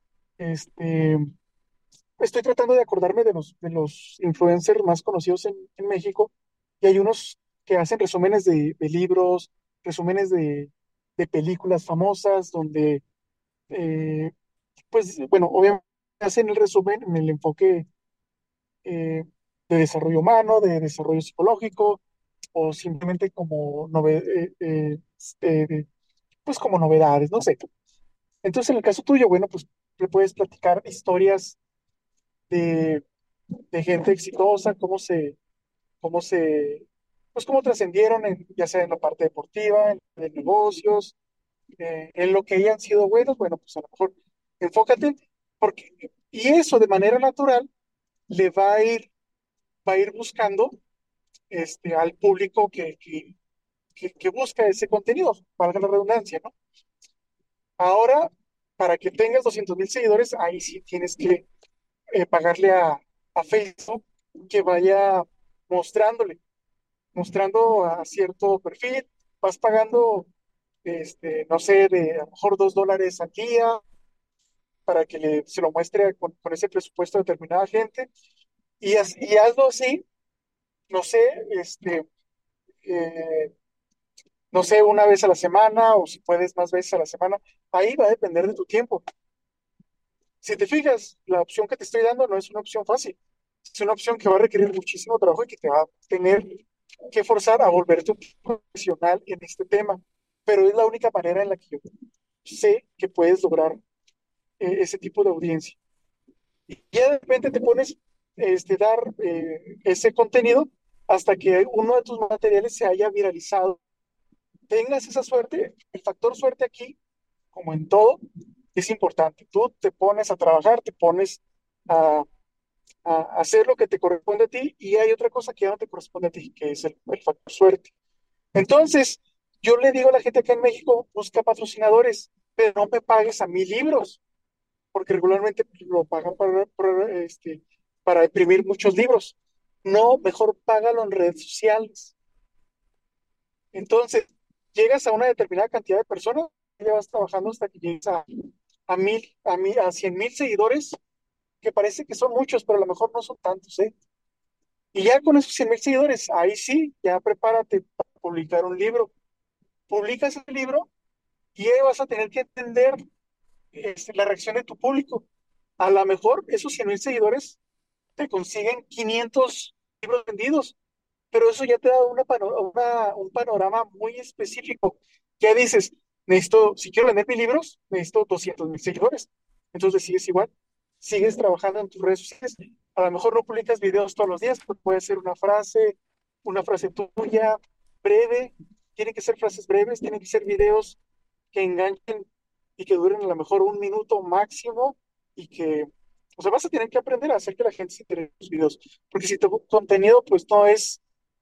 estoy tratando de acordarme de los influencers más conocidos en México, y hay unos que hacen resúmenes de libros, resúmenes de películas famosas, donde, eh, pues, bueno, obviamente hacen el resumen en el enfoque eh, de desarrollo humano, de desarrollo psicológico, o simplemente como, pues como novedades, no sé. Entonces, en el caso tuyo, bueno, pues le puedes platicar historias de, de gente exitosa, pues cómo trascendieron, ya sea en la parte deportiva, en negocios, en lo que hayan sido buenos, bueno, pues a lo mejor enfócate, y eso de manera natural le va a ir buscando al público que busca ese contenido, valga la redundancia, ¿no? Ahora, para que tengas 200,000 seguidores, ahí sí tienes que pagarle a Facebook que vaya mostrándole, mostrando a cierto perfil, vas pagando, no sé, de a lo mejor $2 al día para que se lo muestre con ese presupuesto a determinada gente, y hazlo así, no sé, eh, no sé, una vez a la semana, o si puedes más veces a la semana, ahí va a depender de tu tiempo. Si te fijas, la opción que te estoy dando no es una opción fácil, es una opción que va a requerir muchísimo trabajo y que te va a tener que forzar a volverte un profesional en este tema, pero es la única manera en la que yo sé que puedes lograr ese tipo de audiencia. Y ya de repente te pones dar ese contenido hasta que uno de tus materiales se haya viralizado. Tengas esa suerte, el factor suerte aquí, como en todo, es importante. Tú te pones a trabajar, te pones a, a hacer lo que te corresponde a ti, y hay otra cosa que ya no te corresponde a ti, que es el factor suerte. Entonces, yo le digo a la gente acá en México, busca patrocinadores, pero no me pagues a mí libros, porque regularmente lo pagan para imprimir muchos libros. No, mejor págalo en redes sociales. Entonces, llegas a una determinada cantidad de personas, ya vas trabajando hasta que llegues a 100,000 seguidores, que parece que son muchos, pero a lo mejor no son tantos, ¿eh? Y ya con esos 100,000 seguidores, ahí sí, ya prepárate para publicar un libro. Publicas el libro y ahí vas a tener que entender la reacción de tu público. A lo mejor esos 100,000 seguidores te consiguen 500 libros vendidos, pero eso ya te da un panorama muy específico. Ya dices, si quiero vender mis libros, necesito 200,000 seguidores. Entonces sigues igual, sigues trabajando en tus redes sociales. A lo mejor no publicas videos todos los días, pero puede ser una frase tuya, breve. Tienen que ser frases breves, tienen que ser videos que enganchen y que duren a lo mejor 1 minuto máximo, o sea, vas a tener que aprender a hacer que la gente se interese en tus videos, porque si tu contenido pues no es,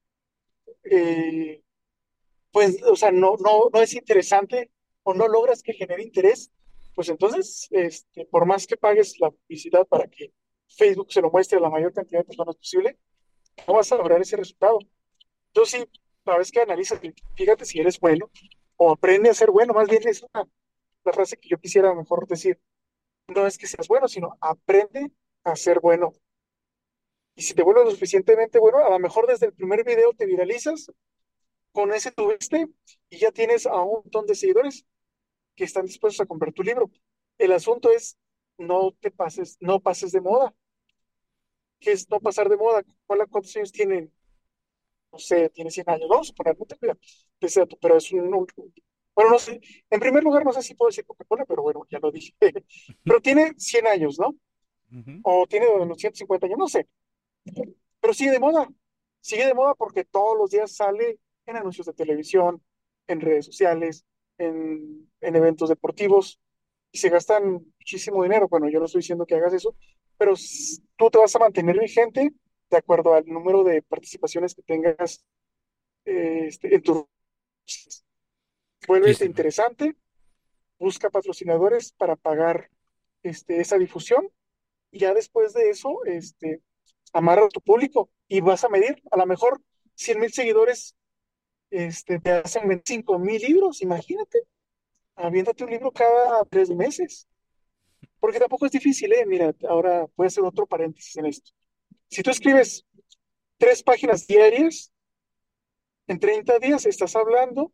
eh, pues, o sea, no es interesante, o no logras que genere interés, pues entonces, por más que pagues la publicidad para que Facebook se lo muestre a la mayor cantidad de personas posible, no vas a lograr ese resultado. Entonces, sí, la vez que analizas, fíjate si eres bueno, o aprende a ser bueno, más bien es la frase que yo quisiera mejor decir. No es que seas bueno, sino aprende a ser bueno. Y si te vuelves lo suficientemente bueno, a lo mejor desde el primer video te viralizas, con ese tuviste, y ya tienes a un montón de seguidores que están dispuestos a comprar tu libro. El asunto es no pases de moda. ¿Qué es no pasar de moda? ¿Cuántos años tienen? No sé, tiene 100 años, vamos a poner, no tengo idea, pero es bueno, no sé, en primer lugar no sé si puedo decir Coca-Cola, pero bueno, ya lo dije, pero tiene 100 años, ¿no? O tiene los 150 años, no sé, pero sigue de moda porque todos los días sale en anuncios de televisión, en redes sociales, en eventos deportivos, y se gastan muchísimo dinero. Bueno, yo no estoy diciendo que hagas eso, pero tú te vas a mantener vigente de acuerdo al número de participaciones que tengas en tu... Vuélvete interesante, busca patrocinadores para pagar esa difusión, y ya después de eso, amarra a tu público y vas a medir. A lo mejor 100,000 seguidores te hacen 25,000 libros, imagínate. Aviéntate un libro cada 3 meses. Porque tampoco es difícil, ¿eh? Mira, ahora voy a hacer otro paréntesis en esto. Si tú escribes 3 páginas diarias, en 30 días estás hablando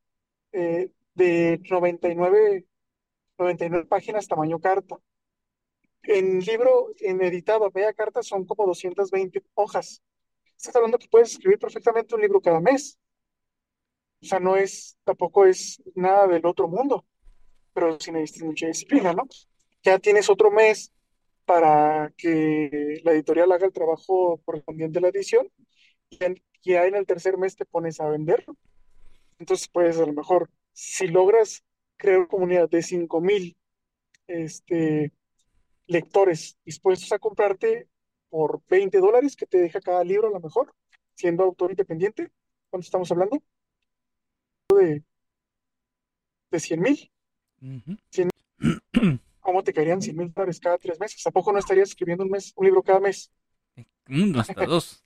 de 99 páginas tamaño carta. En libro, en editado a media carta, son como 220 hojas. Estás hablando que puedes escribir perfectamente un libro cada mes. O sea, tampoco es nada del otro mundo, pero sí necesitas mucha disciplina, ¿no? Ya tienes otro mes para que la editorial haga el trabajo correspondiente a la edición, y ya en el tercer mes te pones a venderlo. Entonces, pues a lo mejor, si logras crear una comunidad de 5,000 lectores dispuestos a comprarte por $20 que te deja cada libro, a lo mejor, siendo autor independiente, ¿cuánto estamos hablando? De 100,000. ¿Cómo te caerían $100,000 cada 3 meses? ¿A poco no estarías escribiendo un libro cada mes? Hasta dos.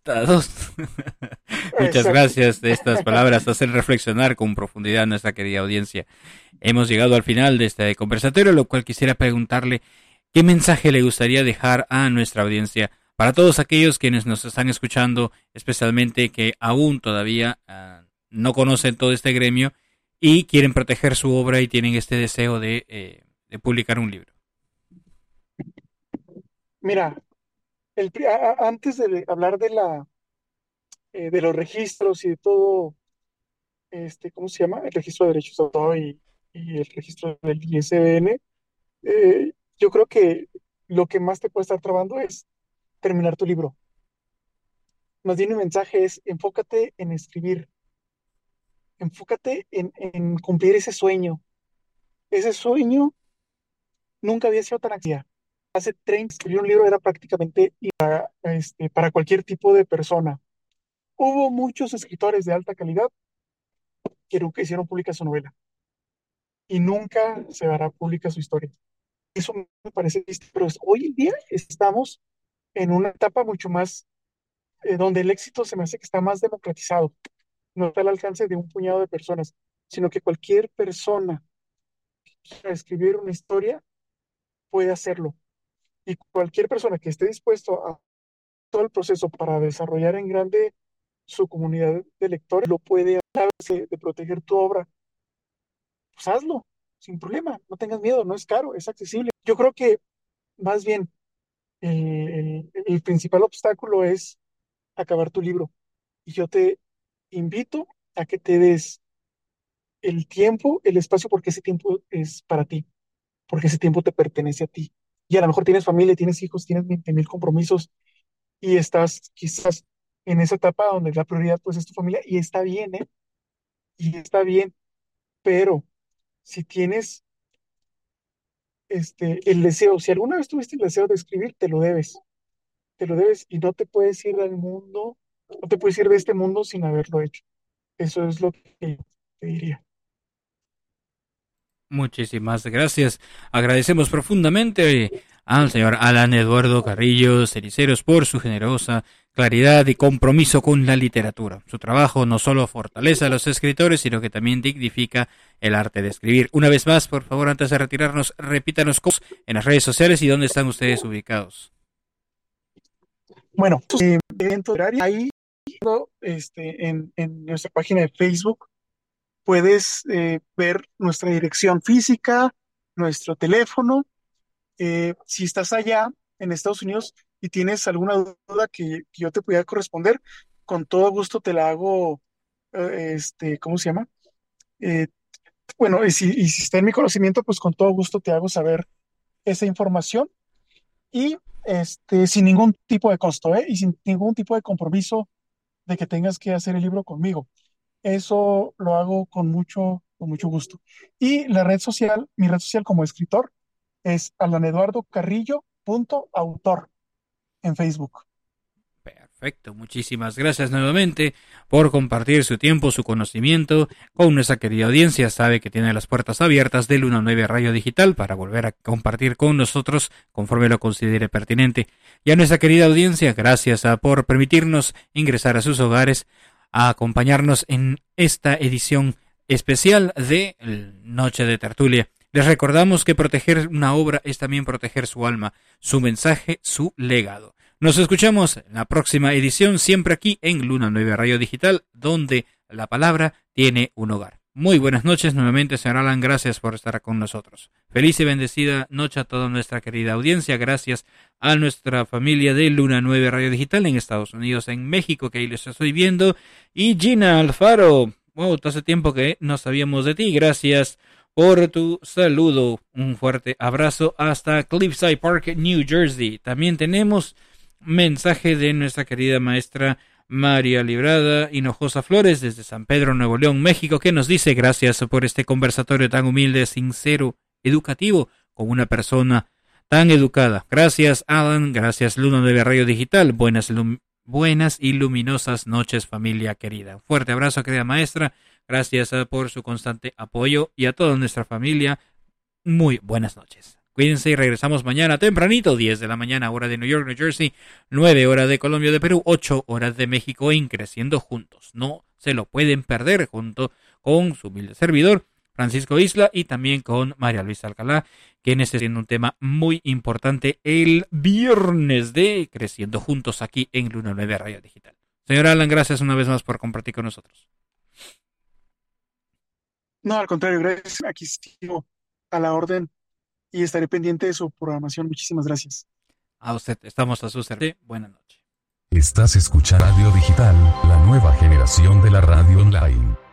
Muchas gracias. De estas palabras hacen reflexionar con profundidad a nuestra querida audiencia. Hemos llegado al final de este conversatorio, lo cual quisiera preguntarle qué mensaje le gustaría dejar a nuestra audiencia para todos aquellos quienes nos están escuchando, especialmente que aún todavía no conocen todo este gremio y quieren proteger su obra y tienen este deseo de publicar un libro. Mira, antes de hablar de los registros y de todo, ¿cómo se llama? El registro de derechos de autor y el registro del ISBN, yo creo que lo que más te puede estar trabando es terminar tu libro. Más bien mi mensaje es: enfócate en escribir, enfócate en cumplir ese sueño. Ese sueño nunca había sido tan activa. Hace 30 escribir un libro era prácticamente para cualquier tipo de persona. Hubo muchos escritores de alta calidad que nunca hicieron pública su novela y nunca se hará pública su historia. Eso me parece triste, pero hoy en día estamos en una etapa mucho más donde el éxito se me hace que está más democratizado. No está al alcance de un puñado de personas, sino que cualquier persona que quiera escribir una historia puede hacerlo. Y cualquier persona que esté dispuesto a todo el proceso para desarrollar en grande su comunidad de lectores lo puede hacer, de proteger tu obra. Pues hazlo, sin problema, no tengas miedo, no es caro, es accesible. Yo creo que más bien el principal obstáculo es acabar tu libro. Y yo te invito a que te des el tiempo, el espacio, porque ese tiempo es para ti, porque ese tiempo te pertenece a ti. Y a lo mejor tienes familia, tienes hijos, tienes 20,000 compromisos y estás quizás en esa etapa donde la prioridad pues es tu familia, y está bien, ¿eh? Y está bien, pero si tienes el deseo, si alguna vez tuviste el deseo de escribir, te lo debes, y no te puedes ir del mundo, no te puedes ir de este mundo sin haberlo hecho. Eso es lo que te diría. Muchísimas gracias. Agradecemos profundamente al señor Alan Eduardo Carrillo Cericeros por su generosa claridad y compromiso con la literatura. Su trabajo no solo fortalece a los escritores, sino que también dignifica el arte de escribir. Una vez más, por favor, antes de retirarnos, repítanos en las redes sociales y dónde están ustedes ubicados. Bueno, evento horario, ahí en nuestra página de Facebook puedes ver nuestra dirección física, nuestro teléfono. Si estás allá en Estados Unidos y tienes alguna duda que yo te pudiera corresponder, con todo gusto te la hago, ¿cómo se llama? Bueno, y si está en mi conocimiento, pues con todo gusto te hago saber esa información, y sin ningún tipo de costo, y sin ningún tipo de compromiso de que tengas que hacer el libro conmigo. Eso lo hago con mucho gusto. Y la red social, mi red social como escritor es alaneduardocarrillo.autor en Facebook. Perfecto, muchísimas gracias nuevamente por compartir su tiempo, su conocimiento con nuestra querida audiencia. Sabe que tiene las puertas abiertas de Luna 9 Radio Digital para volver a compartir con nosotros conforme lo considere pertinente. Y a nuestra querida audiencia, gracias por permitirnos ingresar a sus hogares, a acompañarnos en esta edición especial de Noche de Tertulia. Les recordamos que proteger una obra es también proteger su alma, su mensaje, su legado. Nos escuchamos en la próxima edición, siempre aquí en Luna 9 Radio Digital, donde la palabra tiene un hogar. Muy buenas noches nuevamente, señor Alan, gracias por estar con nosotros. Feliz y bendecida noche a toda nuestra querida audiencia, gracias a nuestra familia de Luna 9 Radio Digital en Estados Unidos, en México, que ahí les estoy viendo, y Gina Alfaro, wow, hace tiempo que no sabíamos de ti, gracias por tu saludo, un fuerte abrazo hasta Cliffside Park, New Jersey. También tenemos mensaje de nuestra querida maestra María Librada Hinojosa Flores desde San Pedro, Nuevo León, México, que nos dice gracias por este conversatorio tan humilde, sincero, educativo, con una persona tan educada. Gracias, Alan, gracias, Luna 9 Radio Digital. Buenas y luminosas noches, familia querida. Un fuerte abrazo, querida maestra. Gracias por su constante apoyo y a toda nuestra familia. Muy buenas noches. Cuídense y regresamos mañana tempranito, 10 de la mañana, hora de New York, New Jersey, 9 horas de Colombia, de Perú, 8 horas de México, en Creciendo Juntos. No se lo pueden perder, junto con su humilde servidor, Francisco Isla, y también con María Luisa Alcalá, quien está haciendo un tema muy importante el viernes de Creciendo Juntos aquí en Luna 9 Radio Digital. Señor Alan, gracias una vez más por compartir con nosotros. No, al contrario, gracias. Aquí sigo a la orden y estaré pendiente de su programación. Muchísimas gracias. A usted, estamos a su servicio. Buenas noches. Estás escuchando Radio Digital, la nueva generación de la radio online.